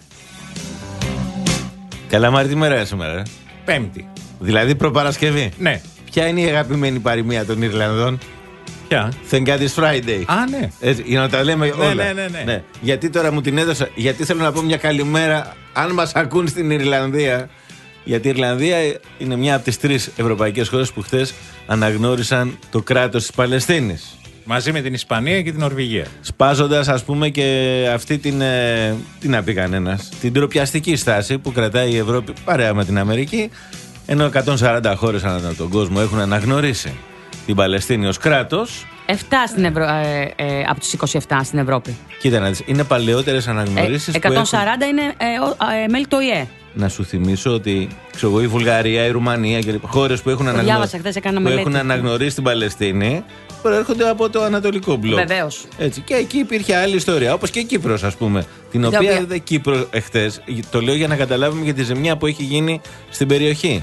Καλά, Μάρη, τι μέρα είναι σήμερα? Πέμπτη. Δηλαδή προπαρασκευή. Ναι. Ποια είναι η αγαπημένη παροιμία των Ιρλανδών? Ποια? Thank God it's Friday. Α, ναι. Έτσι, για να τα λέμε Ναι, όλα. ναι, ναι, ναι. Ναι. Γιατί τώρα μου την έδωσα, γιατί θέλω να πω μια καλημέρα, αν μας ακούν στην Ιρλανδία. Γιατί η Ιρλανδία είναι μια από τις τρεις ευρωπαϊκές χώρες που χθες αναγνώρισαν το κράτος της Παλαιστίνης. Μαζί με την Ισπανία και την Νορβηγία. Σπάζοντας, ας πούμε, και αυτή την. Ε, τι να πει κανένας, την ντροπιαστική στάση που κρατάει η Ευρώπη παρέα με την Αμερική, ενώ εκατόν σαράντα χώρες ανά τον κόσμο έχουν αναγνωρίσει την Παλαιστίνη ως κράτος. επτά στην Ευρω... ε, ε, από τους είκοσι επτά στην Ευρώπη. Κοίτα να δεις, είναι παλαιότερες αναγνωρίσεις. Ε, εκατόν σαράντα είναι ε, ε, ε, μέλη του Ο Η Ε. Να σου θυμίσω ότι ξέρω εγώ, η Βουλγαρία, η Ρουμανία και χώρες που έχουν, αναγνω... διάβασα χθες, έκανα που μελέτη. έχουν αναγνωρίσει την Παλαιστίνη προέρχονται από το Ανατολικό Μπλοκ. Βεβαίως. Έτσι. Και εκεί υπήρχε άλλη ιστορία, όπως και η Κύπρος, ας πούμε. Την οποία, οποία... δεν Κύπρο εχθές, το λέω για να καταλάβουμε για τη ζημιά που έχει γίνει στην περιοχή.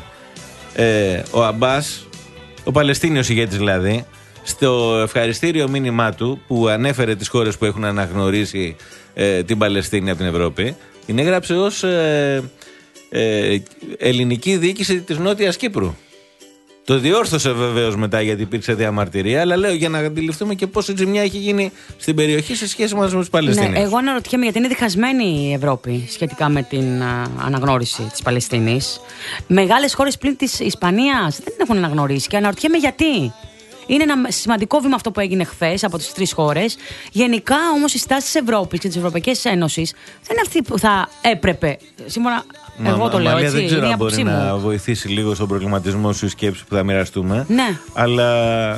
Ε, ο Αμπάς, ο Παλαιστίνιος ηγέτης δηλαδή, στο ευχαριστήριο μήνυμά του που ανέφερε τις χώρες που έχουν αναγνωρίσει ε, την Παλαιστίνη από την Ευρώπη, την έγραψε ως ε, ε, ελληνική διοίκηση της Νότιας Κύπρου. Το διόρθωσε βεβαίως μετά γιατί υπήρξε διαμαρτυρία, αλλά λέω για να αντιληφθούμε και πόσο ζημιά έχει γίνει στην περιοχή σε σχέση μαζί με τους Παλαιστίνιους. Ναι, εγώ αναρωτιέμαι γιατί είναι διχασμένη η Ευρώπη σχετικά με την α, αναγνώριση της Παλαιστίνης. Μεγάλες χώρες πλην της Ισπανίας δεν την έχουν αναγνωρίσει και αναρωτιέμαι γιατί. Είναι ένα σημαντικό βήμα αυτό που έγινε χθες από τις τρεις χώρες. Γενικά όμως η στάση της Ευρώπης και της Ευρωπαϊκής Ένωσης δεν είναι αυτή που θα έπρεπε. Σύμφωνα, Μα, εγώ το λέω Μαλία, έτσι. δεν ξέρω είναι αν μπορεί άποψή μου. να βοηθήσει λίγο στον προβληματισμό σου η σκέψη που θα μοιραστούμε. Ναι. Αλλά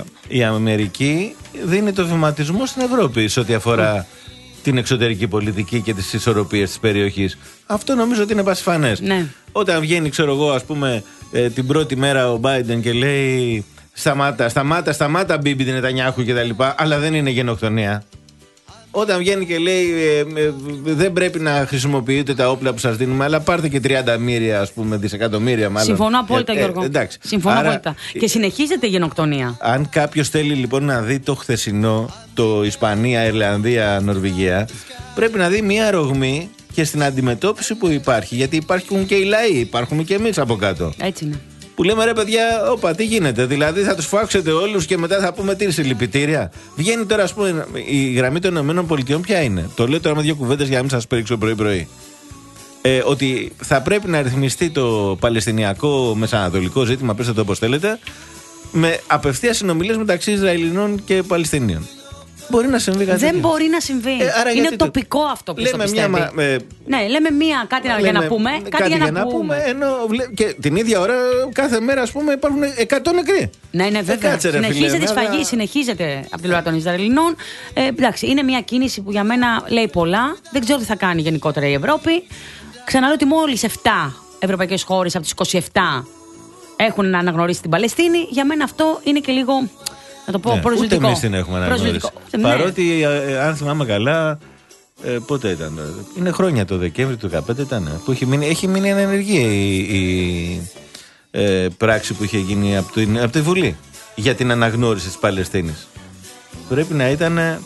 η Αμερική δίνει το βηματισμό στην Ευρώπη σε ό,τι αφορά mm. την εξωτερική πολιτική και τις ισορροπίες της περιοχής. Αυτό νομίζω ότι είναι πασιφανές. Ναι. Όταν βγαίνει, ξέρω εγώ, ας πούμε, ε, την πρώτη μέρα ο Μπάιντεν και λέει σταμάτα, σταμάτα, σταμάτα, Μπίμπι την Νετανιάχου κτλ. Αλλά δεν είναι γενοκτονία. Όταν βγαίνει και λέει ε, ε, δεν πρέπει να χρησιμοποιείτε τα όπλα που σας δίνουμε, αλλά πάρτε και τριάντα μοίρια, ας πούμε, δισεκατομμύρια μάλλον. Συμφωνώ απόλυτα, ε, ε, Γιώργο. Εντάξει. Συμφωνώ Άρα, απόλυτα. Και συνεχίζεται η γενοκτονία. Αν κάποιος θέλει λοιπόν να δει το χθεσινό, το Ισπανία, Ιρλανδία, Νορβηγία, πρέπει να δει μία ρογμή και στην αντιμετώπιση που υπάρχει. Γιατί υπάρχουν και οι λαοί, υπάρχουν και εμείς από κάτω. Έτσι είναι. Που λέμε ρε παιδιά, όπα, τι γίνεται. Δηλαδή θα τους φάξετε όλους και μετά θα πούμε τι συλληπιτήρια. Βγαίνει τώρα, ας πούμε, η γραμμή των ΗΠΑ ποια είναι. Το λέω τώρα με δύο κουβέντες για να μην σας πέριξω πρωί-πρωί. Ε, ότι θα πρέπει να ρυθμιστεί το παλαιστινιακό μεσανατολικό ζήτημα, πέστε το όπως θέλετε, με απευθείας συνομιλίες μεταξύ Ισραηλινών και Παλαιστινίων. Μπορεί να συμβεί κάτι Δεν τέτοιο. μπορεί να συμβεί. Ε, είναι τοπικό το... αυτό που λέμε μια, μα, ε, ναι, λέμε μία κάτι λέμε, για να πούμε. Κάτι, κάτι για, για να, να πούμε. πούμε. Ενώ, και την ίδια ώρα, κάθε μέρα, ας πούμε, υπάρχουν εκατό νεκροί. Ναι, ναι, βέβαια. Κάτσε, ρε, συνεχίζεται η φίλε, σφαγή, βέβαια. συνεχίζεται από την πλευρά των Ισραηλινών. Ε, εντάξει, είναι μια κίνηση που για μένα λέει πολλά. Δεν ξέρω τι θα κάνει γενικότερα η Ευρώπη. Ξαναλέω ότι μόλις επτά ευρωπαϊκές χώρες από τις είκοσι επτά έχουν αναγνωρίσει την Παλαιστίνη. Για μένα αυτό είναι και λίγο. Να το πω, ναι, προσβλητικό. Ούτε εμείς την έχουμε αναγνωρίσει. Παρότι, ε, αν θυμάμαι καλά, ε, πότε ήταν. Είναι χρόνια το Δεκέμβρη του δύο χιλιάδες δεκαπέντε ήταν. Που έχει μείνει, έχει μείνει ανενεργή η, η ε, πράξη που είχε γίνει από, την, από τη Βουλή για την αναγνώριση της Παλαιστίνης. Πρέπει να ήταν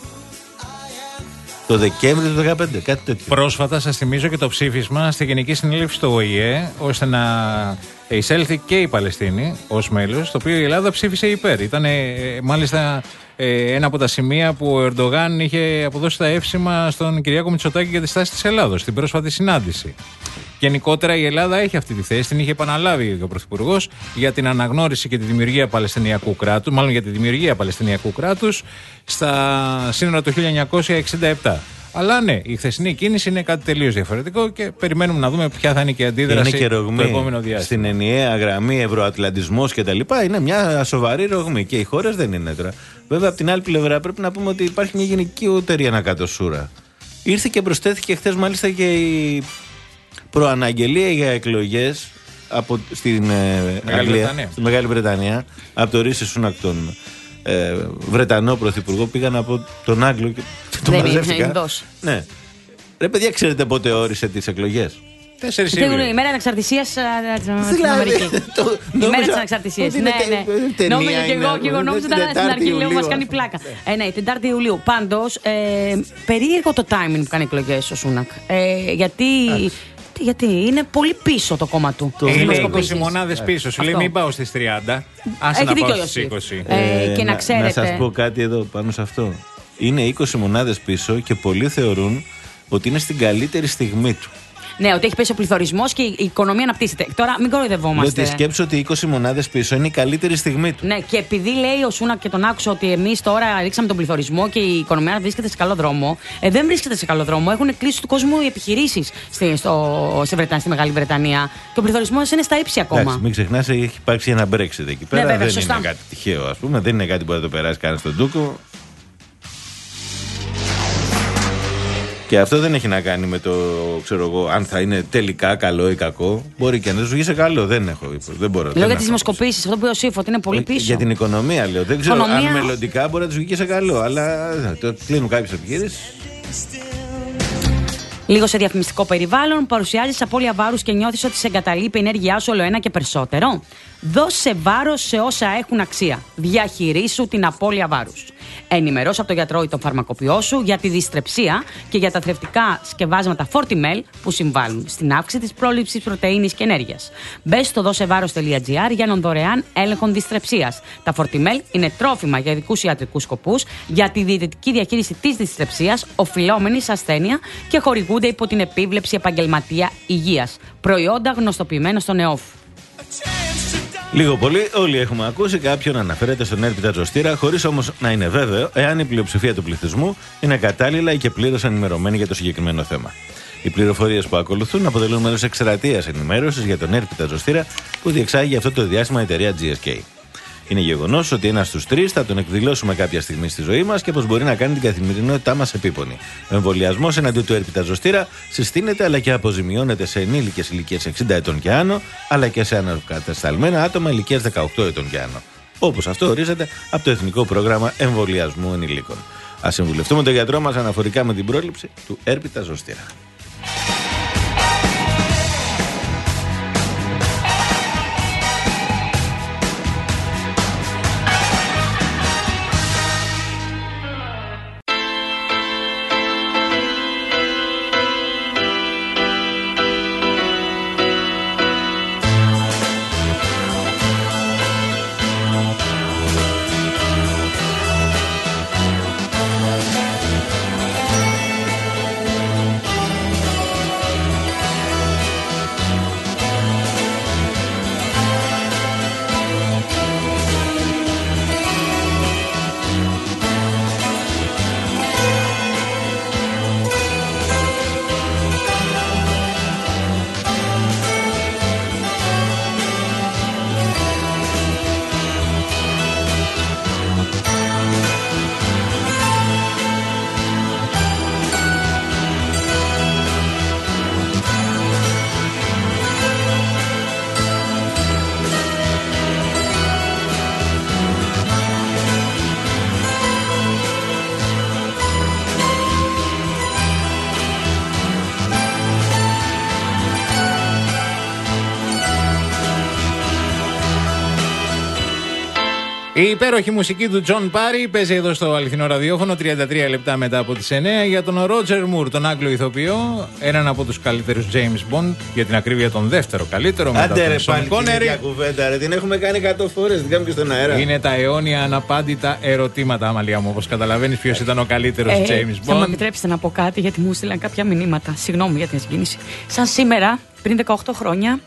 το Δεκέμβρη του δύο χιλιάδες δεκαπέντε, κάτι τέτοιο. Πρόσφατα σας θυμίζω και το ψήφισμα στη Γενική Συνέλευση του Ο Η Ε, ώστε να εισέλθει και η Παλαιστίνη ως μέλος, το οποίο η Ελλάδα ψήφισε υπέρ. Ήταν ε, μάλιστα ε, ένα από τα σημεία που ο Ερντογάν είχε αποδώσει τα εύσημα στον Κυριάκο Μητσοτάκη για τη στάση της Ελλάδος στην πρόσφατη συνάντηση. Γενικότερα η Ελλάδα έχει αυτή τη θέση, την είχε επαναλάβει ο Πρωθυπουργός για την αναγνώριση και τη δημιουργία Παλαιστινιακού κράτους, μάλλον για τη δημιουργία Παλαιστινιακού κράτους στα σύνορα του χίλια εννιακόσια εξήντα επτά. Αλλά ναι, η χθεσινή κίνηση είναι κάτι τελείως διαφορετικό και περιμένουμε να δούμε ποια θα είναι και η αντίδραση είναι και το επόμενο διάστημα. Στην ενιαία γραμμή ευρωατλαντισμός και τα λοιπά είναι μια σοβαρή ρογμή και οι χώρες δεν είναι τώρα. Βέβαια, από την άλλη πλευρά πρέπει να πούμε ότι υπάρχει μια γενικότερη ανακατοσούρα. Ήρθε και προσθέθηκε χθες μάλιστα και η προαναγγελία για εκλογές από, στην ε, Μεγάλη Αγγλία, Βρετανία. στη Μεγάλη Βρετανία, από το Ρίση Σούνακ, τον ε, Βρετανό Πρωθυπουργό, πήγαν από τον Άγγλο και τον Δεν μαζεύτηκα. Ναι. Ρε παιδιά, ξέρετε πότε όρισε τις εκλογές? τέσσερις Η Ιουλίου. μέρα ανεξαρτησίας στην Αμερική. Η μέρα της ανεξαρτησίας. Ναι, ναι. Νόμιζα και εγώ, και εγώ νόμιζα ότι ήταν στην αρχή, λέω, μας κάνει πλάκα. Ε, ναι, Τετάρτη Ιουλίου. Πάντως, ε, περίεργο το timing που κάνει εκλογές ο Σούνακ. Ε, γιατί Γιατί, γιατί είναι πολύ πίσω το κόμμα του. Το είναι είκοσι μονάδες πίσω. Σου λέει μην πάω στις τριάντα. Άσε να πάω στις είκοσι. Ε, και να, να ξέρετε. Να σας πω κάτι εδώ πάνω σε αυτό. Είναι είκοσι μονάδες πίσω και πολλοί θεωρούν ότι είναι στην καλύτερη στιγμή του. Ναι, ότι έχει πέσει ο πληθωρισμός και η οικονομία αναπτύσσεται. Τώρα μην κοροϊδευόμαστε. Διότι σκέψω ότι είκοσι μονάδες πίσω είναι η καλύτερη στιγμή του. Ναι, και επειδή λέει ο Σούνακ και τον άκουσα ότι εμείς τώρα ρίξαμε τον πληθωρισμό και η οικονομία βρίσκεται σε καλό δρόμο. Ε, δεν βρίσκεται σε καλό δρόμο. Έχουν κλείσει του κόσμου οι επιχειρήσεις στη, στο, στη, Βρετανία, στη Μεγάλη Βρετανία. Και ο πληθωρισμός είναι στα ύψη ακόμα. Εντάξει, μην ξεχνάς, έχει υπάρξει ένα Brexit εκεί πέρα. Ναι, βέβαια, δεν σωστά. είναι κάτι τυχαίο, ας πούμε. Δεν είναι κάτι που θα το περάσει κανένα στον Τούκο. Και αυτό δεν έχει να κάνει με το, ξέρω εγώ, αν θα είναι τελικά καλό ή κακό. Μπορεί και να σου βγει σε καλό. Δεν έχω. Δεν μπορώ. Λέω για τις δημοσκοπήσεις, αυτό που είπε ο Σύφο, ότι είναι πολύ πίσω. Για την οικονομία λέω. Δεν ξέρω οικονομία... αν μελλοντικά μπορεί να του βγει σε καλό. Αλλά το κλείνουν κάποιες επιχειρήσεις. Λίγο σε διαφημιστικό περιβάλλον, παρουσιάζει απώλεια βάρους και νιώθεις ότι σε εγκαταλείπει η ενέργειά σου όλο ένα και περισσότερο. Δώσε βάρος σε όσα έχουν αξία. Διαχειρίσου την απώλεια βάρους. Ενημερώσου από τον γιατρό ή τον φαρμακοποιό σου για τη δυστρεψία και για τα θρεπτικά σκευάσματα Fortimel που συμβάλλουν στην αύξηση της πρόληψης πρωτεΐνης και ενέργειας. Μπες στο δώσεβάρος τελεία τζι άρ για έναν δωρεάν έλεγχο δυστρεψίας. Τα Fortimel είναι τρόφιμα για ειδικούς ιατρικούς σκοπούς για τη διαιτητική διαχείριση της δυστρεψίας, οφειλόμενης ασθένεια και χορηγούνται υπό την επίβλεψη επαγγελματία υγείας. Προϊόντα γνωστοποιημένα στον ΕΟΦ. Λίγο πολύ όλοι έχουμε ακούσει κάποιον να αναφέρεται στον έρπιτα ζωστήρα, χωρίς όμως να είναι βέβαιο εάν η πλειοψηφία του πληθυσμού είναι κατάλληλα ή και πλήρως ενημερωμένη για το συγκεκριμένο θέμα. Οι πληροφορίες που ακολουθούν αποτελούν μέρος εκστρατείας ενημέρωσης για τον έρπιτα ζωστήρα που διεξάγει αυτό το διάστημα η εταιρεία τζι ες κέι. Είναι γεγονός ότι ένας στους τρεις θα τον εκδηλώσουμε κάποια στιγμή στη ζωή μας και πως μπορεί να κάνει την καθημερινότητά μας επίπονη. Ο εμβολιασμός εναντί του έρπιτα ζωστήρα συστήνεται αλλά και αποζημιώνεται σε ενήλικες ηλικίας εξήντα ετών και άνω, αλλά και σε ανακατεσταλμένα άτομα ηλικίας δεκαοκτώ ετών και άνω. Όπως αυτό ορίζεται από το Εθνικό Πρόγραμμα Εμβολιασμού Ενηλίκων. Ας συμβουλευτούμε τον γιατρό μας αναφορικά με την πρόληψη του έρπιτα ζωστήρα. Η υπέροχη μουσική του Τζον Πάρι παίζει εδώ στο αληθινό ραδιόφωνο τριάντα τρία λεπτά μετά από τις εννιά για τον Ρότζερ Μουρ, τον Άγγλο ηθοποιό, έναν από τους καλύτερους James Bond, για την ακρίβεια τον δεύτερο καλύτερο μετά Άντε τον ρε Sean πάλι την ίδια Connery. κουβέντα ρε, την έχουμε κάνει εκατό φορές, την κάνουμε και στον αέρα. Είναι τα αιώνια αναπάντητα ερωτήματα, Αμαλία μου, όπως καταλαβαίνεις ποιος ήταν ο καλύτερος Ε, James θα μου Bond. επιτρέψετε να πω κάτι, γιατί μου στείλαν κάποια μηνύματα. Συγγνώμη για την συγκίνηση. Σαν σήμερα, πριν δεκαοκτώ χρόνια,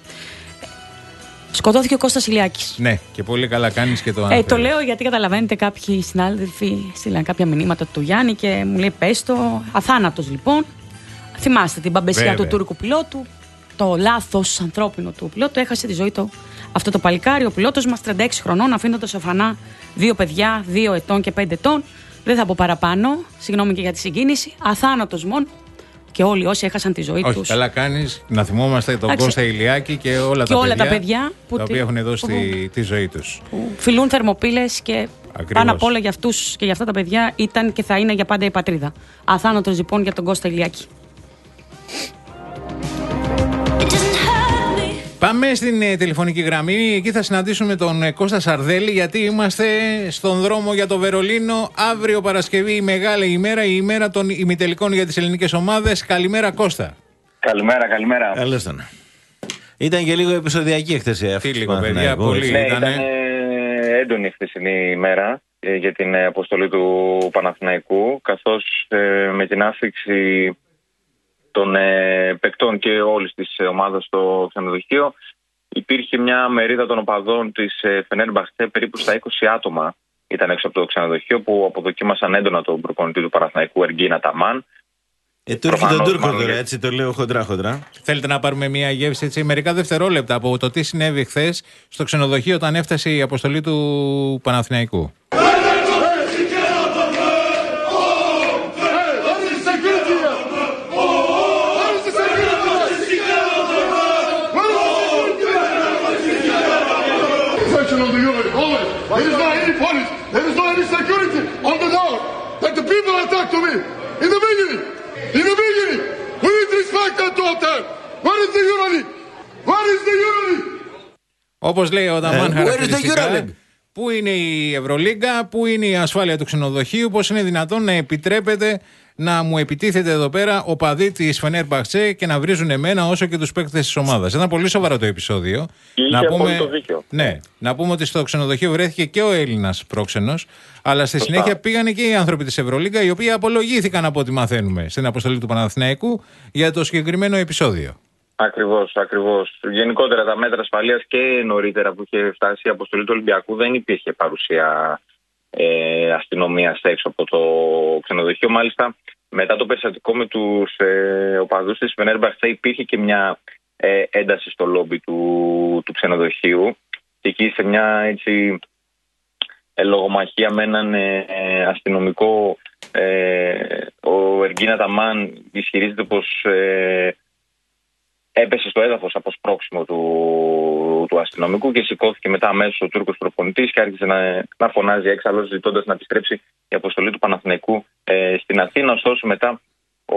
σκοτώθηκε ο Κώστας Ηλιάκης. Ναι, και πολύ καλά κάνεις και το Ε, αναφέρεις. το λέω γιατί καταλαβαίνετε, κάποιοι συνάδελφοι στείλαν κάποια μηνύματα του Γιάννη και μου λέει πες το. Αθάνατος λοιπόν. Θυμάστε την μπαμπεσιά Βέβαια. του Τούρκου πιλότου, το λάθος ανθρώπινο του πιλότου. Έχασε τη ζωή του αυτό το παλικάρι, ο πιλότος μας, τριάντα έξι χρονών, αφήνοντας οφανά δύο παιδιά, δύο ετών και πέντε ετών. Δεν θα πω παραπάνω. Συγγνώμη και για τη συγκίνηση. Αθάνατος μόνο. Και όλοι όσοι έχασαν τη ζωή Όχι, τους. καλά κάνεις να θυμόμαστε τον Εντάξει. Κώστα Ηλιάκη και όλα, Και τα, όλα παιδιά, τα παιδιά που τα τη- οποία έχουν δώσει που- τη, τη ζωή τους. Που φιλούν θερμοπύλες και Ακριβώς. πάνω απ' όλα για αυτούς και για αυτά τα παιδιά ήταν και θα είναι για πάντα η πατρίδα. Αθάνατος λοιπόν για τον Κώστα Ηλιάκη. Πάμε στην ε, τηλεφωνική γραμμή. Εκεί θα συναντήσουμε τον ε, Κώστα Σαρδέλη, γιατί είμαστε στον δρόμο για το Βερολίνο. Αύριο Παρασκευή, η μεγάλη ημέρα, η ημέρα των ημιτελικών για τις ελληνικές ομάδες. Καλημέρα, Κώστα. Καλημέρα, καλημέρα. Καλώς τον. Ήταν και λίγο επεισοδιακή χθες αυτή. Τι λίγο, παιδιά, πολύ. Ναι, ήταν ήταν έντονη η χθεσινή ημέρα για την αποστολή του Παναθηναϊκού, καθώς ε, με την άφηξη των ε, παικτών και όλης της ομάδας στο ξενοδοχείο υπήρχε μια μερίδα των οπαδών της ε, Φενέρμπαχτσε, περίπου στα είκοσι άτομα ήταν έξω από το ξενοδοχείο, που αποδοκίμασαν έντονα τον προπονητή του Παναθηναϊκού, Εργκίνα Ταμάν. Ε, το έρχεται τον Τούρκο τώρα, έτσι το λέω χοντρά-χοντρά. Θέλετε να πάρουμε μια γεύση, έτσι, μερικά δευτερόλεπτα από το τι συνέβη χθες στο ξενοδοχείο όταν έφτασε η αποστολή του Παναθηναϊκού. There is not any police. There is not any security on the door. That the people attack to me in the beginning. In the beginning, we need respect at all time. Where is the unity? Where is the unity? Όπως λέει ο Ταμάν uh, χαρακτηριστικά, πού είναι η Ευρωλίγκα, πού είναι η ασφάλεια του ξενοδοχείου, πώς είναι δυνατόν να επιτρέπεται να μου επιτίθεται εδώ πέρα οπαδοί της Φενέρμπαχτσε και να βρίζουν εμένα όσο και τους παίκτες της ομάδας. Ήταν πολύ σοβαρό το επεισόδιο. Να πούμε, ναι, να πούμε ότι στο ξενοδοχείο βρέθηκε και ο Έλληνας πρόξενος, αλλά στη Σωστά. συνέχεια πήγαν και οι άνθρωποι της Ευρωλίγκα, οι οποίοι απολογήθηκαν από ό,τι μαθαίνουμε στην αποστολή του Παναθηναϊκού για το συγκεκριμένο επεισόδιο. Ακριβώς, ακριβώς. Γενικότερα τα μέτρα ασφαλείας και νωρίτερα που είχε φτάσει η αποστολή του Ολυμπιακού δεν υπήρχε παρουσία ε, αστυνομίας έξω από το ξενοδοχείο. Μάλιστα, μετά το περιστατικό με τους ε, οπαδούς της Φενέρμπαχτσε υπήρχε και μια ε, ένταση στο λόμπι του, του ξενοδοχείου, και εκεί σε μια έτσι ε, λογομαχία με έναν ε, ε, αστυνομικό, ε, ο Εργκίνα Ταμάν ισχυρίζεται πως ε, έπεσε στο έδαφος από σπρώξιμο του, του αστυνομικού και σηκώθηκε μετά αμέσως ο Τούρκος προπονητής και άρχισε να, να φωνάζει έξαλλος, ζητώντας να επιστρέψει η αποστολή του Παναθηναϊκού ε, στην Αθήνα. Ωστόσο, μετά ο,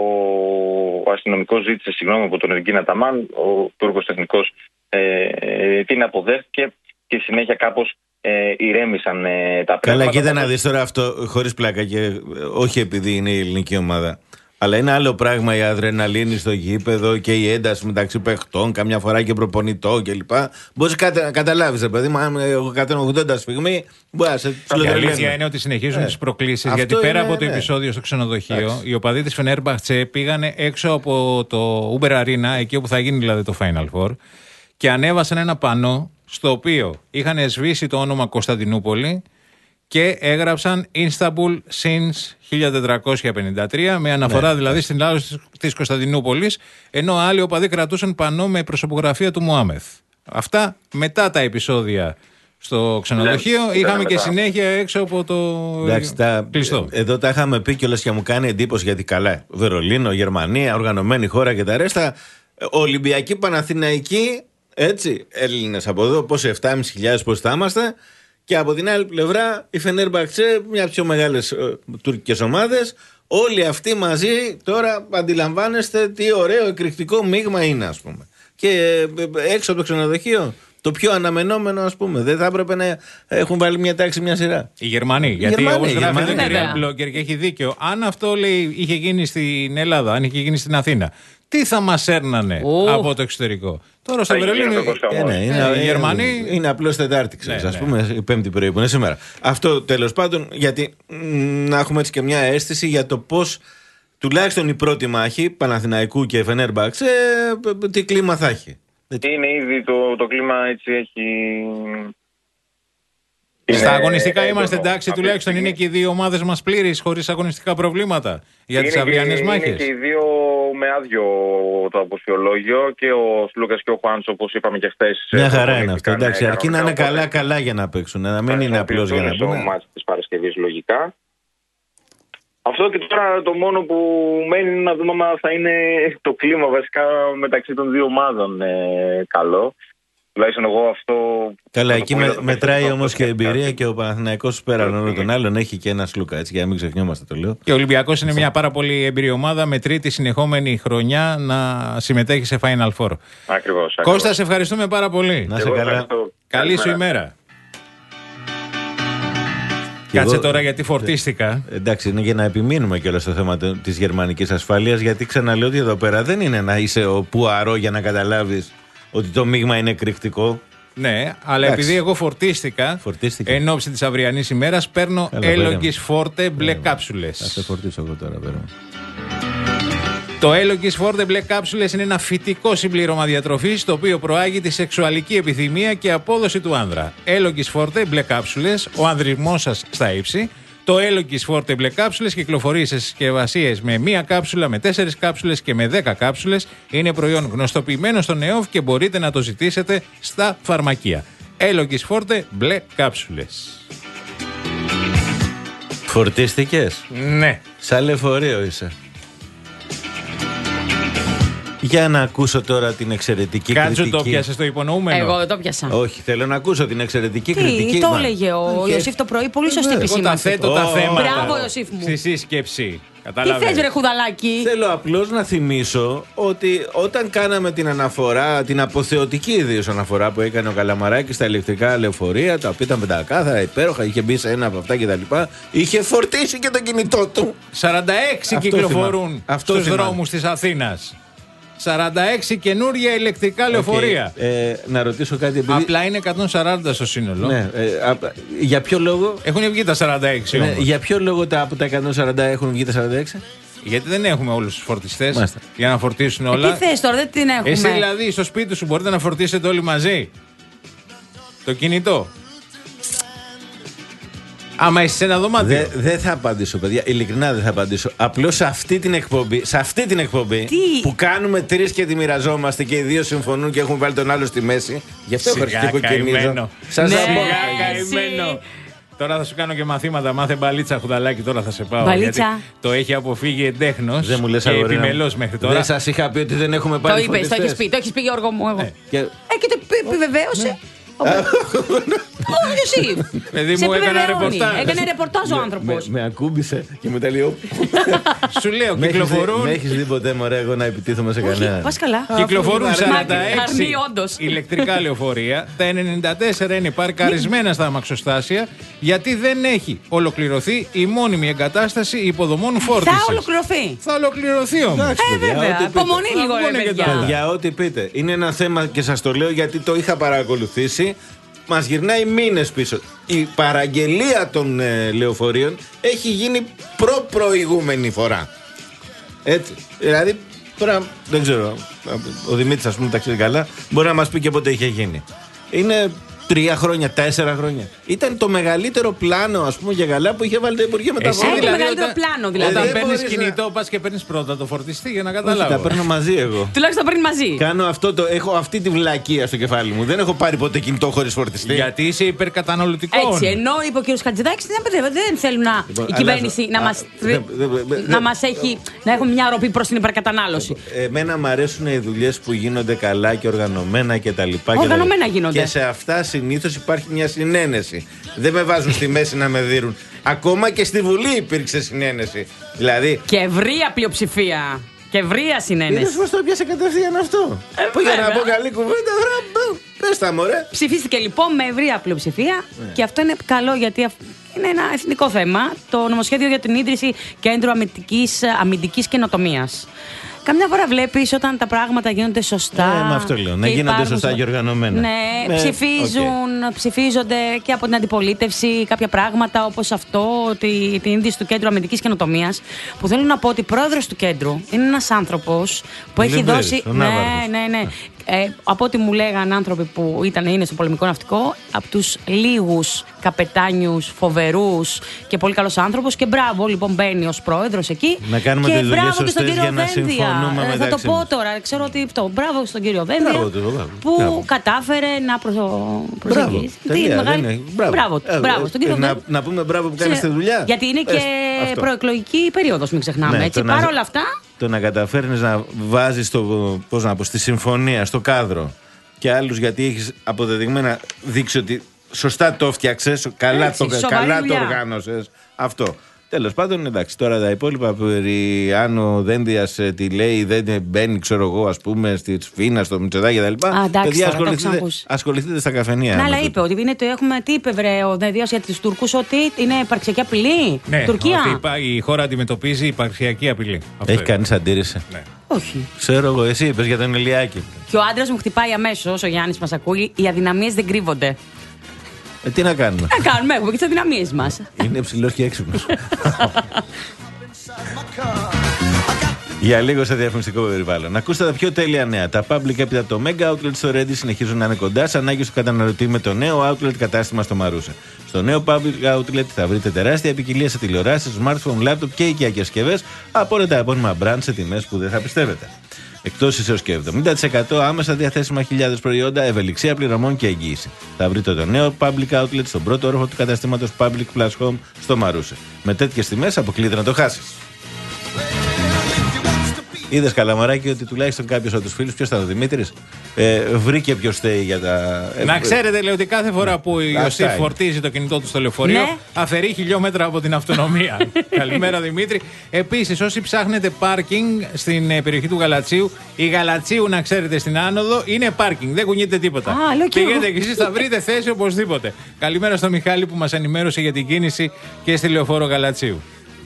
ο αστυνομικός ζήτησε συγγνώμη από τον Εργκίνα Ταμάν, ο Τούρκος τεχνικός ε, ε, την αποδέχτηκε και συνέχεια κάπως ε, ηρέμησαν ε, τα πράγματα. Καλά, κοίτα να δεις τώρα αυτό, χωρίς πλάκα, και όχι επειδή είναι η ελληνική ομάδα. Αλλά είναι άλλο πράγμα η αδρεναλίνη στο γήπεδο και η ένταση μεταξύ παιχτών, καμιά φορά και προπονητών κλπ. Μπορεί να καταλάβει, ρε παιδί μου, αν έχω εκατόν ογδόντα σφιγμή, μπορεί να σε Η αλήθεια είναι ότι συνεχίζουν ε, τις προκλήσεις. Γιατί πέρα είναι, από το ναι. επεισόδιο στο ξενοδοχείο, Άξι. οι οπαδοί της Φενέρμπαχτσε πήγανε έξω από το Uber Arena, εκεί όπου θα γίνει δηλαδή το Final Four, και ανέβασαν ένα πανό στο οποίο είχαν σβήσει το όνομα Κωνσταντινούπολη και έγραψαν Istanbul since χίλια τετρακόσια πενήντα τρία, με αναφορά ναι, δηλαδή στην λάβηση της Κωνσταντινούπολης, ενώ άλλοι οπαδοί κρατούσαν πανό με προσωπογραφία του Μωάμεθ. Αυτά μετά τα επεισόδια στο ξενοδοχείο. Ναι, είχαμε και μετά. συνέχεια έξω από το Εντάξει, τα, κλειστό. Εδώ τα είχαμε πει κιόλας και μου κάνει εντύπωση, γιατί καλά, Βερολίνο, Γερμανία, οργανωμένη χώρα και τα ρέστα, Ολυμπιακή, Παναθηναϊκή, έτσι, Έλληνες από εδώ, πόσο επτάμισι χιλιάδες πώς θα είμαστε. Και από την άλλη πλευρά η Φενέρμπαχτσε, μια από τις πιο μεγάλες ε, τουρκικές ομάδες. Όλοι αυτοί μαζί τώρα αντιλαμβάνεστε τι ωραίο εκρηκτικό μείγμα είναι, ας πούμε. Και ε, έξω από το ξενοδοχείο, το πιο αναμενόμενο, ας πούμε. Δεν θα έπρεπε να έχουν βάλει μια τάξη, μια σειρά. Οι Γερμανοί. Γιατί όπως γράφει εδώ η κυρία Μπλόγκερ και έχει δίκιο, αν αυτό λέει είχε γίνει στην Ελλάδα, αν είχε γίνει στην Αθήνα, τι θα μας έρνανε oh. από το εξωτερικό. Τώρα στο Βερολίνο ε, ναι, είναι, οι Γερμανοί. Είναι, είναι απλώς Τετάρτη, ξέρεις, ναι, ας πούμε, ναι. η Πέμπτη πρωί που είναι σήμερα. Αυτό τέλος πάντων, γιατί μ, να έχουμε έτσι και μια αίσθηση για το πώς τουλάχιστον η πρώτη μάχη Παναθηναϊκού και Φενέρμπαχτσε τι κλίμα θα έχει. Είναι ήδη το, το κλίμα έτσι έχει. Στα αγωνιστικά είναι είμαστε εντάξει, τουλάχιστον είναι και οι δύο ομάδες μας πλήρεις, χωρίς αγωνιστικά προβλήματα για τις αυριανές μάχες. Είναι και οι δύο με άδειο το αποσιολόγιο, και ο Σλούκας και ο Χουάντσο, όπως είπαμε και χθες. Μια χαρά είναι αυτό, εντάξει, αρκεί να είναι καλά-καλά για να παίξουν, να μην είναι απλώς για να παίξουν. Στο μάτς της Παρασκευής λογικά. Αυτό, και τώρα το μόνο που μένει είναι να δούμε αν θα είναι το κλίμα βασικά μεταξύ των δύο ομάδων ε, καλό. Τουλάχιστον εγώ αυτό. Καλά, εκεί με, μετράει όμως και η εμπειρία, και ο Παναθηναϊκός πέραν όλων των άλλων έχει και ένα Σλούκα, έτσι, για να μην ξεχνιόμαστε, το λέω. Και ο Ολυμπιακός είναι μια πάρα πολύ εμπειρή ομάδα με τρίτη συνεχόμενη χρονιά να συμμετέχει σε Final Four. Ακριβώς. Κώστα, σε ευχαριστούμε πάρα πολύ. Να σε καλά. Καλή σου ημέρα. Κάτσε εγώ, τώρα γιατί φορτίστηκα. Ε, εντάξει, είναι για να επιμείνουμε κιόλας στο θέμα της γερμανικής ασφάλειας, γιατί ξαναλέω ότι εδώ πέρα δεν είναι να είσαι ο Πουαρό για να καταλάβεις ότι το μείγμα είναι εκρηκτικό. Ναι, αλλά Εντάξει. επειδή εγώ φορτίστηκα, Φορτίστηκε. εν ώψη της αυριανής ημέρας, παίρνω Έλογγις Φόρτε μπλε κάψουλες. Θα σε φορτίσω εγώ τώρα, πέρα. Το Έλογγις Φόρτε μπλε κάψουλες είναι ένα φυτικό συμπλήρωμα διατροφής, το οποίο προάγει τη σεξουαλική επιθυμία και απόδοση του άνδρα. Έλογγις Φόρτε μπλε κάψουλες, ο ανδρισμός σας στα ύψη. Το Έλογγις Φόρτε μπλε κάψουλες κυκλοφορεί σε συσκευασίες με μία κάψουλα, με τέσσερις κάψουλες και με δέκα κάψουλες. Είναι προϊόν γνωστοποιημένο στο ΝΕΟΦ και μπορείτε να το ζητήσετε στα φαρμακεία. Έλογγις Φόρτε μπλε κάψουλες. Φορτίστηκες? Ναι. Σαν λεωφορείο είσαι. Για να ακούσω τώρα την εξαιρετική Κάτσου, κριτική. το πιάσες το υπονοούμενο? Εγώ δεν το πιάσα. Όχι, θέλω να ακούσω την εξαιρετική Τι, κριτική. το μα. έλεγε ο Και- Ιωσήφ το πρωί, πολύ σωστή Εγώ τα επισήμανση. θέτω τα Ω, θέματα. Μπράβο, Ιωσήφ μου. Στη σύσκεψη. Τι Καταλάβες. θες, ρε χουδαλάκι. Θέλω απλώς να θυμίσω ότι όταν κάναμε την αναφορά, την αποθεωτική ιδίως αναφορά που έκανε ο Καλαμαράκης στα ηλεκτρικά λεωφορεία, τα οποία ήταν πεντακάθαρα, υπέροχα, είχε μπει σε ένα από αυτά κτλ. Είχε φορτίσει και το κινητό του. σαράντα έξι Αυτό κυκλοφορούν θυμάμαι. Αυτό στους θυμάμαι. δρόμους της Αθήνας. σαράντα έξι καινούργια ηλεκτρικά λεωφορεία. Okay. Ε, να ρωτήσω κάτι. Επειδή... Απλά είναι εκατόν σαράντα στο σύνολο. Ναι, ε, α, για ποιο λόγο. Έχουν βγει τα σαράντα έξι Ναι, όμως. για ποιο λόγο τα, από τα εκατόν σαράντα έχουν βγει τα σαράντα έξι. Γιατί δεν έχουμε όλους τους φορτιστές Μάλιστα. για να φορτίσουν Ε, όλα. τι θες τώρα, δεν την έχουμε. Εσύ δηλαδή στο σπίτι σου μπορείτε να φορτίσετε όλοι μαζί το κινητό. Άμα είσαι σε ένα δωμάτιο. Δεν δε θα απαντήσω, παιδιά. Ειλικρινά δεν θα απαντήσω. Απλώς σε αυτή την εκπομπή, σε αυτή την εκπομπή Τι? που κάνουμε τρεις και τη μοιραζόμαστε και οι δύο συμφωνούν και έχουν βάλει τον άλλο στη μέση. Γι' αυτό έχω αρχίσει και κοκκινίζω. καημένο. Σας Ναι, απο- εσύ. καημένο. Τώρα θα σου κάνω και μαθήματα. Μάθε μπαλίτσα, χουδαλάκι. Τώρα θα σε πάω. Μπαλίτσα. Γιατί το έχει αποφύγει εντέχνος Δεν μου λες και αγόρι, επιμελώς να- μέχρι τώρα. Δεν σας είχα πει ότι δεν έχουμε Το πάρει είπες, το φορτιστές. έχεις πει, το έχεις πει Γιώργο μου εγώ. Και- Ε, και το επι- επιβεβαίωσε. Ο Ιωσήφ. Παιδί Σε μου, έκανα επιβεβαιώνει. ρεπορτάζ. Έκανε ρεπορτάζ ο Με, άνθρωπος. με ακούμπησε και μου τα λέει. «Ω». Σου λέω, Με έχεις δει- κυκλοφορούν. Με έχεις δει ποτέ μωρέ εγώ να επιτίθομαι σε κανένα. Πας καλά. Κυκλοφορούν Αφού σαράντα Αρνή, έξι όντως. ηλεκτρικά λεωφορεία. Τα ενενήντα τέσσερα είναι παρκαρισμένα στα αμαξοστάσια γιατί δεν έχει ολοκληρωθεί η μόνιμη εγκατάσταση υποδομών φόρτισης. Θα ολοκληρωθεί. Θα ολοκληρωθεί όμως. Εντάξει, Ε, παιδιά, βέβαια. ό,τι πείτε. Υπομονή λίγο, Θα ρε βγουνε και παιδιά. τα Για ό,τι πείτε. Είναι ένα θέμα και σας το λέω γιατί το είχα παρακολουθήσει. Μας γυρνάει μήνες πίσω. Η παραγγελία των ε, λεωφορείων έχει γίνει προ-προηγούμενη φορά. Έτσι. Δηλαδή, τώρα δεν ξέρω. Ο Δημήτρης, ας πούμε, τα ξέρει καλά. Μπορεί να μας πει και πότε είχε γίνει. Είναι τρία χρόνια, τέσσερα χρόνια. Ήταν το μεγαλύτερο πλάνο, ας πούμε, για καλά που είχε βάλει το Υπουργείο Εσύ Μεταφορών. το δηλαδή, μεγαλύτερο όταν- πλάνο, δηλαδή. Όταν Ε, δεν παίρνεις μπορείς να- κινητό, πας και παίρνεις πρώτα το φορτιστή για να Όχι, καταλάβω. τα παίρνω μαζί εγώ. Τουλάχιστον παίρνει μαζί. Κάνω αυτό το, έχω αυτή τη βλακεία στο κεφάλι μου. Δεν έχω πάρει ποτέ κινητό χωρίς φορτιστή. Γιατί είσαι υπερκαταναλωτικό. Έτσι, ενώ είπε ο κ. Χατζηδάκης δεν, δεν θέλουν να, Λοιπόν, η κυβέρνηση αλλάζω. να Α, μας, δεν- δεν- δεν- να μας έχει, να έχουμε μια ροπή προς την υπερκατανάλωση. Εμένα μου αρέσουν οι δουλειές που γίνονται καλά και οργανωμένα και τα λοιπά. και Οργανωμένα τα- γίνονται. Και σε αυτά συνήθως υπάρχει μια συνένεση. Δεν με βάζουν στη μέση να με δίνουν. Ακόμα και στη Βουλή υπήρξε συνένεση. Δηλαδή. Και ευρεία πλειοψηφία. Και ευρεία Είδες συνένεση. πως το πιάσε κατευθείαν αυτό. Ε, Που για να βέβαια. πω καλή κουβέντα, τώρα, μπ, πες τα μωρέ. Ψηφίστηκε λοιπόν με ευρεία πλειοψηφία Ναι. και αυτό είναι καλό γιατί αυ- είναι ένα εθνικό θέμα. Το νομοσχέδιο για την ίδρυση κέντρου αμυντικής, αμυντικής καινοτομίας. Καμιά φορά βλέπεις όταν τα πράγματα γίνονται σωστά. Ε, με αυτό λέω, να και γίνονται υπάρχουν σωστά στο- και οργανωμένα. Ναι, Ε, ψηφίζουν, ψηφίζονται και από την αντιπολίτευση κάποια πράγματα όπως αυτό, ότι, την ίδρυση του κέντρου αμυντικής καινοτομίας. Που θέλω να πω ότι πρόεδρος του κέντρου είναι ένας άνθρωπος που έχει Λιμπέρης, δώσει. ο Ναι, Ναύαρχος. ναι, ναι. Ε, από ό,τι μου λέγανε άνθρωποι που ήταν, είναι στο πολεμικό ναυτικό, από τους λίγους καπετάνιους, φοβερούς και πολύ καλός άνθρωπος. Και μπράβο, λοιπόν, μπαίνει ως πρόεδρος εκεί. Να κάνουμε και τις δουλειές μπράβο και στον σωστές κύριο για να Δένδια. συμφωνούμε Ε, θα το μεταξύ πω μας. τώρα, ξέρω ότι αυτό. Μπράβο στον κύριο Δένδια Μπράβο του, μπράβο. που Μπράβο. κατάφερε να προ... Μπράβο. προσεγγίσει. τη Τελεία, μεγάλη- δεν είναι. Μπράβο. Μπράβο, Ε, μπράβο ε, στον κύριο ε, να, Δένδια. να πούμε μπράβο που κάνεις τη δουλειά. Γιατί είναι και Πες, αυτό. προεκλογική περίοδος, μην ξεχνάμε. Ναι, έτσι. το να- Παρ' όλα αυτά, Το να καταφέρνεις να βάζεις το, πώς να πω, στη συμφωνία, στο κάδρο και άλλους γιατί έχεις αποδεδειγμένα δείξει ότι σωστά το φτιάξες, καλά, Έτσι, το, σοβαρή καλά το δουλειά. οργάνωσες. Αυτό. Τέλος πάντων, εντάξει, τώρα τα υπόλοιπα περί αν ο Δένδιας τι λέει, δεν μπαίνει, ξέρω εγώ, ας πούμε, στη Σφίνα, στο Μητσοτάκη κτλ. Παιδιά, ασχοληθείτε, ασχοληθείτε στα καφενεία. Ναι, αλλά είπε ότι είναι, το έχουμε, τι είπε βρε, ο Δένδιας για τους Τούρκους, ότι είναι υπαρξιακή απειλή. Ναι, Τουρκία. ότι η χώρα αντιμετωπίζει υπαρξιακή απειλή. Έχει κανείς αντίρρηση? Ναι. Όχι. Ξέρω εγώ, εσύ είπες για τον Ηλιάκη. Και ο άντρας μου χτυπάει αμέσως, ο Γιάννης μας ακούει, οι αδυναμίες δεν κρύβονται. Ε, τι να κάνουμε. Να κάνουμε, έχουμε και τις αδυναμίες μας. Είναι ψηλός και έξυπνος. Για λίγο σε διαφημιστικό περιβάλλον. Ακούστε τα πιο τέλεια νέα. Τα public έπειτα από το Mega Outlet στο Ready συνεχίζουν να είναι κοντά στις ανάγκες του καταναλωτή με το νέο Outlet κατάστημα στο Μαρούσι. Στο νέο public outlet θα βρείτε τεράστια ποικιλία σε τηλεοράσεις, smartphone, laptop και οικιακές συσκευές από όλα τα επώνυμα brand σε τιμές που δεν θα πιστεύετε. Εκτόσεις έως και εβδομήντα τοις εκατό άμεσα διαθέσιμα χιλιάδες προϊόντα, ευελιξία πληρωμών και εγγύηση. Θα βρείτε το νέο public outlet στον πρώτο όροφο του καταστήματος Public Plus Home στο Μαρούσι. Με τέτοιες τιμές αποκλείται να το χάσεις. Είδες, Καλαμαράκη, ότι τουλάχιστον κάποιος από τους φίλους, ποιος ήταν ο Δημήτρης, ε, βρήκε ποιος θέλει για τα. Να ξέρετε, λέει, ότι κάθε φορά που ο Ιωσήφ φορτίζει το κινητό του στο λεωφορείο, ναι, αφαιρεί χιλιόμετρα από την αυτονομία. Καλημέρα, Δημήτρη. Επίσης, όσοι ψάχνετε πάρκινγκ στην περιοχή του Γαλατσίου, η Γαλατσίου, να ξέρετε, στην άνοδο είναι πάρκινγκ. Δεν κουνιέται τίποτα. Α, πήγαινε και εσείς, θα βρείτε θέση οπωσδήποτε. Καλημέρα στο Μιχάλη που μας ενημέρωσε για την κίνηση και στη λεωφόρο Γαλατσίου.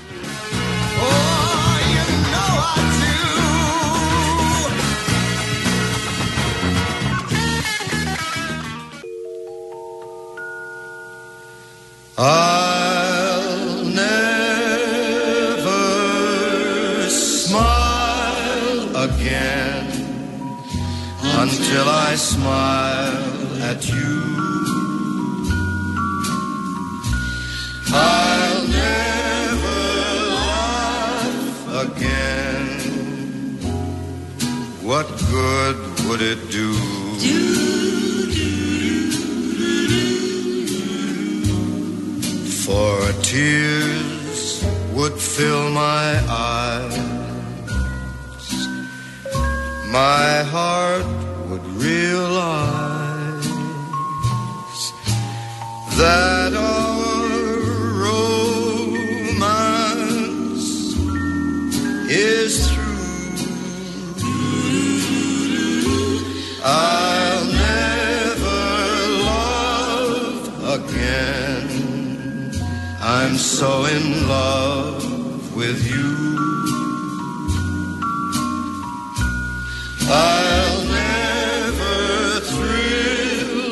I'll never smile again until I smile at you. I'll never laugh again. What good would it do? do For tears would fill my eyes, my heart would realize that our romance is through. I'll never love again. I'm so in love with you. I'll never thrill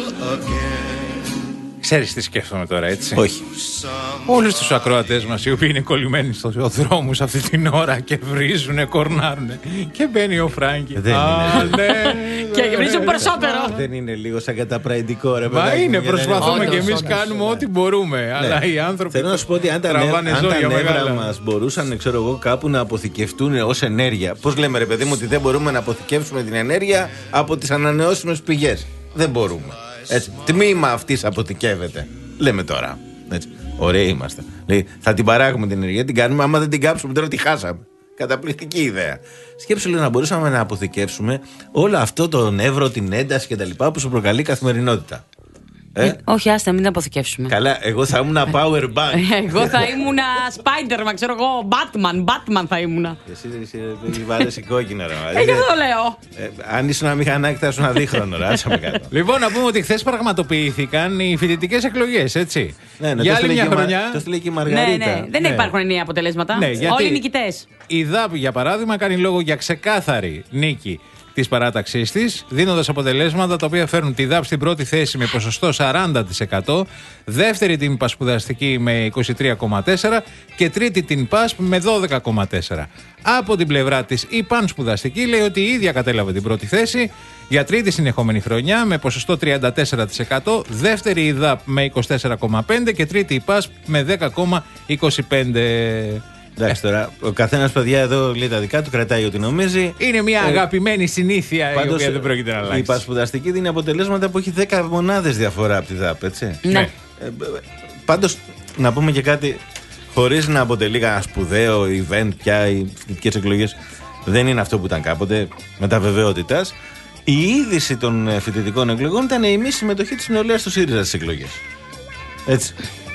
again. Ξέρεις τι σκέφτομαι τώρα, έτσι? Όχι. Όλους τους ακροατές μας, οι οποίοι είναι κολλημένοι στους δρόμους αυτή την ώρα και βρίζουνε, κορνάρουνε, και μπαίνει ο Φράγκη. Δεν Α, είναι. ναι, και βρίζουν περισσότερο. Δεν είναι λίγο σαν καταπραϊντικό, ρε Μα παιδάκι, είναι, μου, προσπαθούμε είναι... και εμείς όντως, κάνουμε ναι. ό,τι μπορούμε. Ναι. Αλλά οι άνθρωποι. Θέλω να σου πω ότι αν τα, τραβάνε νεύ, αν ζώδια τα νεύρα μεγάλα. μας μπορούσαν, ξέρω εγώ, κάπου να αποθηκευτούν ως ενέργεια. Πώς λέμε, ρε παιδί μου, ότι δεν μπορούμε να αποθηκεύσουμε την ενέργεια από τις ανανεώσιμες πηγές. Δεν μπορούμε. Έτσι. Τμήμα αυτής αποθηκεύεται. Λέμε τώρα. Έτσι. Ωραίοι είμαστε. Λέει, θα την παράγουμε την ενέργεια, την κάνουμε. Άμα δεν την κάψουμε, τώρα τη χάσαμε. Καταπληκτική ιδέα. Σκέψου, λέει, να μπορούσαμε να αποθηκεύσουμε όλο αυτό το νεύρο, την ένταση κτλ. Που σου προκαλεί η καθημερινότητα. Ε? Όχι, άστα, μην τα αποθηκεύσουμε. Καλά, εγώ θα ήμουν power bank. Εγώ θα ήμουν Spider-Man, ξέρω εγώ, Batman, Batman θα ήμουν. Εσύ δεν βάρεσαι κόκκινα, ρε. Ε, και αυτό λέω. Ε, αν ήσουν ένα μηχανάκι, θα ήσουν αδίχρονο, ρε. Άσε με κάτω. Λοιπόν, να πούμε ότι χθες πραγματοποιήθηκαν οι φοιτητικές εκλογές, έτσι. Ναι, ναι, για το άλλη μια στείλε χρονιά. Το στείλε και η Ναι, Μαργαρίτα. ναι, δεν Ναι. υπάρχουν ενιαία αποτελέσματα. Ναι, γιατί Όλοι οι νικητές. Η ΔΑΠ, για παράδειγμα, κάνει λόγο για ξεκάθαρη νίκη της παράταξής της, δίνοντας αποτελέσματα τα οποία φέρνουν τη ΔΑΠ στην πρώτη θέση με ποσοστό σαράντα τοις εκατό, δεύτερη την Πασπουδαστική με είκοσι τρία κόμμα τέσσερα τοις εκατό και τρίτη την ΠΑΣΠ με δώδεκα κόμμα τέσσερα τοις εκατό. Από την πλευρά της η Πανσπουδαστική λέει ότι η ίδια κατέλαβε την πρώτη θέση για τρίτη συνεχόμενη χρονιά με ποσοστό τριάντα τέσσερα τοις εκατό, δεύτερη η ΔΑΠ με είκοσι τέσσερα κόμμα πέντε τοις εκατό και τρίτη η ΠΑΣΠ με δέκα κόμμα είκοσι πέντε τοις εκατό. Εντάξει τώρα, ο καθένας, παιδιά, εδώ λέει τα δικά του, κρατάει ό,τι νομίζει. Είναι μια Ε, αγαπημένη συνήθεια η Πάντως, οποία δεν πρόκειται να αλλάξει. η Πασπουδαστική δίνει αποτελέσματα που έχει δέκα μονάδες διαφορά από τη ΔΑΠ, έτσι. Ναι. Ε, πάντως, να πούμε και κάτι, χωρίς να αποτελεί κανένα σπουδαίο event πια οι φοιτητικές εκλογές, δεν είναι αυτό που ήταν κάποτε, με τα βεβαιότητας. Η είδηση των φοιτητικών εκλογών ήταν η μη συμμετοχή της νεολαίας του ΣΥΡΙΖΑ στις εκλογές. Έτσι.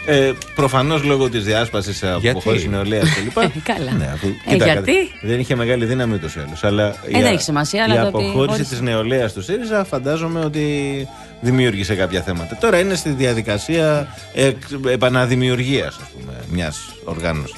Ε, προφανώς λόγω της διάσπασης από χώρες νεολαίας κλπ. Καλά. Ναι, αφού, ε, κοίτα, γιατί? Δεν είχε μεγάλη δύναμη ούτως ή άλλως. Αλλά ε, η, δεν έχει σημασία. Αλλά η το αποχώρηση ότι... της νεολαίας του ΣΥΡΙΖΑ φαντάζομαι ότι δημιούργησε κάποια θέματα. Τώρα είναι στη διαδικασία εκ, επαναδημιουργίας, ας πούμε, μιας οργάνωσης.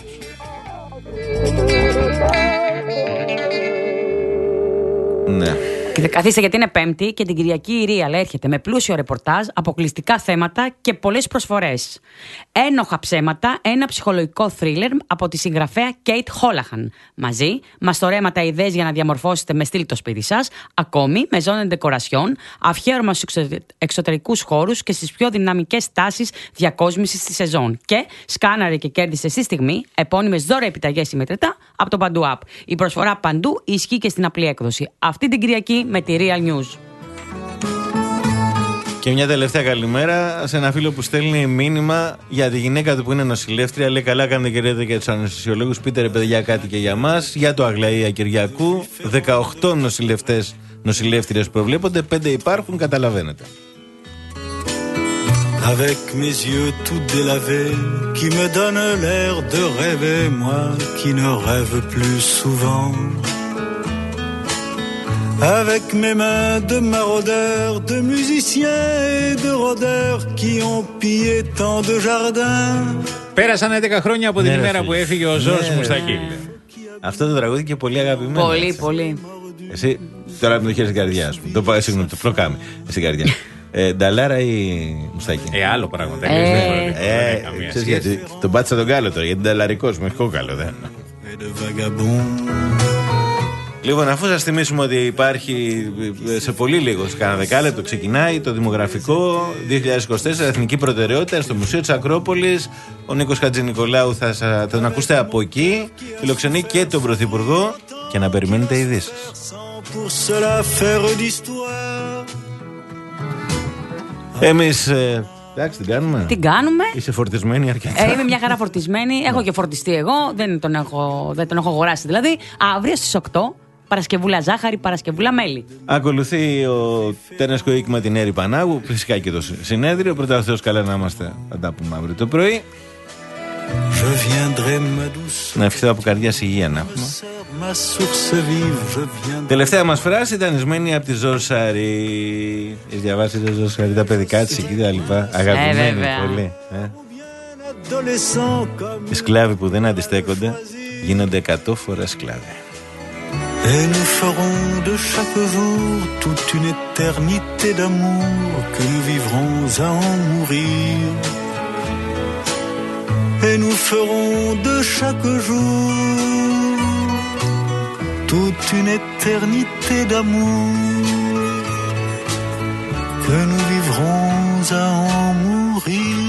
Ναι. Και καθίστε γιατί είναι Πέμπτη και την Κυριακή η Real έρχεται με πλούσιο ρεπορτάζ, αποκλειστικά θέματα και πολλές προσφορές. Ένοχα ψέματα, ένα ψυχολογικό θρίλερ από τη συγγραφέα Κέιτ Χόλαχαν. Μαζί, μαστορέματα ιδέες για να διαμορφώσετε με στυλ το σπίτι σας, ακόμη με ζώνες ντεκορασιών, αφιέρωμα στους εξωτερικούς χώρους και στις πιο δυναμικές τάσεις διακόσμησης στη σεζόν. Και σκάναρε και κέρδισε στη στιγμή επώνυμες δώρα επιταγές συμμετρητά από το Παντού App. Η προσφορά παντού ισχύει και στην απλή έκδοση. Αυτή την Κυριακή με τη Real News. Και μια τελευταία καλημέρα σε ένα φίλο που στέλνει μήνυμα για τη γυναίκα του που είναι νοσηλεύτρια. Λέει: καλά κάνετε και λέτε για τους αναισθησιολόγους. Πείτε ρε παιδιά κάτι και για μας. Για το Αγλαία Κυριακού. δεκαοκτώ νοσηλευτές, νοσηλεύτριες προβλέπονται. πέντε υπάρχουν, καταλαβαίνετε. Avec mes yeux tout délavés, qui me donnent l'air de rêver, moi qui ne rêve plus souvent. Avec mes mains de maraudeurs, de musiciens et de rôdeurs qui ont pillé tant de jardins. Πέρασαν έντεκα χρόνια από την ναι, ημέρα που έφυγε ο Ζόρς ναι, Μουστακίλ. Αυτό το τραγούδι και πολύ αγαπημένο. Πολύ, έτσι. πολύ. Εσύ τώρα με το χέρι στην καρδιά σου. Το πάω, συγγνώμη, το φλοκάμε στην καρδιά. ε, Νταλάρα ή Μουστακίλ. Ε, άλλο πράγμα. Ε, ε, ε, ξέρεις γιατί. Τον πάτησα τον κάλο τώρα, γιατί νταλαρικός μου, έχει κόκαλο, δεν. Λοιπόν, αφού σας θυμίσουμε ότι υπάρχει σε πολύ λίγο, σε κάνα δεκάλεπτο ξεκινάει το δημογραφικό δύο χιλιάδες είκοσι τέσσερα εθνική προτεραιότητα στο Μουσείο της Ακρόπολης. Ο Νίκος Χατζηνικολάου θα, θα τον ακούσετε από εκεί. Φιλοξενεί και τον Πρωθυπουργό και να περιμένετε ειδήσεις. Εμείς... Ε, εντάξει, την κάνουμε. Την κάνουμε. Είσαι φορτισμένη αρκετά. Ε, είμαι μια χαρά φορτισμένη. Έχω και φορτιστεί εγώ. Δεν τον έχω, δεν τον έχω αγοράσει δηλαδή. Αύριο στις οκτώ. Παρασκευούλα ζάχαρη, Παρασκευούλα μέλι. Ακολουθεί ο Τένεσκο Οίκημα την Έρη Πανάγου. Φυσικά και το συνέδριο. Πρώτα Θεός καλά να είμαστε. Θα τα πούμε αύριο το πρωί. Να ευχηθώ από καρδιάς υγεία να έχουμε. Τελευταία μας φράση ήταν ισμένη από τη Ζωσαρή. Έχεις διαβάσει τη Ζωσαρή, τα παιδικά της εκεί τα λοιπά. Αγαπημένη ε, πολύ. Ε. Οι σκλάβοι που δεν αντιστέκονται γίνονται εκατό φορές σκλάβοι. Et nous ferons de chaque jour toute une éternité d'amour que nous vivrons à en mourir. Et nous ferons de chaque jour toute une éternité d'amour que nous vivrons à en mourir.